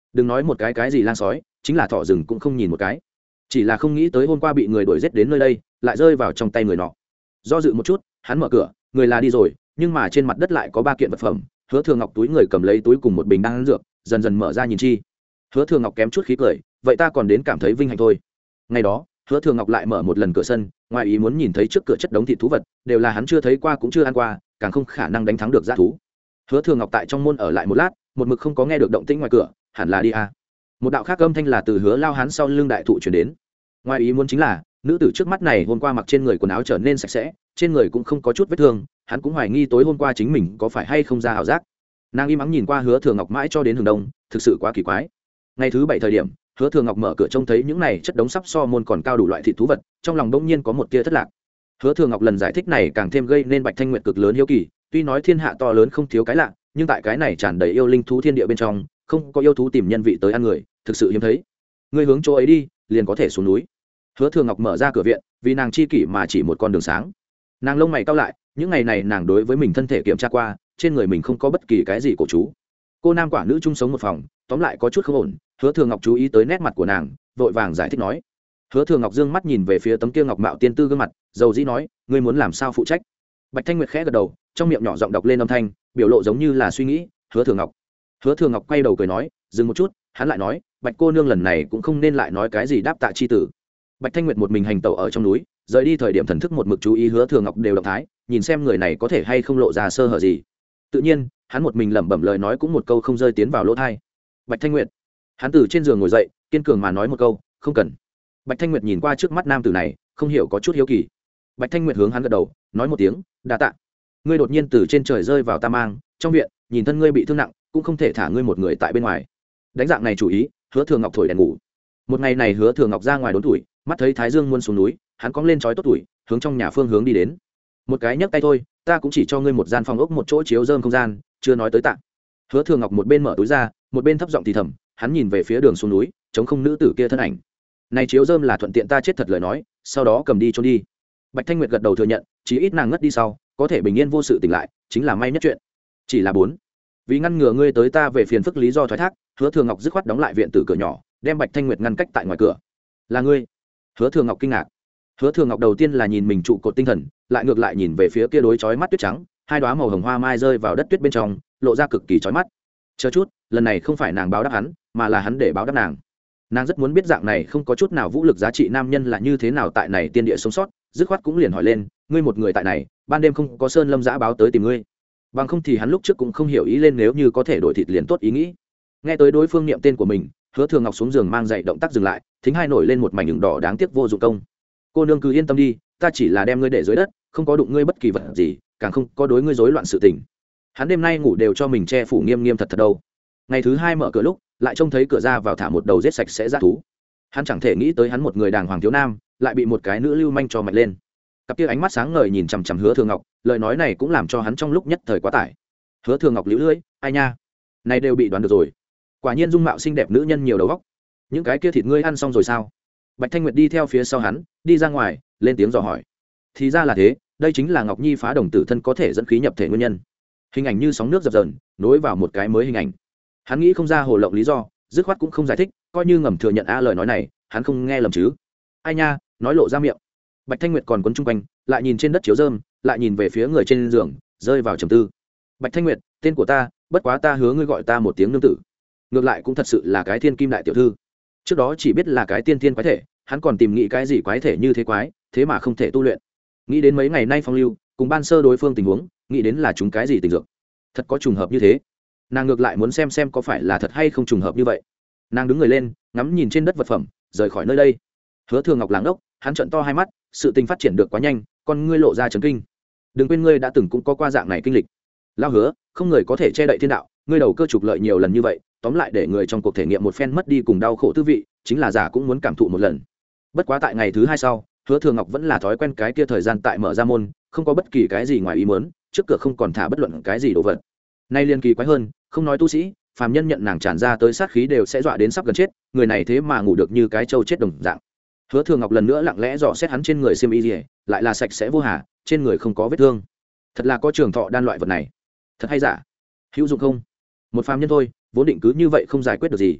đừng nói một cái cái gì lang sói, chính là thỏ rừng cũng không nhìn một cái, chỉ là không nghĩ tới hôm qua bị người đuổi giết đến nơi đây lại rơi vào trong tay người nọ. Do dự một chút, hắn mở cửa, người là đi rồi, nhưng mà trên mặt đất lại có ba kiện vật phẩm. Hứa Thừa Ngọc túi người cầm lấy túi cùng một bình đan dược, dần dần mở ra nhìn chi. Hứa Thừa Ngọc kém chút khí cười, vậy ta còn đến cảm thấy vinh hạnh thôi. Ngày đó, Hứa Thừa Ngọc lại mở một lần cửa sân, ngoài ý muốn nhìn thấy trước cửa chất đống thịt thú vật, đều là hắn chưa thấy qua cũng chưa ăn qua, càng không khả năng đánh thắng được dã thú. Hứa Thừa Ngọc tại trong môn ở lại một lát, một mực không có nghe được động tĩnh ngoài cửa, hẳn là đi à. Một đạo khác âm thanh là từ Hứa Lao Hán sau lưng đại thụ truyền đến. Ngoài ý muốn chính là, nữ tử trước mắt này hôm qua mặc trên người quần áo trở nên sạch sẽ, trên người cũng không có chút vết thương, hắn cũng hoài nghi tối hôm qua chính mình có phải hay không ra ảo giác. Nàng im ắng nhìn qua Hứa Thừa Ngọc mãi cho đến hừng đông, thực sự quá kỳ quái. Ngày thứ bảy thời điểm, Hứa Thừa Ngọc mở cửa trông thấy những này chất đống sắp so môn còn cao đủ loại thịt thú vật, trong lòng bỗng nhiên có một tia thất lạc. Hứa Thừa Ngọc lần giải thích này càng thêm gây nên Bạch Thanh Nguyệt cực lớn hiếu kỳ, tuy nói thiên hạ to lớn không thiếu cái lạ, nhưng tại cái này tràn đầy yêu linh thú thiên địa bên trong, không có yêu thú tìm nhân vị tới ăn người, thực sự hiếm thấy. Ngươi hướng chỗ ấy đi, liền có thể xuống núi. Hứa Thừa Ngọc mở ra cửa viện, vì nàng chi kỷ mà chỉ một con đường sáng. Nàng lông mày cau lại, những ngày này nàng đối với mình thân thể kiểm tra qua, trên người mình không có bất kỳ cái gì cổ chú. Cô nam quả nữ chung sống một phòng, tóm lại có chút không ổn. Hứa Thừa Ngọc chú ý tới nét mặt của nàng, vội vàng giải thích nói. Hứa Thừa Ngọc dương mắt nhìn về phía tấm kia ngọc mạo tiên tư gương mặt, dầu dĩ nói, ngươi muốn làm sao phụ trách. Bạch Thanh Nguyệt khẽ gật đầu, trong miệng nhỏ giọng đọc lên âm thanh, biểu lộ giống như là suy nghĩ. Hứa Thừa Ngọc. Hứa Thừa Ngọc quay đầu cười nói, dừng một chút, hắn lại nói, Bạch cô nương lần này cũng không nên lại nói cái gì đáp tạ chi tử. Bạch Thanh Nguyệt một mình hành tẩu ở trong núi, rời đi thời điểm thần thức một mực chú ý Hứa Thừa Ngọc đều động thái, nhìn xem người này có thể hay không lộ ra sơ hở gì. Tự nhiên, hắn một mình lẩm bẩm lời nói cũng một câu không rơi tiến vào lỗ tai. Bạch Thanh Nguyệt. Hắn từ trên giường ngồi dậy, kiên cường mà nói một câu, không cần. Bạch Thanh Nguyệt nhìn qua trước mắt nam tử này, không hiểu có chút hiếu kỳ. Bạch Thanh Nguyệt hướng hắn gật đầu, nói một tiếng, đa tạ. Ngươi đột nhiên từ trên trời rơi vào ta mang, trong viện, nhìn thân ngươi bị thương nặng, cũng không thể thả ngươi một người tại bên ngoài. Đánh dạng này chủ ý, Hứa Thừa Ngọc thổi đèn ngủ. Một ngày này Hứa Thừa Ngọc ra ngoài đốn tuổi, mắt thấy Thái Dương muôn xuống núi, hắn cong lên chói tốt tuổi, hướng trong nhà phương hướng đi đến. Một cái nhấc tay thôi, ta cũng chỉ cho ngươi một gian phòng ốc một chỗ chiếu rơm không gian, chưa nói tới tạ. Hứa Thừa Ngọc một bên mở túi ra, một bên thấp giọng thì thầm, hắn nhìn về phía đường xuống núi, chống không nữ tử kia thân ảnh. Này chiếu rơm là thuận tiện ta chết thật lời nói, sau đó cầm đi chôn đi. Bạch Thanh Nguyệt gật đầu thừa nhận, chỉ ít nàng ngất đi sau, có thể bình yên vô sự tỉnh lại, chính là may nhất chuyện. Chỉ là bốn, vì ngăn ngừa ngươi tới ta về phiền phức lý do thoái thác, Hứa Thừa Ngọc dứt khoát đóng lại viện tử cửa nhỏ, đem Bạch Thanh Nguyệt ngăn cách tại ngoài cửa. Là ngươi? Hứa Thừa Ngọc kinh ngạc. Hứa Thừa Ngọc đầu tiên là nhìn mình trụ cột tinh thần, lại ngược lại nhìn về phía kia đối chói mắt tuyết trắng, hai đóa màu hồng hoa mai rơi vào đất tuyết bên trong, lộ ra cực kỳ chói mắt. Chờ chút, lần này không phải nàng báo đáp hắn, mà là hắn để báo đáp nàng. Nàng rất muốn biết dạng này không có chút nào vũ lực giá trị nam nhân là như thế nào tại này tiên địa sống sót, dứt khoát cũng liền hỏi lên, ngươi một người tại này, ban đêm không có sơn lâm dã báo tới tìm ngươi. Bằng không thì hắn lúc trước cũng không hiểu ý lên nếu như có thể đổi thịt liền tốt ý nghĩ. Nghe tới đối phương niệm tên của mình, Hứa Thừa Ngọc xuống giường mang dậy động tác dừng lại, thính hai nổi lên một mảnh ửng đỏ đáng tiếc vô dụng công. Cô nương cứ yên tâm đi, ta chỉ là đem ngươi để dưới đất, không có đụng ngươi bất kỳ vật gì, càng không có đối ngươi rối loạn sự tình. Hắn đêm nay ngủ đều cho mình che phủ nghiêm nghiêm thật thật đâu. Ngày thứ hai mở cửa lúc, lại trông thấy cửa ra vào thả một đầu giết sạch sẽ dã thú. Hắn chẳng thể nghĩ tới hắn một người đàng hoàng thiếu nam, lại bị một cái nữ lưu manh cho mạnh lên. Cặp kia ánh mắt sáng ngời nhìn chằm chằm Hứa Thừa Ngọc, lời nói này cũng làm cho hắn trong lúc nhất thời quá tải. Hứa Thừa Ngọc liễu lưỡi, ai nha, này đều bị đoán được rồi. Quả nhiên dung mạo xinh đẹp nữ nhân nhiều đầu óc. Những cái kia thịt ngươi ăn xong rồi sao? Bạch Thanh Nguyệt đi theo phía sau hắn, đi ra ngoài, lên tiếng dò hỏi. Thì ra là thế, đây chính là Ngọc Nhi phá đồng tử thân có thể dẫn khí nhập thể nguyên nhân. Hình ảnh như sóng nước dập dờn, nối vào một cái mới hình ảnh. Hắn nghĩ không ra hồ lộng lý do, dứt khoát cũng không giải thích, coi như ngầm thừa nhận a lời nói này, hắn không nghe lầm chứ? Ai nha, nói lộ ra miệng. Bạch Thanh Nguyệt còn quấn chung quanh, lại nhìn trên đất chiếu rơm, lại nhìn về phía người trên giường, rơi vào trầm tư. Bạch Thanh Nguyệt, tên của ta, bất quá ta hứa ngươi gọi ta một tiếng nương tử. Ngược lại cũng thật sự là cái thiên kim đại tiểu thư. Trước đó chỉ biết là cái tiên tiên quái thể, hắn còn tìm nghĩ cái gì quái thể như thế quái, thế mà không thể tu luyện. Nghĩ đến mấy ngày nay phong lưu, cùng ban sơ đối phương tình huống, nghĩ đến là chúng cái gì tình dược. Thật có trùng hợp như thế. Nàng ngược lại muốn xem xem có phải là thật hay không trùng hợp như vậy. Nàng đứng người lên, ngắm nhìn trên đất vật phẩm, rời khỏi nơi đây. Hứa Thừa Ngọc làng ốc, hắn trợn to hai mắt, sự tình phát triển được quá nhanh, con ngươi lộ ra chấn kinh. Đừng quên ngươi đã từng cũng có qua dạng này kinh lịch. Lao Hứa, không người có thể che đậy thiên đạo, ngươi đầu cơ trục lợi nhiều lần như vậy, tóm lại để người trong cuộc thể nghiệm một phen mất đi cùng đau khổ tư vị, chính là giả cũng muốn cảm thụ một lần. Bất quá tại ngày thứ hai sau, Hứa Thừa Ngọc vẫn là thói quen cái kia thời gian tại mở ra môn, không có bất kỳ cái gì ngoài ý muốn, trước cửa không còn thả bất luận cái gì đồ vật. Nay liên kỳ quái hơn, không nói tu sĩ, phàm nhân nhận nàng tràn ra tới sát khí đều sẽ dọa đến sắp gần chết, người này thế mà ngủ được như cái trâu chết đồng dạng. Hứa Thừa Ngọc lần nữa lặng lẽ dò xét hắn trên người xiêm y liễu, lại là sạch sẽ vô hà, trên người không có vết thương. Thật là có trường thọ đan loại vật này. Thật hay giả? Hữu dụng không? Một phàm nhân thôi, vốn định cứ như vậy không giải quyết được gì.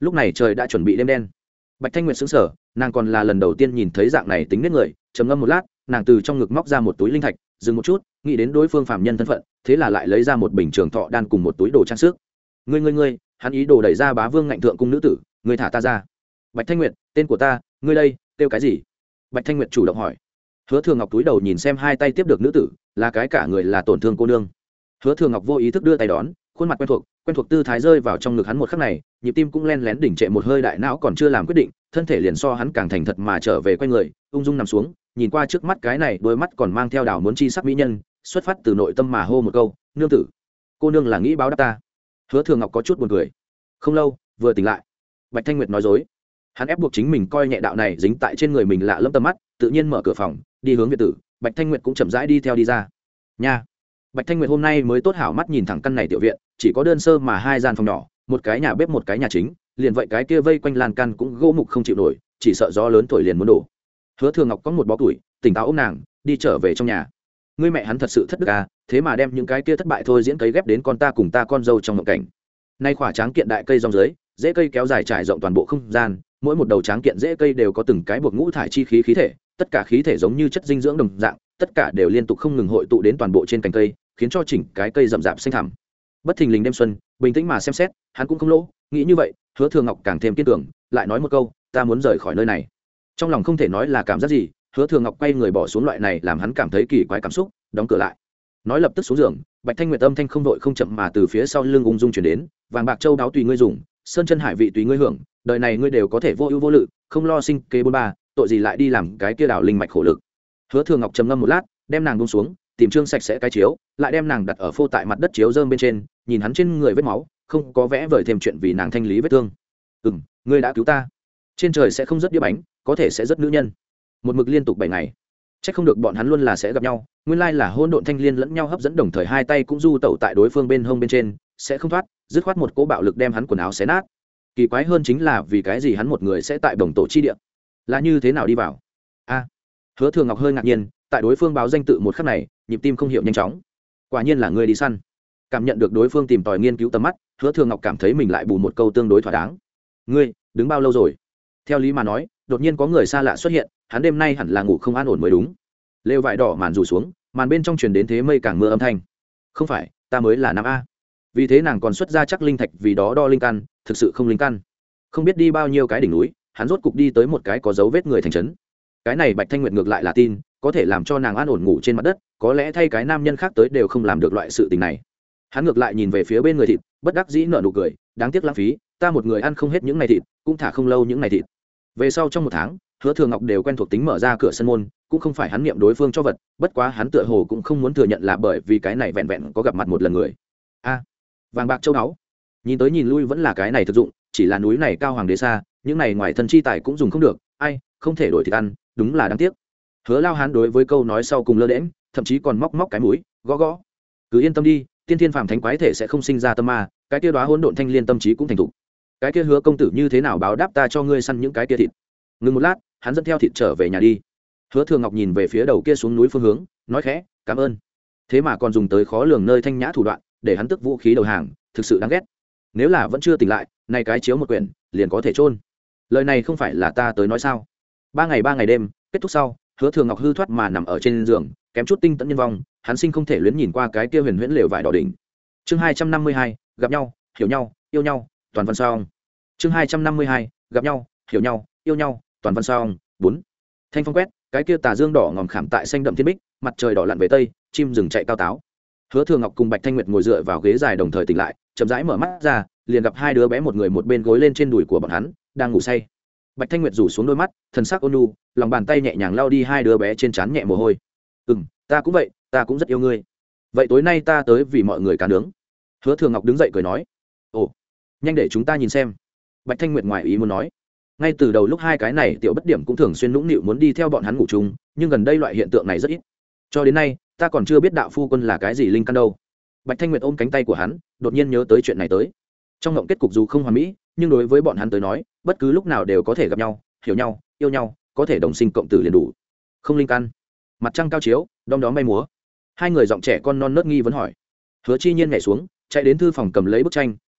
lúc này trời đã chuẩn bị đêm đen. Bạch Thanh Nguyệt sững sờ, nàng còn là lần đầu tiên nhìn thấy dạng này tính nết người, trầm ngâm một lát, nàng từ trong ngực móc ra một túi linh thạch, dừng một chút, nghĩ đến đối phương phàm nhân thân phận, thế là lại lấy ra một bình trường thọ đan cùng một túi đồ trang sức. Ngươi ngươi ngươi, hắn ý đồ đẩy ra Bá Vương ngạnh thượng cung nữ tử, ngươi thả ta ra. Bạch Thanh Nguyệt, tên của ta, ngươi đây, kêu cái gì? Bạch Thanh Nguyệt chủ động hỏi. Hứa Thường Ngọc túi đầu nhìn xem hai tay tiếp được nữ tử, là cái cả người là tổn thương cô nương. Hứa Thường Ngọc vô ý thức đưa tay đón, khuôn mặt quen thuộc, quen thuộc tư thái rơi vào trong ngực hắn một khắc này, nhịp tim cũng len lén đỉnh trệ một hơi, đại não còn chưa làm quyết định, thân thể liền so hắn càng thành thật mà trở về quay người, ung dung nằm xuống, nhìn qua trước mắt cái này, đôi mắt còn mang theo đảo muốn chi sắc mỹ nhân, xuất phát từ nội tâm mà hô một câu, nương tử. Cô nương là nghĩ báo đáp ta. Hứa Thường Ngọc có chút buồn cười. Không lâu, vừa tỉnh lại. Bạch Thanh Nguyệt nói dối. Hắn ép buộc chính mình coi nhẹ đạo này dính tại trên người mình lạ lẫm tầm mắt, tự nhiên mở cửa phòng, đi hướng viện tử. Bạch Thanh Nguyệt cũng chậm rãi đi theo đi ra. Nha. Bạch Thanh Nguyệt hôm nay mới tốt hảo mắt nhìn thẳng căn này tiểu viện, chỉ có đơn sơ mà hai gian phòng nhỏ, một cái nhà bếp một cái nhà chính, liền vậy cái kia vây quanh lan can cũng gỗ mục không chịu nổi, chỉ sợ gió lớn thổi liền muốn đổ. Hứa Thường Ngọc có một bó tuổi, tỉnh táo ôm nàng, đi trở về trong nhà. Ngươi mẹ hắn thật sự thất đức à, thế mà đem những cái kia thất bại thôi diễn cấy ghép đến con ta cùng ta con dâu trong mộng cảnh. Nay khỏa tráng kiện đại cây rong dưới, rễ cây kéo dài trải rộng toàn bộ không gian, mỗi một đầu tráng kiện rễ cây đều có từng cái buộc ngũ thải chi khí khí thể, tất cả khí thể giống như chất dinh dưỡng đồng dạng, tất cả đều liên tục không ngừng hội tụ đến toàn bộ trên cành cây, khiến cho chỉnh cái cây rậm rạp xanh thẳm. Bất thình lình đêm xuân, bình tĩnh mà xem xét, hắn cũng không lỗ, nghĩ như vậy, Hứa Thường Ngọc càng thêm kiên cường, lại nói một câu, ta muốn rời khỏi nơi này. Trong lòng không thể nói là cảm giác gì, Hứa Thường Ngọc quay người bỏ xuống loại này làm hắn cảm thấy kỳ quái cảm xúc, đóng cửa lại. Nói lập tức xuống giường, Bạch Thanh Nguyệt âm thanh không vội không chậm mà từ phía sau lưng ung dung truyền đến, vàng bạc châu đáo tùy ngươi dùng, sơn chân hải vị tùy ngươi hưởng, đời này ngươi đều có thể vô ưu vô lự, không lo sinh kế bôn ba, tội gì lại đi làm cái kia đảo linh mạch khổ lực. Hứa Thường Ngọc trầm ngâm một lát, đem nàng buông xuống, tìm trương sạch sẽ cái chiếu, lại đem nàng đặt ở phô tại mặt đất chiếu rơm bên trên, nhìn hắn trên người vết máu, không có vẽ vời thêm chuyện vì nàng thanh lý vết thương. Ừm, ngươi đã cứu ta. Trên trời sẽ không rất đĩa bánh, có thể sẽ rất nữ nhân. Một mực liên tục bảy ngày. Chắc không được bọn hắn luôn là sẽ gặp nhau, nguyên lai là hỗn độn thanh liên lẫn nhau hấp dẫn, đồng thời hai tay cũng du tẩu tại đối phương bên hông bên trên, sẽ không thoát, dứt khoát một cỗ bạo lực đem hắn quần áo xé nát. Kỳ quái hơn chính là vì cái gì hắn một người sẽ tại đồng tổ chi địa, là như thế nào đi vào? A. Hứa Thường Ngọc hơi ngạc nhiên, tại đối phương báo danh tự một khắc này, nhịp tim không hiểu nhanh chóng. Quả nhiên là người đi săn. Cảm nhận được đối phương tìm tòi nghiên cứu tầm mắt, Hứa Thường Ngọc cảm thấy mình lại bù một câu tương đối thỏa đáng. Ngươi đứng bao lâu rồi? Theo lý mà nói, đột nhiên có người xa lạ xuất hiện, hắn đêm nay hẳn là ngủ không an ổn mới đúng. Lều vải đỏ màn rủ xuống, màn bên trong truyền đến thế mây càng mưa âm thanh. Không phải, ta mới là nam a. Vì thế nàng còn xuất ra chắc linh thạch vì đó đo linh căn, thực sự không linh căn. Không biết đi bao nhiêu cái đỉnh núi, hắn rốt cục đi tới một cái có dấu vết người thành trấn. Cái này Bạch Thanh Nguyệt ngược lại là tin, có thể làm cho nàng an ổn ngủ trên mặt đất, có lẽ thay cái nam nhân khác tới đều không làm được loại sự tình này. Hắn ngược lại nhìn về phía bên người thịt, bất đắc dĩ nở nụ cười, đáng tiếc lãng phí, ta một người ăn không hết những này thịt, cũng thả không lâu những này thịt. Về sau trong một tháng, Hứa Thường Ngọc đều quen thuộc tính mở ra cửa sân môn, cũng không phải hắn niệm đối phương cho vật, bất quá hắn tựa hồ cũng không muốn thừa nhận là bởi vì cái này vẹn vẹn có gặp mặt một lần người. A, vàng bạc châu báu, nhìn tới nhìn lui vẫn là cái này thực dụng, chỉ là núi này cao hoàng đế xa, những này ngoài thân chi tài cũng dùng không được, ai, không thể đổi thịt ăn, đúng là đáng tiếc. Hứa Lao Hán đối với câu nói sau cùng lơ đễnh, thậm chí còn móc móc cái mũi, gõ gõ. Cứ yên tâm đi, tiên thiên phàm thánh quái thể sẽ không sinh ra tâm ma, cái kia đóa hỗn độn thanh liên tâm trí cũng thành thục. Cái kia Hứa công tử như thế nào báo đáp ta cho ngươi săn những cái kia thịt? Ngừng một lát, hắn dẫn theo thịt trở về nhà đi. Hứa Thường Ngọc nhìn về phía đầu kia xuống núi phương hướng, nói khẽ, cảm ơn. Thế mà còn dùng tới khó lường nơi thanh nhã thủ đoạn, để hắn tức vũ khí đầu hàng, thực sự đáng ghét. Nếu là vẫn chưa tỉnh lại, này cái chiếu một quyển, liền có thể chôn. Lời này không phải là ta tới nói sao? Ba ngày ba ngày đêm, kết thúc sau, Hứa Thường Ngọc hư thoát mà nằm ở trên giường, kém chút tinh tấn nhân vong, hắn sinh không thể luyến nhìn qua cái kia huyền huyễn lều vải đỏ đỉnh. Chương hai trăm năm mươi hai, gặp nhau, hiểu nhau, yêu nhau, toàn văn xong. Chương hai trăm năm mươi hai, gặp nhau, hiểu nhau, yêu nhau, toàn văn xong. Bốn. Thanh phong quét, cái kia tà dương đỏ ngòm khảm tại xanh đậm thiên bích, mặt trời đỏ lặn về tây, chim rừng chạy cao táo. Hứa Thường Ngọc cùng Bạch Thanh Nguyệt ngồi dựa vào ghế dài đồng thời tỉnh lại, chậm rãi mở mắt ra, liền gặp hai đứa bé một người một bên gối lên trên đùi của bọn hắn, đang ngủ say. Bạch Thanh Nguyệt rủ xuống đôi mắt, thần sắc ôn nhu, lòng bàn tay nhẹ nhàng lau đi hai đứa bé trên trán nhẹ mồ hôi. "Ừm, ta cũng vậy, ta cũng rất yêu ngươi. Vậy tối nay ta tới vì mọi người cá nướng." Hứa Thường Ngọc đứng dậy cười nói. "Ồ, nhanh để chúng ta nhìn xem." Bạch Thanh Nguyệt ngoài ý muốn nói. Ngay từ đầu lúc hai cái này tiểu bất điểm cũng thường xuyên nũng nịu muốn đi theo bọn hắn ngủ chung, nhưng gần đây loại hiện tượng này rất ít. Cho đến nay, ta còn chưa biết đạo phu quân là cái gì linh căn đâu. Bạch Thanh Nguyệt ôm cánh tay của hắn, đột nhiên nhớ tới chuyện này tới. Trong ngộng kết cục dù không hoàn mỹ, nhưng đối với bọn hắn tới nói, bất cứ lúc nào đều có thể gặp nhau, hiểu nhau, yêu nhau, có thể đồng sinh cộng tử liền đủ. Không linh căn. Mặt trăng cao chiếu, đom đóm bay múa. Hai người giọng trẻ con non nớt nghi vấn hỏi. Hứa Chi Nhiên nhảy xuống, chạy đến thư phòng cầm lấy bức tranh,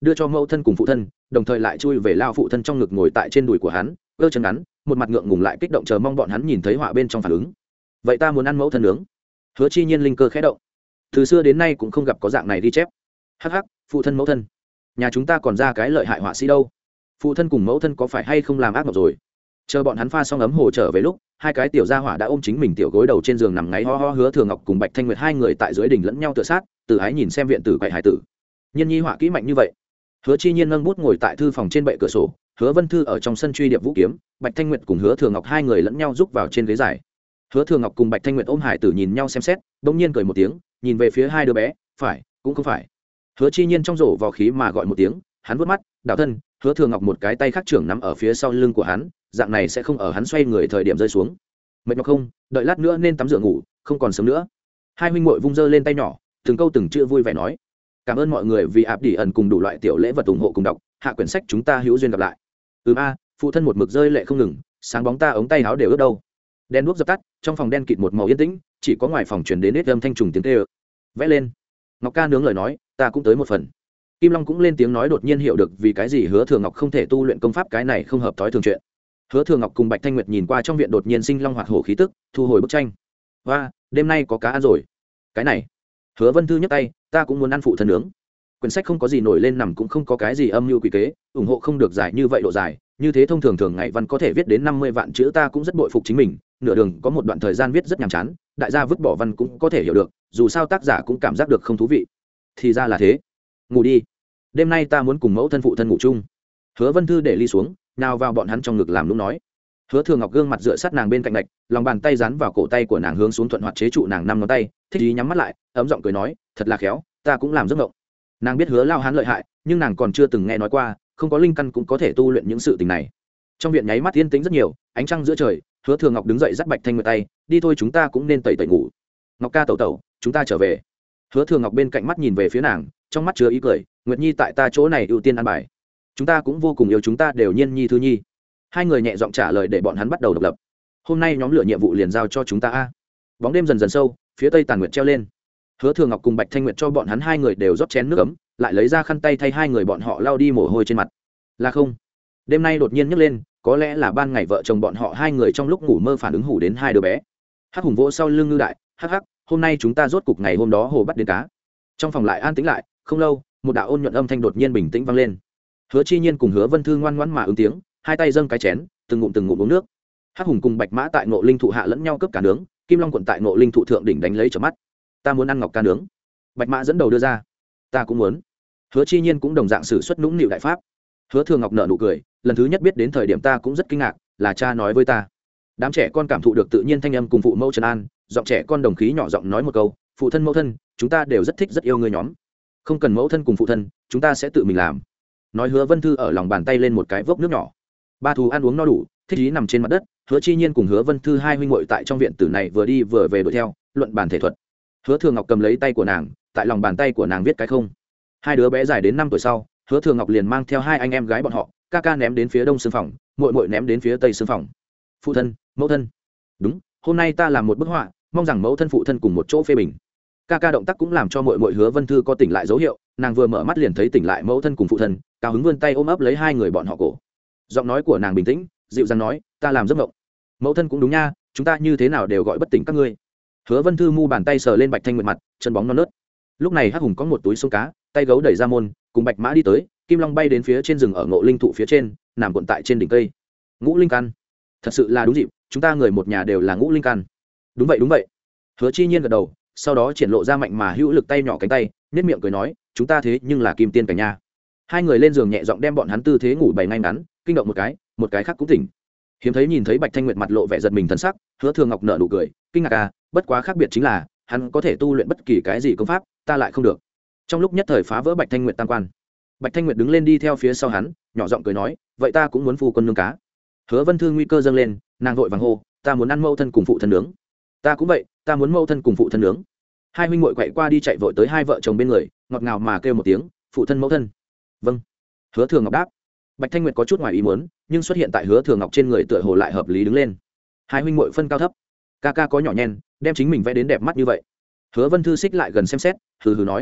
đưa cho mẫu thân cùng phụ thân, đồng thời lại chui về lao phụ thân trong ngực ngồi tại trên đùi của hắn, ơ chân ngắn, một mặt ngượng ngùng lại kích động chờ mong bọn hắn nhìn thấy họa bên trong phản ứng. Vậy ta muốn ăn mẫu thân nướng. Hứa Chi Nhiên linh cơ khẽ động. Từ xưa đến nay cũng không gặp có dạng này ghi chép. Hắc hắc, phụ thân mẫu thân, nhà chúng ta còn ra cái lợi hại họa sĩ đâu. Phụ thân cùng mẫu thân có phải hay không làm ác mộng rồi? Chờ bọn hắn pha xong ấm hồ trở về lúc, hai cái tiểu gia hỏa đã ôm chính mình tiểu gối đầu trên giường nằm ngáy ho ho. Hứa Thừa Ngọc cùng Bạch Thanh Nguyệt hai người tại dưới đỉnh lẫn nhau tựa sát, từ ái nhìn xem viện tử quậy hải tử. Nhân nhi họa kỹ mạnh như vậy. Hứa Chi Nhiên nâng bút ngồi tại thư phòng trên bệ cửa sổ, Hứa Vân Thư ở trong sân truy điệp vũ kiếm, Bạch Thanh Nguyệt cùng Hứa Thừa Ngọc hai người lẫn nhau giúp vào trên ghế dài. Hứa Thừa Ngọc cùng Bạch Thanh Nguyệt ôm hải tử nhìn nhau xem xét, bỗng nhiên cười một tiếng, nhìn về phía hai đứa bé, phải, cũng không phải. Hứa Chi Nhiên trong rổ vò khí mà gọi một tiếng, hắn vuốt mắt, đảo thân, Hứa Thừa Ngọc một cái tay khác trưởng nắm ở phía sau lưng của hắn, dạng này sẽ không ở hắn xoay người thời điểm rơi xuống. Mệt nhọc không, đợi lát nữa nên tắm rửa ngủ, không còn sớm nữa. Hai huynh muội vung dơ lên tay nhỏ, từng câu từng chữ vui vẻ nói. Cảm ơn mọi người vì áp đỉ ẩn cùng đủ loại tiểu lễ vật ủng hộ cùng đọc, hạ quyển sách chúng ta hữu duyên gặp lại. Ừm a, phụ thân một mực rơi lệ không ngừng, sáng bóng ta ống tay áo đều ướt đâu. Đèn đuốc dập tắt, trong phòng đen kịt một màu yên tĩnh, chỉ có ngoài phòng truyền đến nét âm thanh trùng tiếng kêu. Vẽ lên. Ngọc ca nướng lời nói, ta cũng tới một phần. Kim Long cũng lên tiếng nói, đột nhiên hiểu được vì cái gì Hứa Thừa Ngọc không thể tu luyện công pháp, cái này không hợp thói thường chuyện. Hứa Thừa Ngọc cùng Bạch Thanh Nguyệt nhìn qua trong viện đột nhiên sinh long hoạt hổ khí tức, thu hồi bức tranh. Và, đêm nay có cá ăn rồi. Cái này. Hứa Vân Thư nhấc tay, ta cũng muốn ăn phụ thân nướng. Quyển sách không có gì nổi lên nằm cũng không có cái gì âm mưu quỷ kế, ủng hộ không được dài như vậy độ dài, như thế thông thường thường ngày văn có thể viết đến năm mươi vạn chữ, ta cũng rất bội phục chính mình, nửa đường có một đoạn thời gian viết rất nhàm chán, đại gia vứt bỏ văn cũng có thể hiểu được, dù sao tác giả cũng cảm giác được không thú vị. Thì ra là thế. Ngủ đi. Đêm nay ta muốn cùng mẫu thân phụ thân ngủ chung. Hứa Vân Thư để ly xuống, nào vào bọn hắn trong ngực làm lúc nói. Hứa Thừa Ngọc gương mặt dựa sát nàng bên cạnh lạch, lòng bàn tay dán vào cổ tay của nàng hướng xuống thuận hoạt chế trụ nàng năm ngón tay, thích ý nhắm mắt lại, ấm giọng cười nói, thật là khéo, ta cũng làm giấc mộng. Nàng biết Hứa lao hán lợi hại, nhưng nàng còn chưa từng nghe nói qua, không có linh căn cũng có thể tu luyện những sự tình này. Trong viện nháy mắt yên tĩnh rất nhiều, ánh trăng giữa trời, Hứa Thừa Ngọc đứng dậy dắt Bạch Thanh Nguyệt tay, đi thôi chúng ta cũng nên tẩy tẩy ngủ. Ngọc ca tẩu tẩu, chúng ta trở về. Hứa Thừa Ngọc bên cạnh mắt nhìn về phía nàng, trong mắt chứa ý cười, Nguyệt Nhi tại ta chỗ này ưu tiên ăn bài. Chúng ta cũng vô cùng yêu, chúng ta đều nhiên nhi thư nhi. Hai người nhẹ giọng trả lời để bọn hắn bắt đầu độc lập. Hôm nay nhóm lửa nhiệm vụ liền giao cho chúng ta a. Bóng đêm dần dần sâu, phía tây tàn nguyệt treo lên. Hứa Thừa Ngọc cùng Bạch Thanh Nguyệt cho bọn hắn hai người đều rót chén nước ấm, lại lấy ra khăn tay thay hai người bọn họ lau đi mồ hôi trên mặt. Là không, đêm nay đột nhiên nhấc lên, có lẽ là ban ngày vợ chồng bọn họ hai người trong lúc ngủ mơ phản ứng hủ đến hai đứa bé. Hắc Hùng vỗ sau lưng Ngư Đại, hắc hắc, hôm nay chúng ta rốt cục ngày hôm đó hồ bắt đến cá. Trong phòng lại an tĩnh lại, không lâu, một đạo ôn nhuận âm thanh đột nhiên bình tĩnh vang lên. Hứa Chi Nhiên cùng Hứa Vân Thư ngoan ngoãn mà ứng tiếng, hai tay dâng cái chén, từng ngụm từng ngụm uống nước. Hắc Hùng cùng Bạch Mã tại Ngộ Linh thụ hạ lẫn nhau cướp cá nướng, Kim Long quận tại Ngộ Linh thụ thượng đỉnh đánh lấy chớp mắt. Ta muốn ăn ngọc ca nướng. Bạch Mã dẫn đầu đưa ra. Ta cũng muốn. Hứa Chi Nhiên cũng đồng dạng sử xuất nũng nịu đại pháp. Hứa Thừa Ngọc nở nụ cười, lần thứ nhất biết đến thời điểm ta cũng rất kinh ngạc, là cha nói với ta. Đám trẻ con cảm thụ được tự nhiên thanh âm cùng phụ mẫu trấn an, giọng trẻ con đồng khí nhỏ giọng nói một câu, phụ thân mẫu thân, chúng ta đều rất thích rất yêu ngươi nhóm. Không cần mẫu thân cùng phụ thân, chúng ta sẽ tự mình làm. Nói Hứa Vân Thư ở lòng bàn tay lên một cái vốc nước nhỏ. Ba thú ăn uống no đủ, thích ý nằm trên mặt đất. Hứa Chi Nhiên cùng Hứa Vân Thư hai huynh muội tại trong viện tử này vừa đi vừa về đuổi theo, luận bàn thể thuật. Hứa Thừa Ngọc cầm lấy tay của nàng, tại lòng bàn tay của nàng viết cái không. Hai đứa bé dài đến năm tuổi sau, Hứa Thừa Ngọc liền mang theo hai anh em gái bọn họ, ca ca ném đến phía đông xương phòng, muội muội ném đến phía tây xương phòng. Phụ thân, mẫu thân. Đúng, hôm nay ta làm một bức họa, mong rằng mẫu thân phụ thân cùng một chỗ phê bình. Ca ca động tác cũng làm cho muội muội Hứa Vân Thư có tỉnh lại dấu hiệu, nàng vừa mở mắt liền thấy tỉnh lại mẫu thân cùng phụ thân, cao hứng vươn tay ôm ấp lấy hai người bọn họ cổ. Giọng nói của nàng bình tĩnh, dịu dàng nói, ta làm giấc mộng. Mẫu thân cũng đúng nha, chúng ta như thế nào đều gọi bất tỉnh các ngươi. Hứa Vân Thư mu bàn tay sờ lên Bạch Thanh Nguyệt mặt, chân bóng non nớt. Lúc này Hắc Hùng có một túi sông cá, tay gấu đẩy ra môn, cùng Bạch Mã đi tới, Kim Long bay đến phía trên rừng ở Ngộ Linh thụ phía trên, nằm cuộn tại trên đỉnh cây. Ngũ linh căn, thật sự là đúng dịp, chúng ta người một nhà đều là ngũ linh căn. Đúng vậy đúng vậy. Hứa Chi Nhiên gật đầu, sau đó triển lộ ra mạnh mà hữu lực tay nhỏ cánh tay, nét miệng cười nói, chúng ta thế nhưng là kim tiên cảnh nha. Hai người lên giường nhẹ giọng đem bọn hắn tư thế ngủ bày ngay ngắn, kinh động một cái, một cái khác cũng tỉnh. Hiếm thấy nhìn thấy Bạch Thanh Nguyệt mặt lộ vẻ giật mình thần sắc, Hứa Thừa Ngọc nở nụ cười, kinh ngạc à, bất quá khác biệt chính là, hắn có thể tu luyện bất kỳ cái gì công pháp, ta lại không được. Trong lúc nhất thời phá vỡ Bạch Thanh Nguyệt tam quan. Bạch Thanh Nguyệt đứng lên đi theo phía sau hắn, nhỏ giọng cười nói, vậy ta cũng muốn phu quân nướng cá. Hứa Vân Thư nguy cơ dâng lên, nàng vội vàng hô, ta muốn ăn mẫu thân cùng phụ thân nướng. Ta cũng vậy, ta muốn mẫu thân cùng phụ thân nướng. Hai huynh muội quậy qua đi chạy vội tới hai vợ chồng bên người, ngọt ngào mà kêu một tiếng, phụ thân mẫu thân. Vâng. Hứa Thừa Ngọc đáp. Bạch Thanh Nguyệt có chút ngoài ý muốn, nhưng xuất hiện tại Hứa Thừa Ngọc trên người tựa hồ lại hợp lý đứng lên. Hai huynh muội phân cao thấp, ca ca có nhỏ nhen, đem chính mình vẽ đến đẹp mắt như vậy. Hứa Vân Thư xích lại gần xem xét, hừ hừ nói,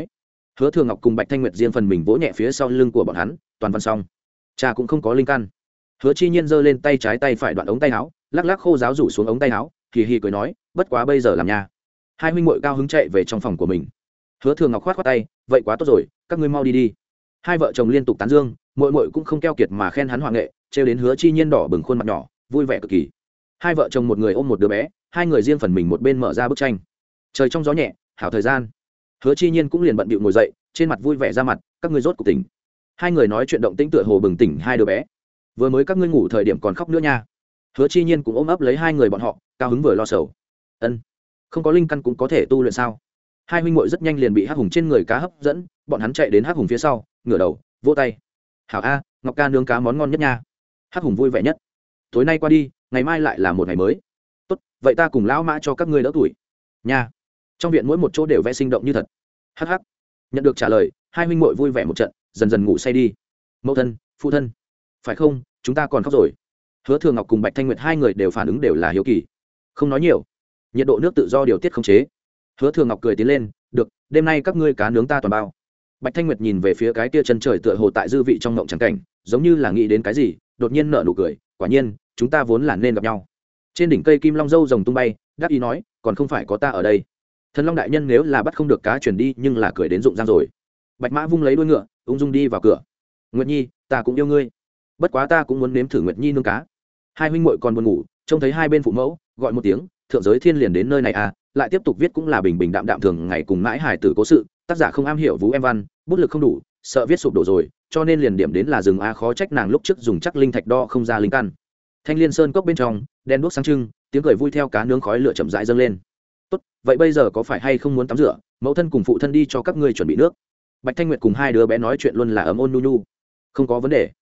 Hứa Thường Ngọc cùng Bạch Thanh Nguyệt riêng phần mình vỗ nhẹ phía sau lưng của bọn hắn, toàn văn xong. Cha cũng không có linh căn. Hứa Chi Nhiên giơ lên tay trái tay phải đoạn ống tay áo, lắc lắc khô giáo rủ xuống ống tay áo, hì hì cười nói, bất quá bây giờ làm nha. Hai huynh muội cao hứng chạy về trong phòng của mình. Hứa Thường Ngọc khoát khoát tay, vậy quá tốt rồi, các ngươi mau đi đi. Hai vợ chồng liên tục tán dương, muội muội cũng không keo kiệt mà khen hắn hoàng nghệ, trêu đến Hứa Chi Nhiên đỏ bừng khuôn mặt nhỏ, vui vẻ cực kỳ. Hai vợ chồng một người ôm một đứa bé, hai người riêng phần mình một bên mở ra bức tranh. Trời trong gió nhẹ, hảo thời gian. Hứa Chi Nhiên cũng liền bận bịu ngồi dậy, trên mặt vui vẻ ra mặt, các ngươi rốt cuộc tỉnh. Hai người nói chuyện động tĩnh tựa hồ bừng tỉnh hai đứa bé. Vừa mới các ngươi ngủ thời điểm còn khóc nữa nha. Hứa Chi Nhiên cũng ôm ấp lấy hai người bọn họ, cao hứng vừa lo sầu. Ân, không có linh căn cũng có thể tu luyện sao? Hai huynh muội rất nhanh liền bị hắc hùng trên người cá hấp dẫn, bọn hắn chạy đến hắc hùng phía sau, ngửa đầu, vỗ tay. Hảo a, Ngọc ca nướng cá món ngon nhất nha. Hắc hùng vui vẻ nhất. Tối nay qua đi, ngày mai lại là một ngày mới. Tốt, vậy ta cùng lão mã cho các ngươi đỡ tuổi. Nha. Trong viện mỗi một chỗ đều vẽ sinh động như thật. Hắc hắc. Nhận được trả lời, hai huynh muội vui vẻ một trận, dần dần ngủ say đi. Mẫu thân, phụ thân, phải không, chúng ta còn khóc rồi. Hứa Thường Ngọc cùng Bạch Thanh Nguyệt hai người đều phản ứng đều là hiếu kỳ. Không nói nhiều. Nhiệt độ nước tự do điều tiết khống chế. Hứa Thường Ngọc cười tiến lên, được, đêm nay các ngươi cá nướng ta toàn bao. Bạch Thanh Nguyệt nhìn về phía cái kia chân trời tựa hồ tại dư vị trong ngộng chẳng cảnh, giống như là nghĩ đến cái gì, đột nhiên nở nụ cười, quả nhiên, chúng ta vốn là nên gặp nhau. Trên đỉnh cây kim long dâu rồng tung bay, đáp ý nói, còn không phải có ta ở đây. Thần Long đại nhân nếu là bắt không được cá chuyển đi, nhưng là cười đến rụng răng rồi. Bạch Mã vung lấy đuôi ngựa, ung dung đi vào cửa. Nguyệt Nhi, ta cũng yêu ngươi. Bất quá ta cũng muốn nếm thử Nguyệt Nhi nướng cá. Hai huynh muội còn buồn ngủ, trông thấy hai bên phụ mẫu, gọi một tiếng, thượng giới thiên liền đến nơi này à, lại tiếp tục viết cũng là bình bình đạm đạm thường ngày cùng mãi hài tử cố sự, tác giả không am hiểu vũ em văn, bút lực không đủ, sợ viết sụp đổ rồi, cho nên liền điểm đến là rừng a, khó trách nàng lúc trước dùng chắc linh thạch đo không ra linh căn. Thanh Liên Sơn cốc bên trong, đèn đuốc sáng trưng, tiếng cười vui theo cá nướng khói lửa chậm rãi dâng lên. Tốt, vậy bây giờ có phải hay không muốn tắm rửa, mẫu thân cùng phụ thân đi cho các ngươi chuẩn bị nước. Bạch Thanh Nguyệt cùng hai đứa bé nói chuyện luôn là ấm ôn nhu nhu. Không có vấn đề.